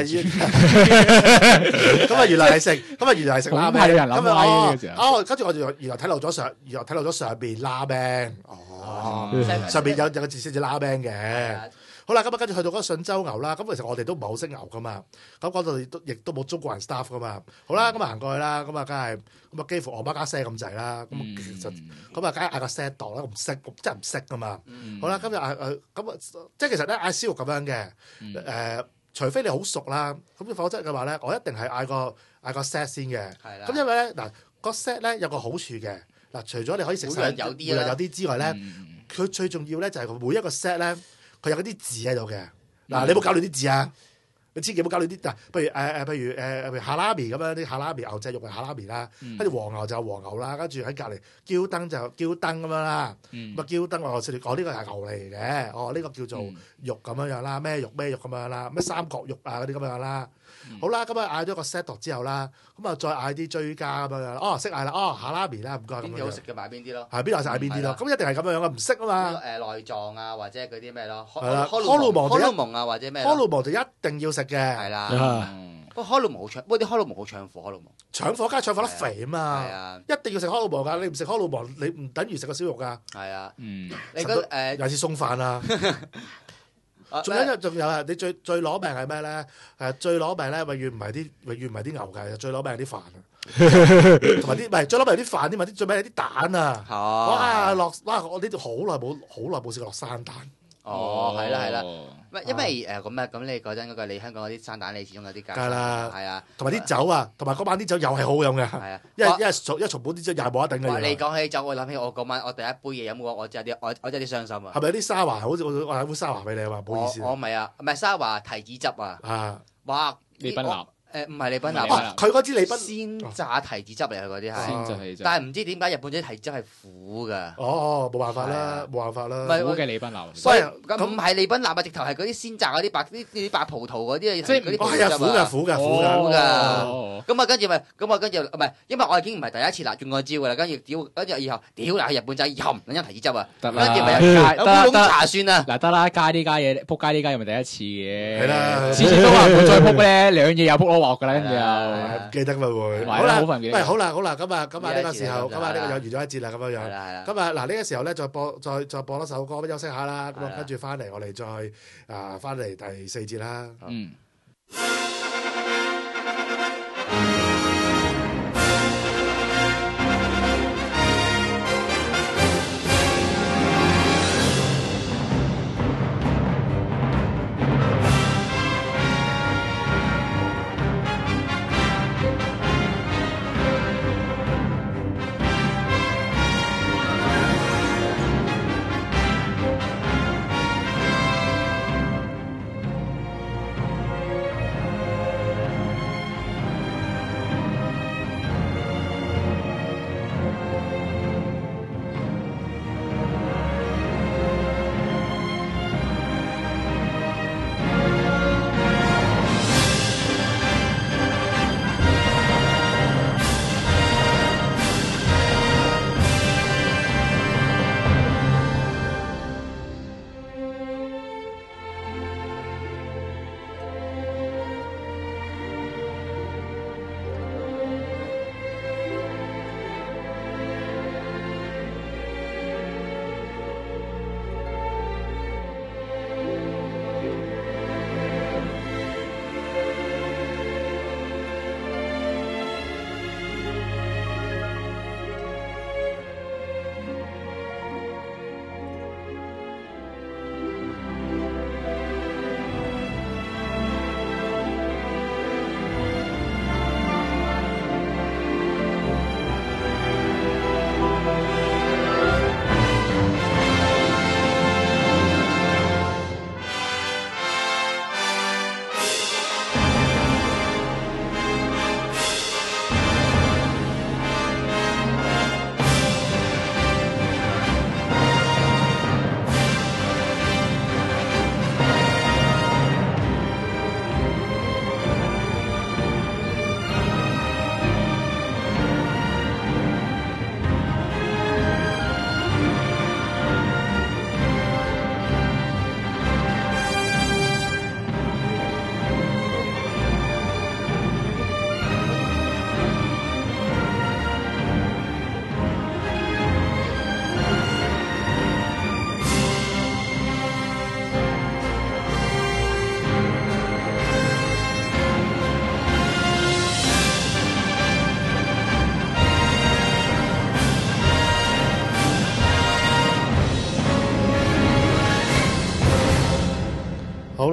咁啊原來係食拉係有人諗拉嘅時候。 跟住我原來睇漏咗上邊拉餅，上邊有個字寫住拉餅嘅。好啦，咁啊跟住去到嗰個信州牛啦，咁其實我哋都唔係好識牛噶嘛，咁嗰度亦都冇中國人 staff 噶嘛。好啦，咁啊行過去啦，咁啊梗係咁啊幾乎我媽家聲咁滯啦，咁其實咁啊梗係嗌個 set 度啦，我唔識，真係唔識噶嘛。好啦，今日咁啊，即係其實咧嗌燒肉咁樣嘅，除非你好熟啦，咁否則嘅話咧，我一定係嗌個 set 先嘅。 係啦。 咁因為咧嗱個 set 咧有個好處嘅，嗱除咗你可以食晒有啲之外咧，佢最重要咧就係每一個 set 咧。佢有嗰啲字喺度嘅，嗱你冇搞亂啲字啊！你千祈唔好搞亂啲嗱，譬如哈拉米咁樣啲哈拉米牛仔肉係哈拉米啦，跟住黃牛就黃牛啦，跟住喺隔離焦燈就焦燈咁樣啦，咁啊焦燈我呢個係牛嚟嘅，呢個叫做肉咁樣啦，咩肉咁樣啦，咩三角肉啊嗰啲咁樣啦。好啦，咁啊嗌咗個 set 之後啦，咁啊再嗌啲追加咁樣，識嗌啦，哈拉米啦，唔該咁樣。 邊啲好食嘅買邊啲咯？ 係邊度食嗌邊啲咯？咁一定係咁樣嘅，唔識啊嘛。 內臟啊，或者嗰啲咩咯？ 係啦， 科魯蒙啊，或者咩？ 科魯蒙就一定要食嘅。 係啦。不過科魯蒙好搶，不過啲科魯蒙好搶貨，科魯蒙。 搶貨梗係搶貨得肥啊嘛。係啊，一定要食科魯蒙㗎，你唔食科魯蒙，你唔等於食個燒肉㗎。係啊。你覺得有次送飯啊？仲有啊！你最攞命係咩咧？最攞命咧，永遠唔係啲牛嘅，最攞命係啲飯啊，同埋啲唔係最攞命係啲飯添，最尾係啲蛋啊！我呢度好耐冇試過落生蛋。 係啦，因為咁你嗰陣嗰個你香港嗰啲生蛋，你始終有啲價。梗係啦， 係啊， 同埋啲酒啊，同埋嗰晚啲酒又係好飲嘅。係啊，因為松本啲酒又係冇得頂嘅。 你講起酒，我諗起我嗰晚我第一杯嘢飲過，我真係有啲傷心啊。 係咪有啲沙華？好似我係杯沙華俾你啊嘛，唔好意思。 我唔係啊，唔係沙華提子汁啊。哇！ 利賓納。 唔係利賓納， 佢嗰支利賓鮮榨提子汁嚟，佢嗰啲係。 鮮榨提子汁。 但係唔知點解日本啲提子汁係苦㗎。 冇辦法啦，冇辦法啦。 苦嘅利賓納。 所以咁唔係利賓納啊，直頭係嗰啲鮮榨嗰啲白葡萄嗰啲，即係嗰啲係啊，苦㗎。 咁啊，跟住唔係，因為我已經唔係第一次啦，用過招㗎啦，跟住以後嗱去日本仔以後唔飲提子汁啊，跟住咪有烏龍茶算啊。 嗱得啦，加啲嘢，撲街呢家又咪第一次嘅。 係啦， 次次都話唔會再撲咧，兩嘢又撲攞鑊㗎啦，跟住又。 記得咪會，好啦，好啦，咁啊呢個時候，咁啊呢個又完咗一節啦，咁樣樣，咁啊嗱呢個時候咧，再播多首歌，休息下啦，咁啊跟住翻嚟，我哋再翻嚟第四節啦。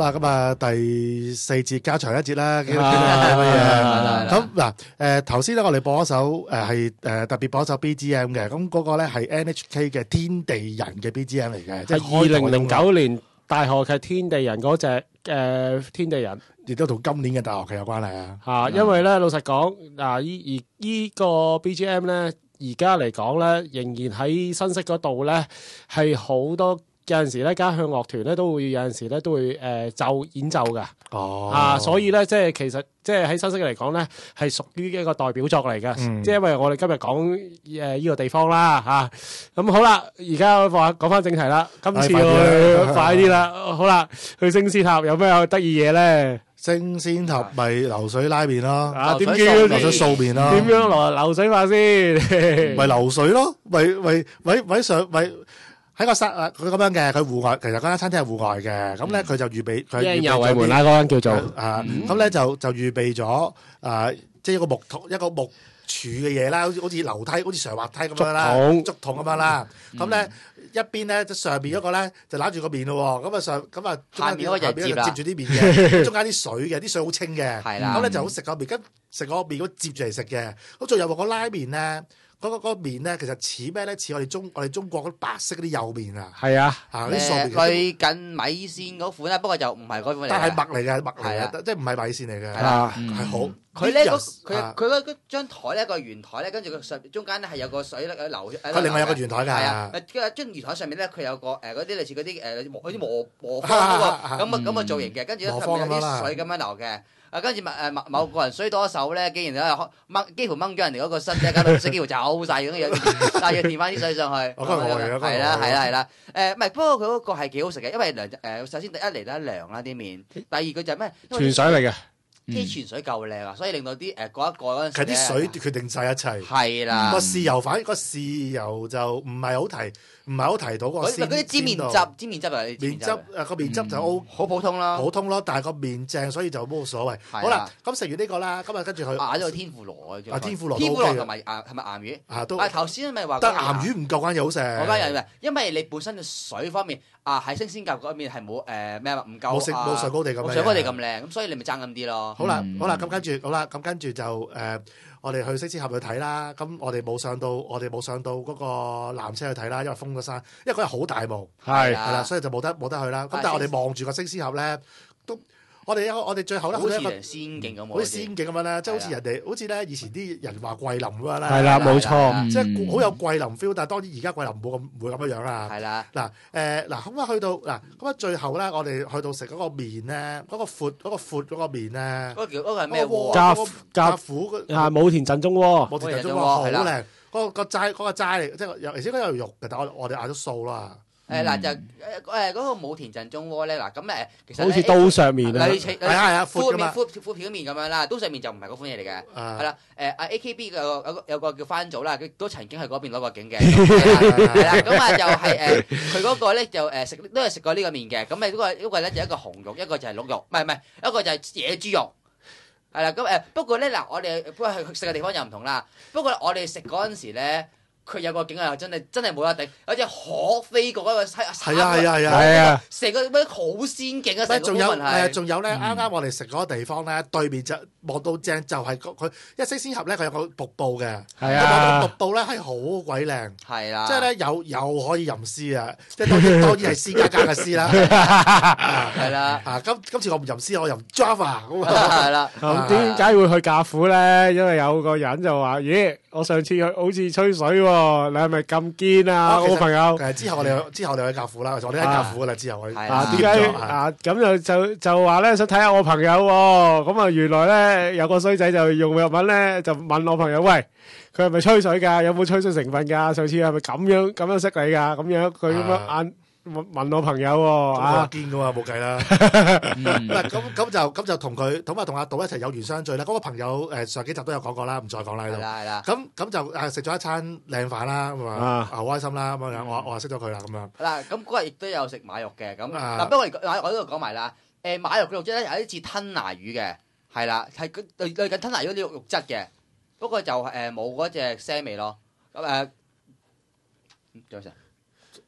啦，咁啊第4節加長一節啦，幾多係嘢？咁嗱頭先咧，我哋播一首係特別播一首 BGM 嘅，咁嗰個咧係 NHK 嘅天地人嘅 BGM 嚟嘅，即係係2009年大河劇天地人嗰隻天地人。 亦都同今年嘅大學劇有關係啊！ 因為咧老實講，依個 BGM 咧，而家嚟講咧，仍然喺新式嗰度咧，係好多有陣時咧，家鄉樂團咧都會有陣時咧都會演奏嘅。所以咧，即係其實即係喺新式嚟講咧，係屬於一個代表作嚟嘅。即係因為我哋今日講依個地方啦咁好啦，而家講翻正題啦。今次我快啲啦，好啦，去星獅塔有咩得意嘢咧？ 星仙塔咪流水拉麵咯， 點叫流水掃麵咯？ 點樣流水法先？ 咪流水咯，咪上咪喺個室佢咁樣嘅，佢戶外其實嗰間餐廳係戶外嘅，咁咧佢就預備佢因遊為門啦，嗰間叫做咁咧就預備咗即係一個木柱嘅嘢啦，好似樓梯，好似上滑梯咁樣啦，竹筒咁樣啦，咁咧。一邊咧，上邊嗰個咧就揦住個面咯喎，下邊嗰個就接住啲面嘅，中間啲水嘅，啲水好清嘅，咁咧就好食個面，食個面咁接住嚟食嘅。咁仲有個拉麵咧，嗰個麵咧其實似咩咧？似我哋中國嗰啲白色嗰啲幼麵啊， 係啊， 啲素麵類近米線嗰款啦，不過就唔係嗰款嚟嘅。 但係麥嚟嘅，即係唔係米線嚟嘅，係好。 佢咧佢嗰張台咧個圓台咧，跟住佢上中間咧係有個水咧流。 佢另外有個圓台㗎。係啊，張圓台上面咧佢有個嗰啲類似嗰啲磨方嗰個咁嘅造型嘅，跟住咧上面有啲水咁樣流嘅。跟住某個人衰多手咧，竟然幾乎掹咗人哋嗰個身咧，搞到啲水幾乎走曬咁樣，但係要填翻啲水上去。係啦。唔係，不過佢嗰個係幾好食嘅，因為首先第一嚟咧涼啦啲麵，第二佢就係咩？ 泉水嚟嘅。 啲泉水夠靚啊，所以令到啲過一過嗰陣時咧，係啲水決定晒一切。 係啦， 個豉油反而個豉油就唔係好提到個鮮。 嗰啲煎麵汁啊， 麵汁個麵汁就好普通啦， 但係個麵正，所以就冇所謂。好啦，咁食完呢個啦，今日跟住佢嗌咗個天婦羅啊， 天婦羅同埋係咪岩魚？ 都頭先咪話， 但岩魚唔夠間嘢好食。 嗰間嘢因為你本身嘅水方面喺星仙甲嗰邊係冇咩唔夠冇上高地咁靚，咁所以你咪爭咁啲咯。 好啦，咁跟住就我哋去星獅峽去睇啦。咁我哋冇上到嗰個纜車去睇啦，因為封咗山，因為嗰日好大霧，係啦，所以就冇得去啦。咁但係我哋望住個星獅峽咧，都我哋最後咧好似仙境咁， 好似仙境咁樣咧，即係好似人哋好似咧以前啲人話桂林咁樣咧， 係啦，冇錯， 即係好有桂林 feel。但係當然而家桂林唔會咁樣啦。 係啦， 嗱咁啊去到咁啊最後咧，我哋去到食嗰個麵咧，嗰個闊嗰個麵咧， 嗰個係咩鍋？ 家府武田陣中鍋， 武田陣中鍋好靚。嗰個齋嚟，即係尤其是嗰有肉嘅，但係我哋嗌咗素啦。 嗱就嗰個武田陣中鍋咧，嗱咁其實好似刀削麵啊， 係啊，闊片麵咁樣啦，刀削麵就唔係嗰款嘢嚟嘅，係啦，AKB 有個叫番組啦，佢都曾經去嗰邊攞過景嘅，係啦，咁就係佢嗰個咧就都係食過呢個麵嘅，咁嗰個咧就一個紅肉，一個就係鹿肉，唔係一個就係野豬肉。係啦，咁不過咧嗱，我哋不過去食嘅地方又唔同啦。不過我哋食嗰陣時咧，佢有個景係真係冇得頂，有隻鶴飛過嗰個係啊， 成個咩好仙境啊！ 仲有咧，啱啱我哋食嗰個地方咧，對面就望到正就係佢，因為星獅峽咧佢有個瀑布嘅， 係啊， 望到瀑布咧係好鬼靚， 係啦， 即係咧又可以吟詩啊，即係當然係詩家嘅詩啦，係啦， 今次我唔吟詩，我吟 Java， 係啦， 咁點解會去教父咧？因為有個人就話：咦，我上次好似吹水喎，你係咪咁堅啊？我朋友， 之後我哋去教父啦，我哋喺教父噶啦，之後點解咁就話咧想睇下我朋友喎？咁啊原來咧有個衰仔就用日文咧就問我朋友：喂，佢係咪吹水㗎？有冇吹水成分㗎？上次係咪咁樣識你㗎？咁樣佢咁樣問我朋友喎， 堅㗎嘛，冇計啦。咁就同阿杜一齊有緣相聚啦。嗰個朋友上幾集都有講過啦，唔再講啦喺度。 係啦。 咁就食咗一餐靚飯啦，咁啊好開心啦，咁樣我話識咗佢啦，咁樣。 嗱，咁嗰日亦都有食馬肉嘅，咁嗱，不過我呢度講埋啦。馬肉嘅肉質咧有啲似吞拿魚嘅，係啦，係類近吞拿魚啲肉質嘅，不過就冇嗰隻腥味咯。咁仲有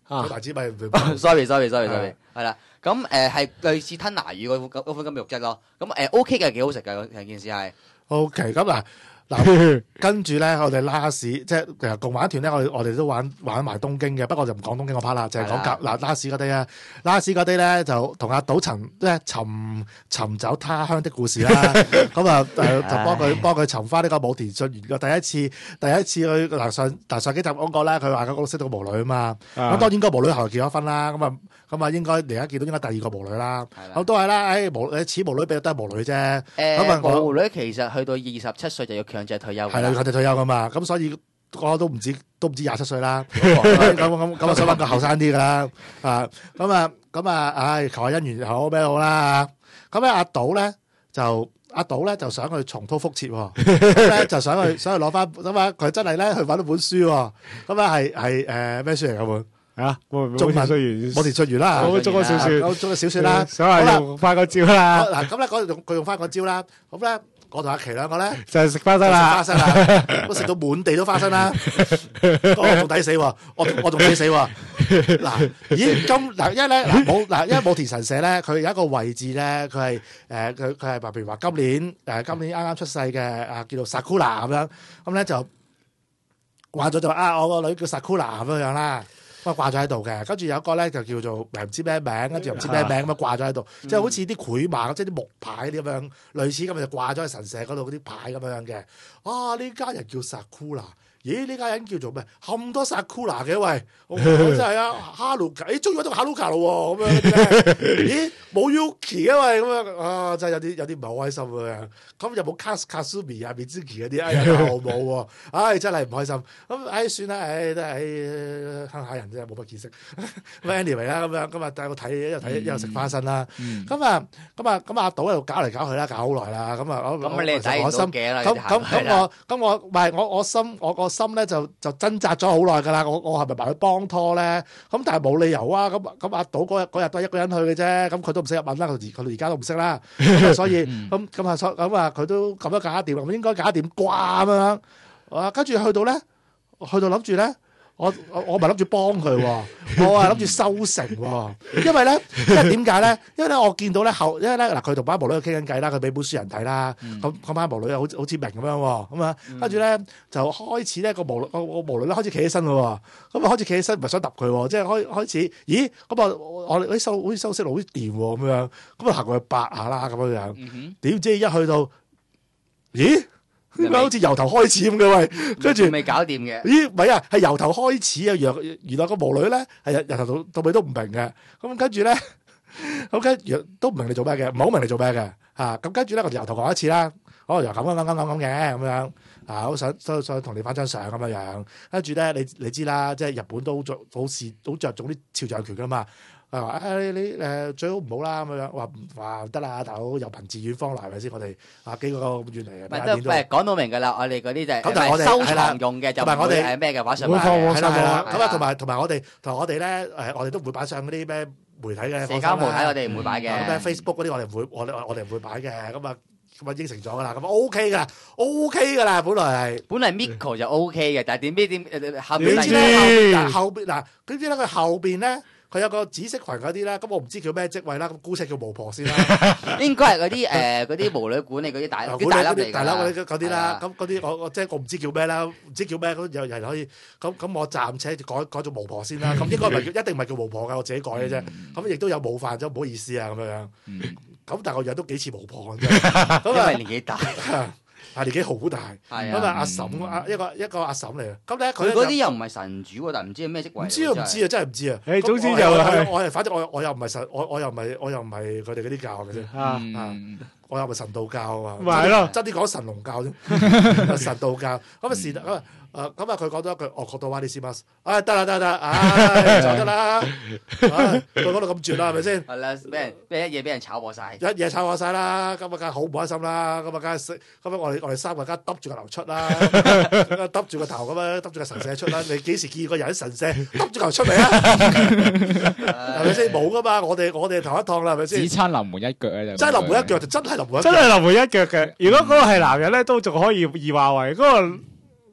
啊大指咪唔 sorry，係啦。咁係類似吞拿魚嗰款咁嘅肉質咯。咁OK 嘅，幾好食嘅成件事係。 OK，咁嗱，跟住咧，我哋拉市即係其實共玩團咧，我哋都玩埋東京嘅，不過就唔講東京個 part 啦，就係講拉市嗰啲啊，拉市嗰啲咧就同阿賭尋找他鄉的故事啦，咁啊就幫佢尋翻呢個武田信玄嘅第一次去上幾集講過咧，佢話嗰個識到個巫女啊嘛，咁當然個巫女後來結咗婚啦，咁啊應該而家見到應該第二個巫女啦，咁都係啦，似巫女俾都係巫女啫， 巫女其實去到27歲就要強制退休。 係啦，佢哋退休噶嘛，咁所以我都唔知27歲啦。咁我想揾個後生啲噶啦，咁啊，唉，求下姻緣好咩好啦。咁咧阿賭咧就想去重蹈覆轍喎，咁咧就想去攞翻，咁啊佢真係咧去揾到本書喎，咁啊係咩書嚟嗰本？ 中文武田信玄啦，中國小說啦，想話用翻個招啦。 嗱咁咧佢用翻個招啦，咁咧。我同阿琪兩個咧就係食花生啦， 都食到滿地都花生啦，我仲抵死喎，我仲抵死喎。嗱，因為武田神社咧，佢有一個位置咧，佢係譬如話今年啱啱出世嘅叫做 Sakura 咁咧就話咗就話我個女叫 Sakura 咁樣啦。咁掛咗喺度嘅，跟住有一個咧就叫做唔知咩名，跟住又唔知咩名咁樣掛咗喺度，即係好似啲繪馬，即係啲木牌啲咁樣，類似咁就掛咗喺神社嗰度嗰啲牌咁樣嘅。呢家人叫 Sakura。咦？呢家人叫做咩？咁多 Sakura 嘅喂，真係啊！哈魯卡，終於揾到哈魯卡咯喎，咁樣咦？冇 Yuki 啊喂，咁樣真係有啲唔係好開心嘅。咁有冇 Kasumi 啊、Mizuki 嗰啲？又冇喎，真係唔開心。咁算啦，都係鄉下人啫，冇乜見識。咁 anyway 啦，咁樣咁啊帶我睇，一路食花生啦。咁阿賭喺度搞嚟搞去啦，搞好耐啦。 咁你抵唔到頸啦？ 我個心咧就掙扎咗好耐㗎啦，我係咪埋去幫拖咧？咁但係冇理由啊！咁阿賭嗰日都係一個人去嘅啫，咁佢都唔識日文啦，佢到而家都唔識啦，所以咁佢都咁樣搞掂，咁應該搞掂啩咁樣。跟住去到諗住咧。我咪諗住幫佢喎，我係諗住收成喎，因為點解咧？因為咧我見到咧嗱佢同班巫女傾緊偈啦，佢俾本書人睇啦，咁班巫女又好似明咁樣喎，咁啊跟住咧就開始咧個巫女咧開始企起身咯喎，咁啊開始企起身唔係想揼佢喎，即係開始，咦咁啊我哋好似收息好似掂喎咁樣，咁啊行過去八下啦咁樣，點知一去到，咦？點解好似由頭開始咁嘅喂？跟住未搞掂嘅。 咦？唔係啊，係由頭開始啊！原來個巫女咧係由頭到尾都唔明嘅。咁跟住咧，咁跟住都唔明你做咩嘅，唔係好明你做咩嘅嚇。咁跟住咧，我哋由頭講一次啦。由咁嘅咁樣好想同你翻張相咁樣。跟住咧，你知啦，即係日本都好着重啲肖像權噶嘛。話你最好唔好啦咁樣，話得啦，大佬由貧至遠方來係咪先？我哋幾個咁遠嚟嘅， 唔係講到明㗎啦，我哋嗰啲就係收藏用嘅，就唔會係咩嘅畫上。 係啦，咁啊同埋我哋咧我哋都唔會擺上嗰啲咩媒體嘅社交媒體，我哋唔會擺嘅。 咁咩 Facebook 嗰啲我哋唔會擺嘅。咁啊應承咗㗎啦，咁 OK 㗎啦，本來 Miko 就 OK 嘅，但係點後邊嗱，佢知咧佢後邊咧。佢有個紫色裙嗰啲啦，咁我唔知叫咩職位啦，咁姑且叫巫婆先啦。 應該係嗰啲巫女管理嗰啲大粒嚟嗰啲啦，咁嗰啲我即係我唔知叫咩啦，唔知叫咩咁有人可以咁我暫且改做巫婆先啦。咁應該一定唔係叫巫婆㗎，我自己改嘅啫。咁亦都有冒犯咗，唔好意思啊咁樣。咁但係我樣都幾似巫婆嘅啫。 因為年紀大。 年紀好大，咁啊阿嬸一個阿嬸嚟嘅，咁咧佢嗰啲又唔係神主喎，但係唔知係咩職位。 唔知啊，真係唔知啊。 總之反正我又唔係神，我又唔係佢哋嗰啲教嘅啫。我又唔係神道教啊嘛。 咪係咯， 真啲講神龍教啫，神道教。咁啊佢講咗一句，覺得哇啲師媽，得啦，就得啦，佢講到咁絕啦，係咪先？ 係啦，一夜俾人炒過晒， 一夜炒過晒啦，咁啊梗係好唔開心啦，咁啊梗係咁我哋三個梗係揼住個頭出啦，揼住個頭咁樣，揼住個神社出啦。你幾時見過人喺神社揼住頭出嚟啊？係咪先？冇噶嘛，我哋頭一趟啦，係咪先？ 只差臨門一腳啊！ 真係臨門一腳就真係臨門一腳， 真係臨門一腳嘅。如果嗰個係男人咧，都仲可以話為嗰個。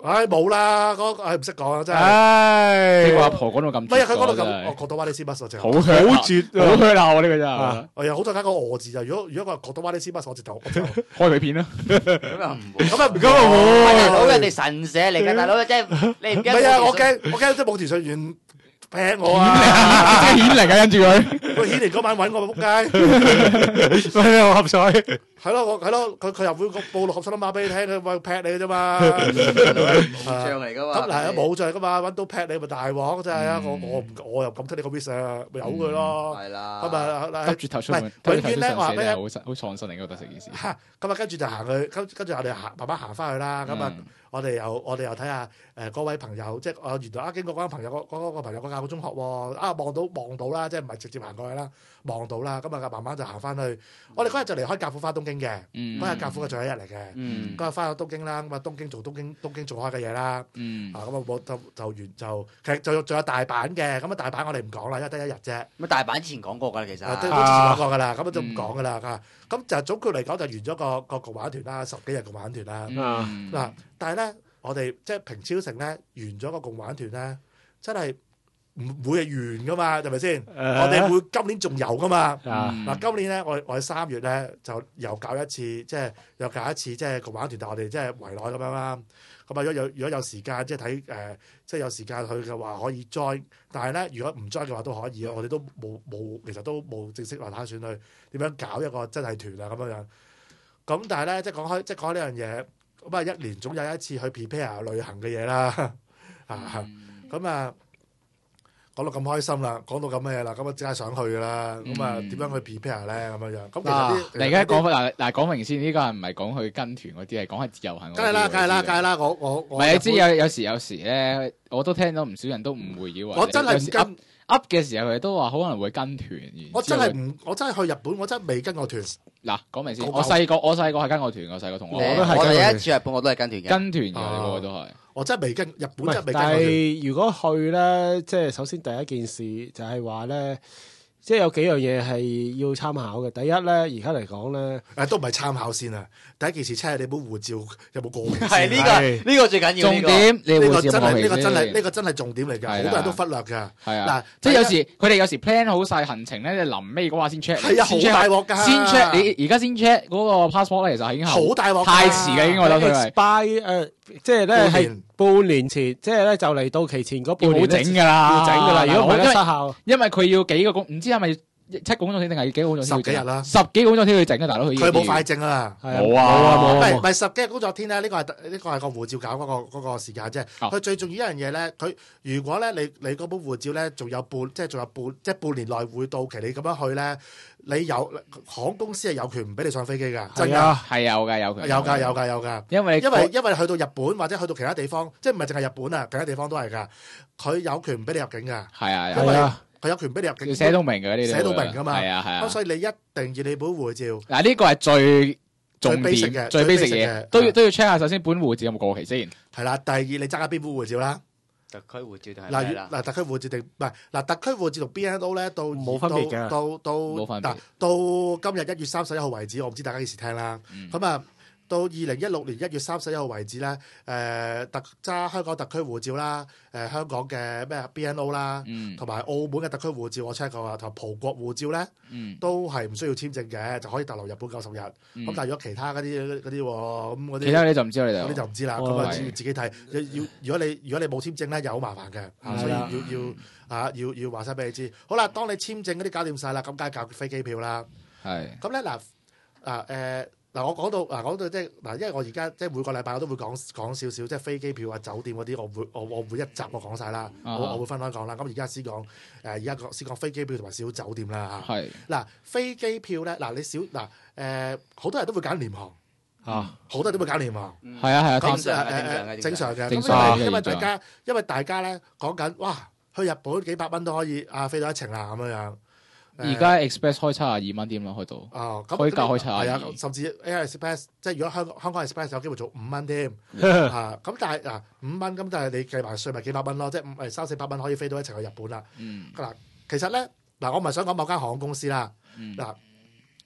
冇啦，嗰個唔識講啊，真係。 你個阿婆講到咁， 唔係啊，佢講到咁，我覺得瓦利斯巴斯我直頭好絕，好血啊！呢個真係我有好多加個我字啊！如果佢覺得瓦利斯巴斯我直頭開佢片啦。 咁又唔會。 咁啊唔大佬人哋神社嚟嘅，大佬即係你唔驚？ 唔係啊！我驚即係冇條水員劈我啊！ 即係顯靈啊，跟住佢。 佢顯靈嗰晚揾我仆街， 六合彩係咯，佢又會報六合彩碼俾你聽，佢話劈你嘅啫嘛。 仗嚟噶嘛？ 咁嗱，冇罪噶嘛，揾到劈你咪大鑊真係啊！我又咁出呢個 risk 啊，咪由佢咯。 係啦。 咁啊， 急住頭出門， 永遠咧話咩？ 好創新嚟嘅，覺得成件事。 咁啊，跟住就行去，跟住我哋慢慢行翻去啦。咁啊，我哋又睇下嗰位朋友，即係我原來經過嗰間朋友嗰個朋友個教會中學喎。望到啦，即係唔係直接行過去啦，望到啦。咁啊，慢慢就行翻去。我哋嗰日就離開教父翻東京嘅，嗰日教父嘅最後一日嚟嘅。嗰日翻到東京啦，咁啊東京做開嘅嘢啦。咁啊就完就其實仲有大阪嘅，咁啊大阪我哋唔講啦，因為得一日啫。 咁大阪之前講過㗎啦，其實都之前講過㗎啦，咁就唔講㗎啦。咁就總括嚟講就完咗個共玩團啦，10幾日共玩團啦。嗱，但係咧我哋即係平超城咧完咗個共玩團咧，真係唔會係完噶嘛，係咪先？我哋會今年仲有噶嘛？嗱，今年咧我哋3月咧就又搞一次，即係共玩團，但係我哋即係圍內咁樣啦。咁啊，如果有時間即係睇即係有時間去嘅話可以 join，但係咧如果唔 join 嘅話都可以啊。我哋都冇，其實都冇正式話打算去點樣搞一個真係團啊咁樣樣。咁但係咧即係講開呢樣嘢，咁啊1年總有一次去 prepare 旅行嘅嘢啦。咁啊講到咁開心啦，講到咁嘅嘢啦，咁啊即刻想去㗎啦。咁啊點樣去 prepare 咧咁樣樣？咁其實你而家講翻嗱講明先，呢個係唔係講去跟團嗰啲，係講係自由行嗰啲。梗係啦，我唔係，即係有時咧，我都聽到唔少人都誤會以為我真係唔跟噏嘅時候，佢都話可能會跟團。 我真係去日本，我真係未跟過團。嗱， 講明先，我細個係跟過團，我細個同學。 我第一次日本我都係跟團嘅。 跟團嘅，你個個都係。我真係未跟日本，真係未跟過團。 但係如果去咧，即係首先第一件事就係話咧，即係有幾樣嘢係要參考嘅。第一咧，而家嚟講咧， 都唔係參考先啊。第一件事 check 你本護照有冇過期先。 係呢個最緊要。 重點，你護照冇呢個真係重點嚟㗎，好多人都忽略㗎。 係啊，嗱，即係佢哋有時 plan 好晒行程咧，臨尾嗰下先 check。 係啊，好大鑊㗎。 先 check 你而家先 check 嗰個 passport 咧，其實已經好大鑊， 太遲嘅已經我覺得佢係。即係咧係半年前，即係咧就嚟到期前嗰半年要整㗎啦， 要整㗎啦。如果唔係咧失效， 因為佢要幾個工，唔知係咪7個工作天定係幾個工作天？ 10幾日啦 ，10幾個工作天去整嘅大佬，佢冇快證啊， 冇啊， 唔係10幾個工作天咧，呢個係個護照搞嗰個時間啫。佢最重要一樣嘢咧，佢如果咧你嗰本護照咧仲有半年內會到期，你咁樣去咧，你航空公司係有權唔俾你上飛機㗎，真㗎， 係有㗎， 有㗎，因為去到日本或者去到其他地方，即係唔係淨係日本啊，其他地方都係㗎，佢有權唔俾你入境㗎， 係啊， 因為佢有權俾你入境， 要寫到明嘅呢啲， 寫到明㗎嘛， 係啊， 咁所以你一定要你本護照。 嗱，呢個係最重點嘅， 最 basic 嘅，都要 check 下首先本護照有冇過期先。 係啦，第二你揸緊邊本護照啦？ 特區護照定係咩啦？ 嗱，特區護照定唔係嗱？特區護照同 BNO 咧都冇分別嘅， 冇分別。 到今日1月31號為止，我唔知大家幾時聽啦。咁啊，到2016年1月31號為止咧，揸香港特區護照啦，香港嘅咩 BNO 啦，同埋澳門嘅特區護照我 check 過啊，同埋葡國護照咧，都係唔需要簽證嘅，就可以逗留日本90日。咁但係如果其他嗰啲咁嗰啲， 其他嗰啲就唔知啦， 嗰啲就唔知啦。咁啊，要自己睇。如果你冇簽證咧，又好麻煩嘅，所以要話晒俾你知。好啦，當你簽證嗰啲搞掂晒啦，咁梗係搞飛機票啦。 係。 咁咧嗱，我講到即係嗱，因為我而家即係每個禮拜我都會講少少，即係飛機票啊、酒店嗰啲，我每一集我講晒啦，我會分開講啦。咁而家先講先講飛機票同埋小酒店啦嚇。係。嗱，飛機票咧，嗱你好多人都會揀廉航好多人都會揀廉航。 係啊， 正常嘅。因為大家咧講緊，哇，去日本幾百蚊都可以飛到一程啦咁樣。 而家 Express 開72蚊點啦，開到可以價開72。 係啊，甚至 Air Express 即係如果香港 Express 有機會做5蚊添嚇。咁但係5蚊咁，但係你計埋稅咪幾百蚊咯，即係300-400蚊可以飛到一程去日本啦。嗱，其實咧我唔係想講某間航空公司啦。嗱，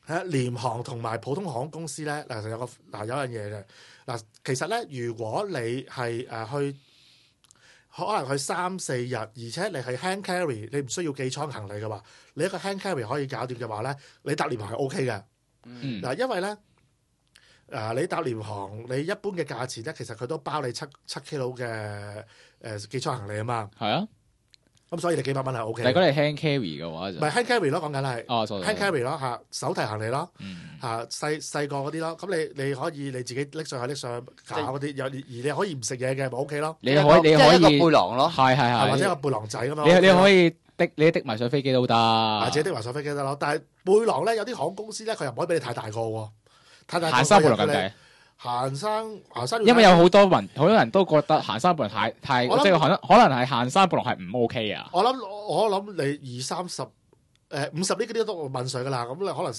廉航同埋普通航空公司咧，有樣嘢嘅嗱，其實咧，如果你係去可能去3-4日，而且你係 hand carry，你唔需要寄倉行李嘅話，你一個 hand carry 可以搞掂嘅話咧，你搭廉航係 O K 嘅。嗱，因為咧你搭廉航，你一般嘅價錢咧，其實佢都包你7 kilo 嘅寄倉行李啊嘛。 係啊， 咁所以你幾百蚊係 O K。 但係如果你 hand carry 嘅話就唔係 hand carry 咯，講緊係哦 hand carry 咯嚇，手提行李咯嚇，細個嗰啲咯。咁你可以你自己拎上去搞嗰啲，而你可以唔食嘢嘅，咪 O K 咯。 你可以即係一個背囊咯。 係或者一個背囊仔咁樣。 你可以你滴埋上飛機都得， 或者滴埋上飛機得咯。但係背囊咧，有啲航空公司咧，佢又唔可以俾你太大個喎。太大個行山背囊咁計。 行山， 因為有好多人都覺得行山背囊太即係可能係行山背囊係唔 OK 啊。 我諗你20-30 50 呢啲都問水㗎啦。咁你可能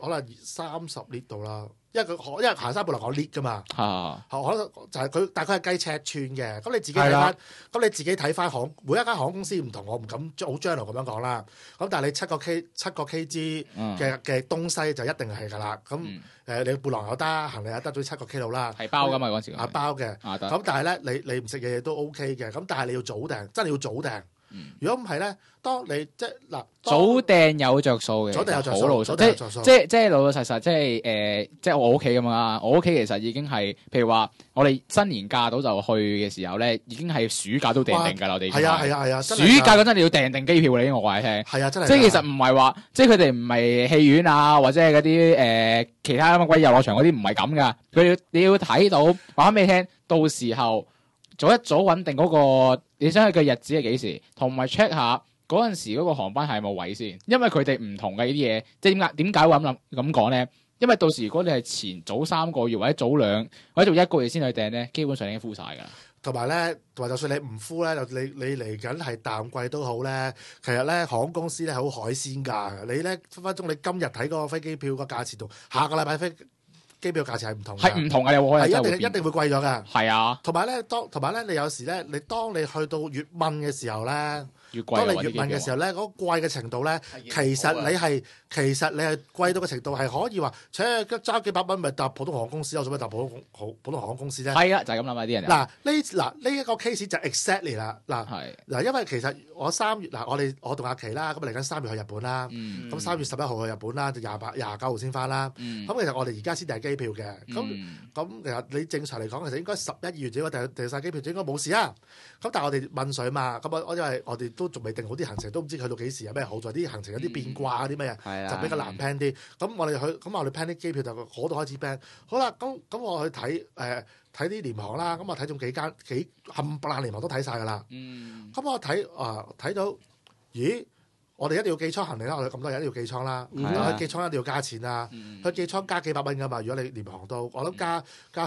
30 lit 度啦。因為行山背囊講 lit 㗎嘛。可能就係佢大概係計尺寸嘅。咁你自己睇翻，每一間航空公司唔同，我唔敢好 general 咁樣講啦。咁但係你7個 kg 嘅東西就一定係㗎啦。咁你背囊有得，行李有得，總之7個 kilo 啦。 係包㗎嘛嗰陣時。 包嘅。咁但係咧，你唔食嘢都 OK 嘅。咁但係你要早訂，真係要早訂。如果唔係咧，當你即係嗱， 早訂有着數嘅， 早訂有着數， 好老實，即係老老實實，即係我屋企咁啊！我屋企其實已經係，譬如話我哋新年假到就去嘅時候咧，已經係暑假都訂定㗎啦，我哋係啊， 暑假嗰陣你要訂定機票你我話你聽， 係啊，真係， 即係其實唔係話，即係佢哋唔係戲院啊，或者係嗰啲其他乜鬼遊樂場嗰啲唔係咁㗎，你要睇到話俾你聽，到時候早一早穩定嗰個你想去嘅日子係幾時，同埋 check 下嗰陣時嗰個航班係冇位先，因為佢哋唔同嘅呢啲嘢，即係點解會咁講咧？因為到時如果你係早3個月或者早2或者早1個月先去訂咧，基本上已經 full 晒㗎啦。 同埋咧，就算你唔 full 咧，你嚟緊係淡季都好咧，其實咧航空公司咧係好海鮮㗎。你咧分分鐘你今日睇嗰個飛機票個價錢同下個禮拜飛機票價錢係唔同嘅， 係唔同嘅，你會一定會貴咗㗎。 係啊， 同埋咧，你有時咧，當你去到月問嘅時候咧， 越貴當你月問嘅時候咧，嗰個貴嘅程度咧，其實你係貴到嘅程度係可以話，揸幾百蚊咪搭普通航空公司，我做咩搭普通航空公司咧？ 係啊，就係咁諗啊啲人。 呢一個 case 就 exactly 啦。因為其實我3月我同阿琪啦，咁嚟緊3月去日本啦，咁3月11號去日本啦，就29號先翻啦。咁其實我哋而家先訂機票嘅，咁其實你正常嚟講，其實應該11、2月就應該訂曬機票，就應該冇事啊。咁但係我哋問水嘛，咁因為我哋都仲未定好啲行程，都唔知去到幾時有咩好在，啲行程有啲變卦啲咩嘢，就比較難 plan 啲。咁我哋plan 啲機票就嗰度開始 plan。好啦，咁我去睇啲廉航啦，咁我睇中幾冚唪唥廉航都睇晒㗎啦。咁我睇到，咦？我哋一定要寄倉行李啦，我哋咁多人一定要寄倉啦。佢寄倉一定要加錢啦。佢寄倉加幾百蚊㗎嘛？如果你廉航到，我諗加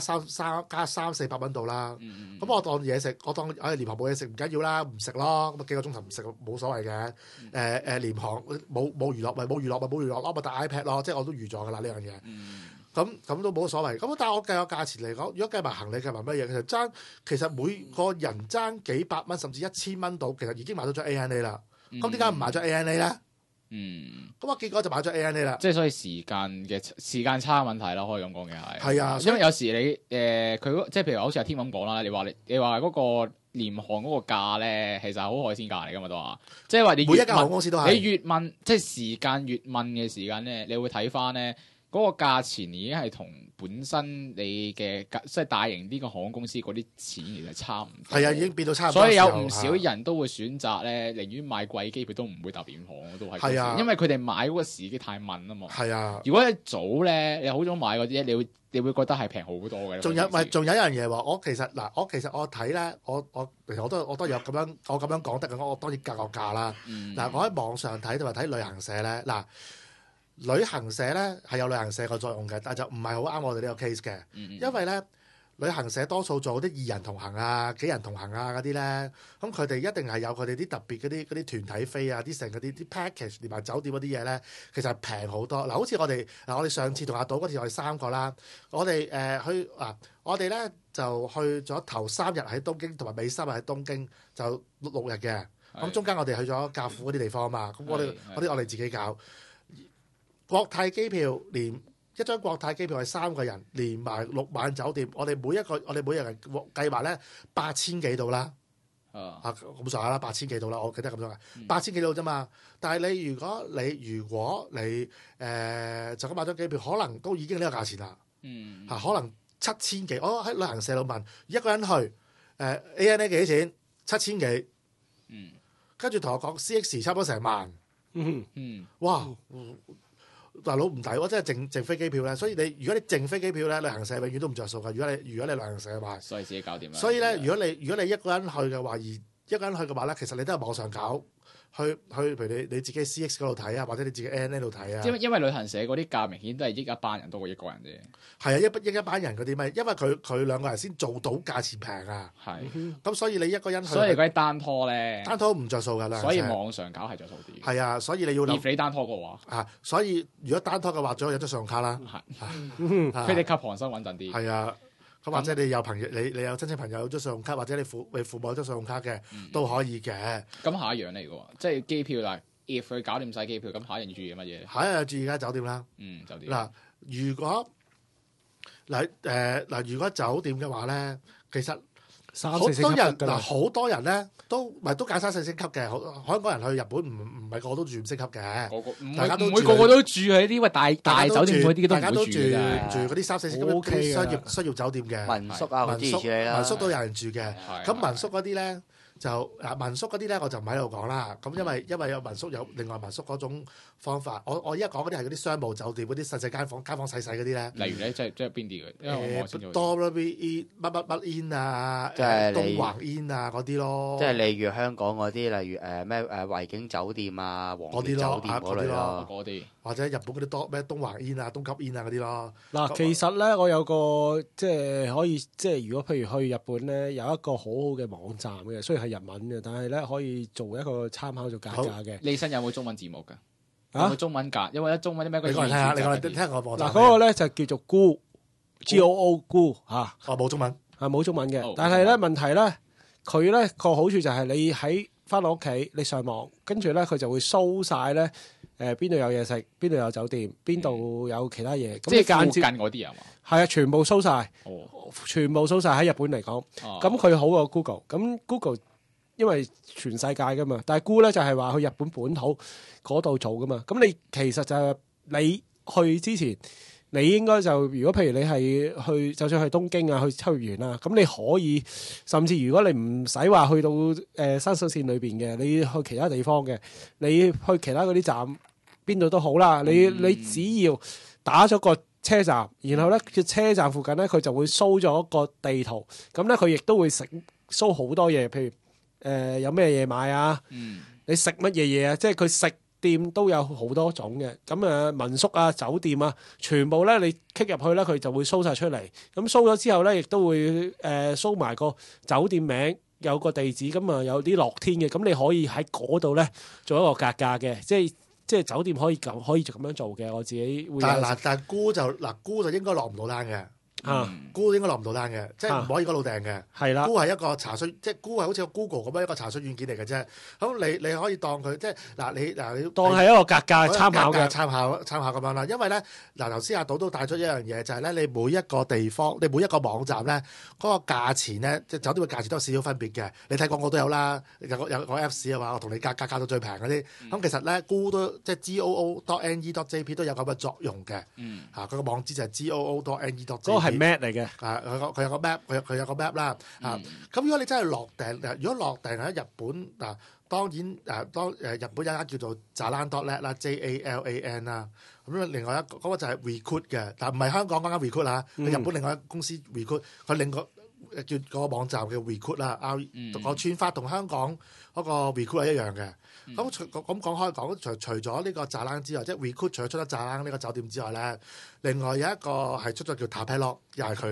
300-400蚊到啦。咁我當嘢食，廉航冇嘢食唔緊要啦，唔食咯。咁幾個鐘頭唔食冇所謂嘅。廉航冇娛樂咪冇娛樂咯，咪帶 iPad 咯，即係我都預咗㗎啦呢樣嘢。咁都冇所謂。咁但係我計個價錢嚟講，如果計埋行李計埋乜嘢，其實每個人爭幾百蚊甚至1000蚊到，其實已經買到張 ANA 啦。咁點解唔買咗 ANA 咧？咁我結果就買咗 ANA 啦。即係所以時間差問題咯，可以咁講嘅係。係啊， 因為有時你佢即係譬如好似阿天咁講啦，你話嗰個廉航嗰個價咧，其實係好海鮮價嚟㗎嘛都話，即係話你每一間航空公司都係你越問，即係時間越問嘅時間咧，你會睇翻咧嗰個價錢已經係同本身你嘅即係大型啲嘅航空公司嗰啲錢其實差唔多。係啊，已經變到差唔多。所以有唔少人都會選擇咧，寧願買貴機票都唔會搭廉航，都係。係啊，因為佢哋買嗰個時機太問啊嘛。係啊。如果你早咧，你好早買嗰啲，你會覺得係平好多嘅。仲有一樣嘢喎，我其實我睇咧，其實我都有咁樣講得嘅，我當然格個價啦。嗱，我喺網上睇同埋睇旅行社咧，旅行社咧係有旅行社個作用嘅，但係就唔係好啱我哋呢個 case 嘅，因為咧旅行社多數做啲2人同行啊、幾人同行啊嗰啲咧，咁佢哋一定係有佢哋啲特別嗰啲團體飛啊、啲成嗰啲 package 連埋酒店嗰啲嘢咧，其實係平好多。好似我哋上次同阿島嗰次我哋3個啦，我哋我哋咧就去咗頭3日喺東京，同埋尾3日喺東京，就6日嘅。咁中間我哋去咗甲府嗰啲地方啊嘛，咁我哋自己搞。 國泰機票連一張國泰機票係3個人，連埋6晚酒店，我哋每人計劃咧8000幾度啦。咁上下啦，8000幾度啦，我記得咁上下，8000幾度啫嘛。但係你如果你就咁買張機票，可能都已經呢個價錢啦。可能7000幾。我喺旅行社度問一個人去ANA 幾錢？7000幾。跟住同我講 CX 差唔多成萬。哇！大佬唔抵喎，真係淨飛機票咧。所以如果你淨飛機票咧，旅行社永遠都唔着數㗎。如果你旅行社買， 所以自己搞掂啦。 所以咧，如果你一個人去嘅話，而一個人去嘅話咧，其實你都係網上搞，譬如你自己 CX 嗰度睇啊，或者你自己 ANA 度睇啊。 因為旅行社嗰啲價明顯都係益一班人多過一個人啫。 係啊，益一班人嗰啲咩？因為佢兩個人先做到價錢平啊。 係。 咁所以你一個人去， 所以嗰啲單拖咧， 單拖唔着數㗎啦。 所以網上搞係着數啲。 係啊，所以你要諗。 if你單拖嘅話， 所以如果單拖嘅話，最好有張信用卡啦。 credit card旁身穩陣啲。 係啊。咁或者你有朋友，你有親戚朋友有張信用卡，或者你父母有張信用卡嘅，都可以嘅。咁下一樣嚟嘅喎，即係機票啦。if 佢搞掂晒機票，咁下一樣要注意乜嘢？ 下一樣注意而家酒店啦。 酒店。 嗱，如果酒店嘅話咧，其實好多人咧都揀3、4星級嘅。香港人去日本唔係個個都住5星級嘅，大家都唔會個個都住喺啲大酒店嗰啲，大家都住嗰啲3、4星級啲商業酒店嘅民宿啊， 民宿都有人住嘅。咁民宿嗰啲咧。民宿嗰啲咧我就唔喺度講啦，咁因為有民宿有另外民宿嗰種方法，我而家講嗰啲係嗰啲商務酒店嗰啲細細間房細細嗰啲咧。 例如咧，即係邊啲嘅？因為我 Dormy乜 Inn 啊，東華 Inn 啊嗰啲咯。 即係例如香港嗰啲，例如咩維景酒店啊、皇宮酒店嗰類咯， 嗰啲。 或者日本嗰啲咩東華 Inn 啊、東急 Inn 啊嗰啲咯。 嗱，其實咧我有個即係可以即係如果譬如去日本咧，有一個好好嘅網站嘅，雖然係日文嘅，但係咧可以做一個參考做價格嘅。 你身有冇中文字幕㗎？有冇中文價？因為中文啲咩？ 你講嚟聽下，你講嚟聽我網站。 嗱，嗰個咧就叫做 GOO 嚇。 冇中文。 冇中文嘅，但係咧問題咧，佢咧個好處就係你翻到屋企，你上網，跟住咧佢就會搜晒咧。邊度有嘢食，邊度有酒店，邊度有其他嘢，咁即係附近嗰啲啊嘛？ 係啊，全部搜晒，全部搜晒喺日本嚟講。咁佢好過 Google，咁 Google 因為全世界噶嘛，但係 Google 咧就係話去日本本土嗰度做噶嘛。咁你其實就係你去之前，你應該就如果譬如你係去，就算去東京啊，去秋葉原啊，咁你可以，甚至如果你唔使話去到新宿線裏邊嘅，你去其他地方嘅，你去其他嗰啲站。邊度都好啦，你只要打咗個車站，然後咧個車站附近咧佢就會搜咗個地圖，咁咧佢亦都會搜好多嘢，譬如有咩嘢買啊，你食乜嘢嘢啊，即係佢食店都有好多種嘅，咁民宿啊、酒店啊，全部咧你 click 入去咧佢就會搜晒出嚟，咁搜咗之後咧亦都會搜埋個酒店名，有個地址，咁啊有啲樂天嘅，咁你可以喺嗰度咧做一個格價嘅，即係酒店可以就咁樣做嘅，我自己會。但係估就應該落唔到單嘅。估應該落唔到單嘅，即係唔可以嗰度訂嘅。係啦，估係一個查詢，即係估係好似個 Google 咁樣一個查詢軟件嚟嘅啫。咁你可以當佢即係你當係一個格價參考嘅參考咁樣啦。因為咧頭先阿島都帶出一樣嘢，就係咧你每一個地方，你每一個網站咧嗰個價錢咧，即係酒店嘅價錢都有少少分別嘅。你睇廣告都有啦，有個 Apps 啊嘛，我同你價到最平嗰啲。咁其實咧估都即係 GOO.NE.JP 都有咁嘅作用嘅。佢個網址就係 GOO.NE.JP。 係 map 嚟嘅， 佢有個 map，佢有個 map 啦。咁如果你真係落訂，如果落訂喺日本當然日本有一間叫做 Jalan.net 啦 ，JALAN 啦。咁另外一個嗰個就係 Recruit 嘅，但唔係香港嗰間 Recruit 啦，日本另外一間公司 Recruit，佢另個叫個網站叫 Recruit 啦。個串法同香港嗰個 Recruit 係一樣嘅。咁講開除咗呢個Jalan之外，即係 Recruit 除咗出咗Jalan呢個酒店之外咧，另外有一個係出咗叫 Tapelog，又係佢嘅。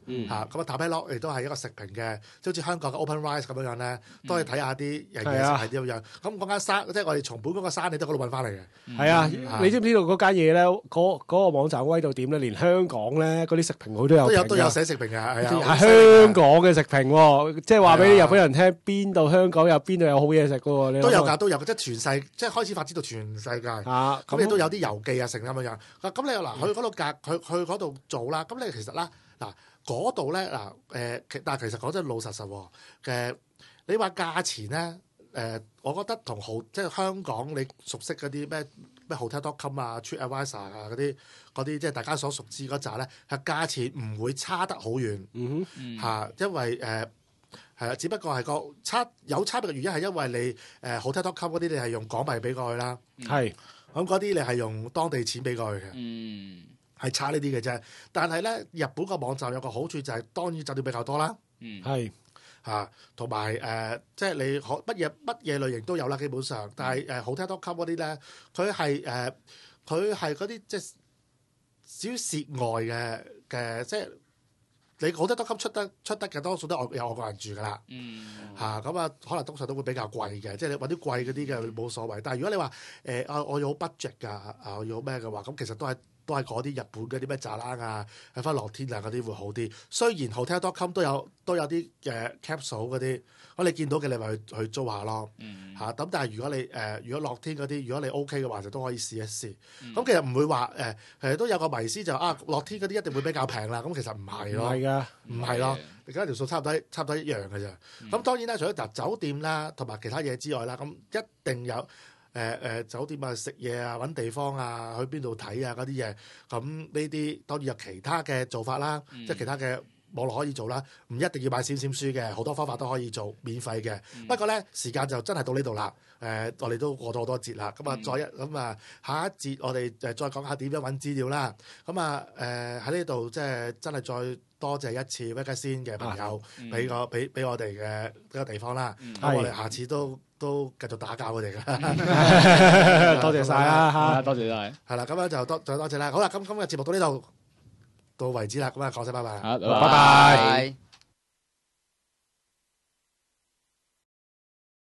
嚇。咁啊，Tapelok亦都係一個食評嘅，即好似香港嘅 Open Rice 咁樣樣咧，都可以睇下啲嘢食係點樣。咁嗰間山，即係我哋從本嗰個山，你都嗰度揾翻嚟嘅。 係啊，你知唔知道嗰間嘢咧？嗰個網站威到點咧？連香港咧嗰啲食評佢都有寫食評嘅，係啊， 係香港嘅食評喎，即係話俾啲日本人聽邊度香港邊度有好嘢食嘅喎。 都有㗎，都有，即係全世，即係開始發展到全世界。咁你都有啲遊記啊，成咁樣樣。咁你嗱去嗰度去嗰度做啦。咁你其實啦，嗱嗰度咧但係其實講真老實實你話價錢咧我覺得同即係香港你熟悉嗰啲咩 Hotel.com 啊、TripAdvisor 啊嗰啲即係大家所熟知嗰扎咧，係價錢唔會差得好遠因為係啊，只不過係有差別嘅原因係因為你Hotel.com 嗰啲你係用港幣俾過去啦， 係咁嗰啲你係用當地錢俾過去嘅，係差呢啲嘅啫。但係咧，日本個網站有個好處就係當然酒店比較多啦， 係同埋即係你乜嘢類型都有啦，基本上。但係Hotel.com 嗰啲咧，佢係嗰啲即係少涉外嘅即係。你好多得出得嘅多數都有外國人住㗎啦，咁啊可能通常都會比較貴嘅，即係你揾啲貴嗰啲嘅冇所謂。但係如果你話我要好 budget 㗎，我要咩嘅話，咁其實都係嗰啲日本嗰啲咩炸冷啊、喺翻樂天啊嗰啲會好啲。雖然 Hotel.com 都有啲capsule 嗰啲，咁你見到嘅你咪去租下咯，咁但係如果樂天嗰啲，如果你 OK 嘅話，就都可以試一試。咁其實唔會話都有個迷思就樂天嗰啲一定會比較平啦。咁其實唔係咯，唔係咯，而家條數差唔多一樣嘅啫。咁當然啦，除咗酒店啦同埋其他嘢之外啦，咁一定有。酒店啊、食嘢啊、揾地方啊、去邊度睇啊嗰啲嘢，咁呢啲當然有其他嘅做法啦，即係其他嘅網絡可以做啦，唔一定要買閃閃書嘅，好多方法都可以做，免費嘅。不過咧時間就真係到呢度啦，我哋都過咗好多節啦，咁啊下一節我哋再講下點樣揾資料啦。咁啊喺呢度即係真係再多謝一次 Webcast 嘅朋友俾我哋嘅呢個地方啦。咁我哋下次都繼續打交佢哋㗎， 多謝晒啦， 多謝晒。 係啦，咁樣就多謝啦。好啦，今日節目到呢度到為止啦，咁啊講聲拜拜。 拜拜拜。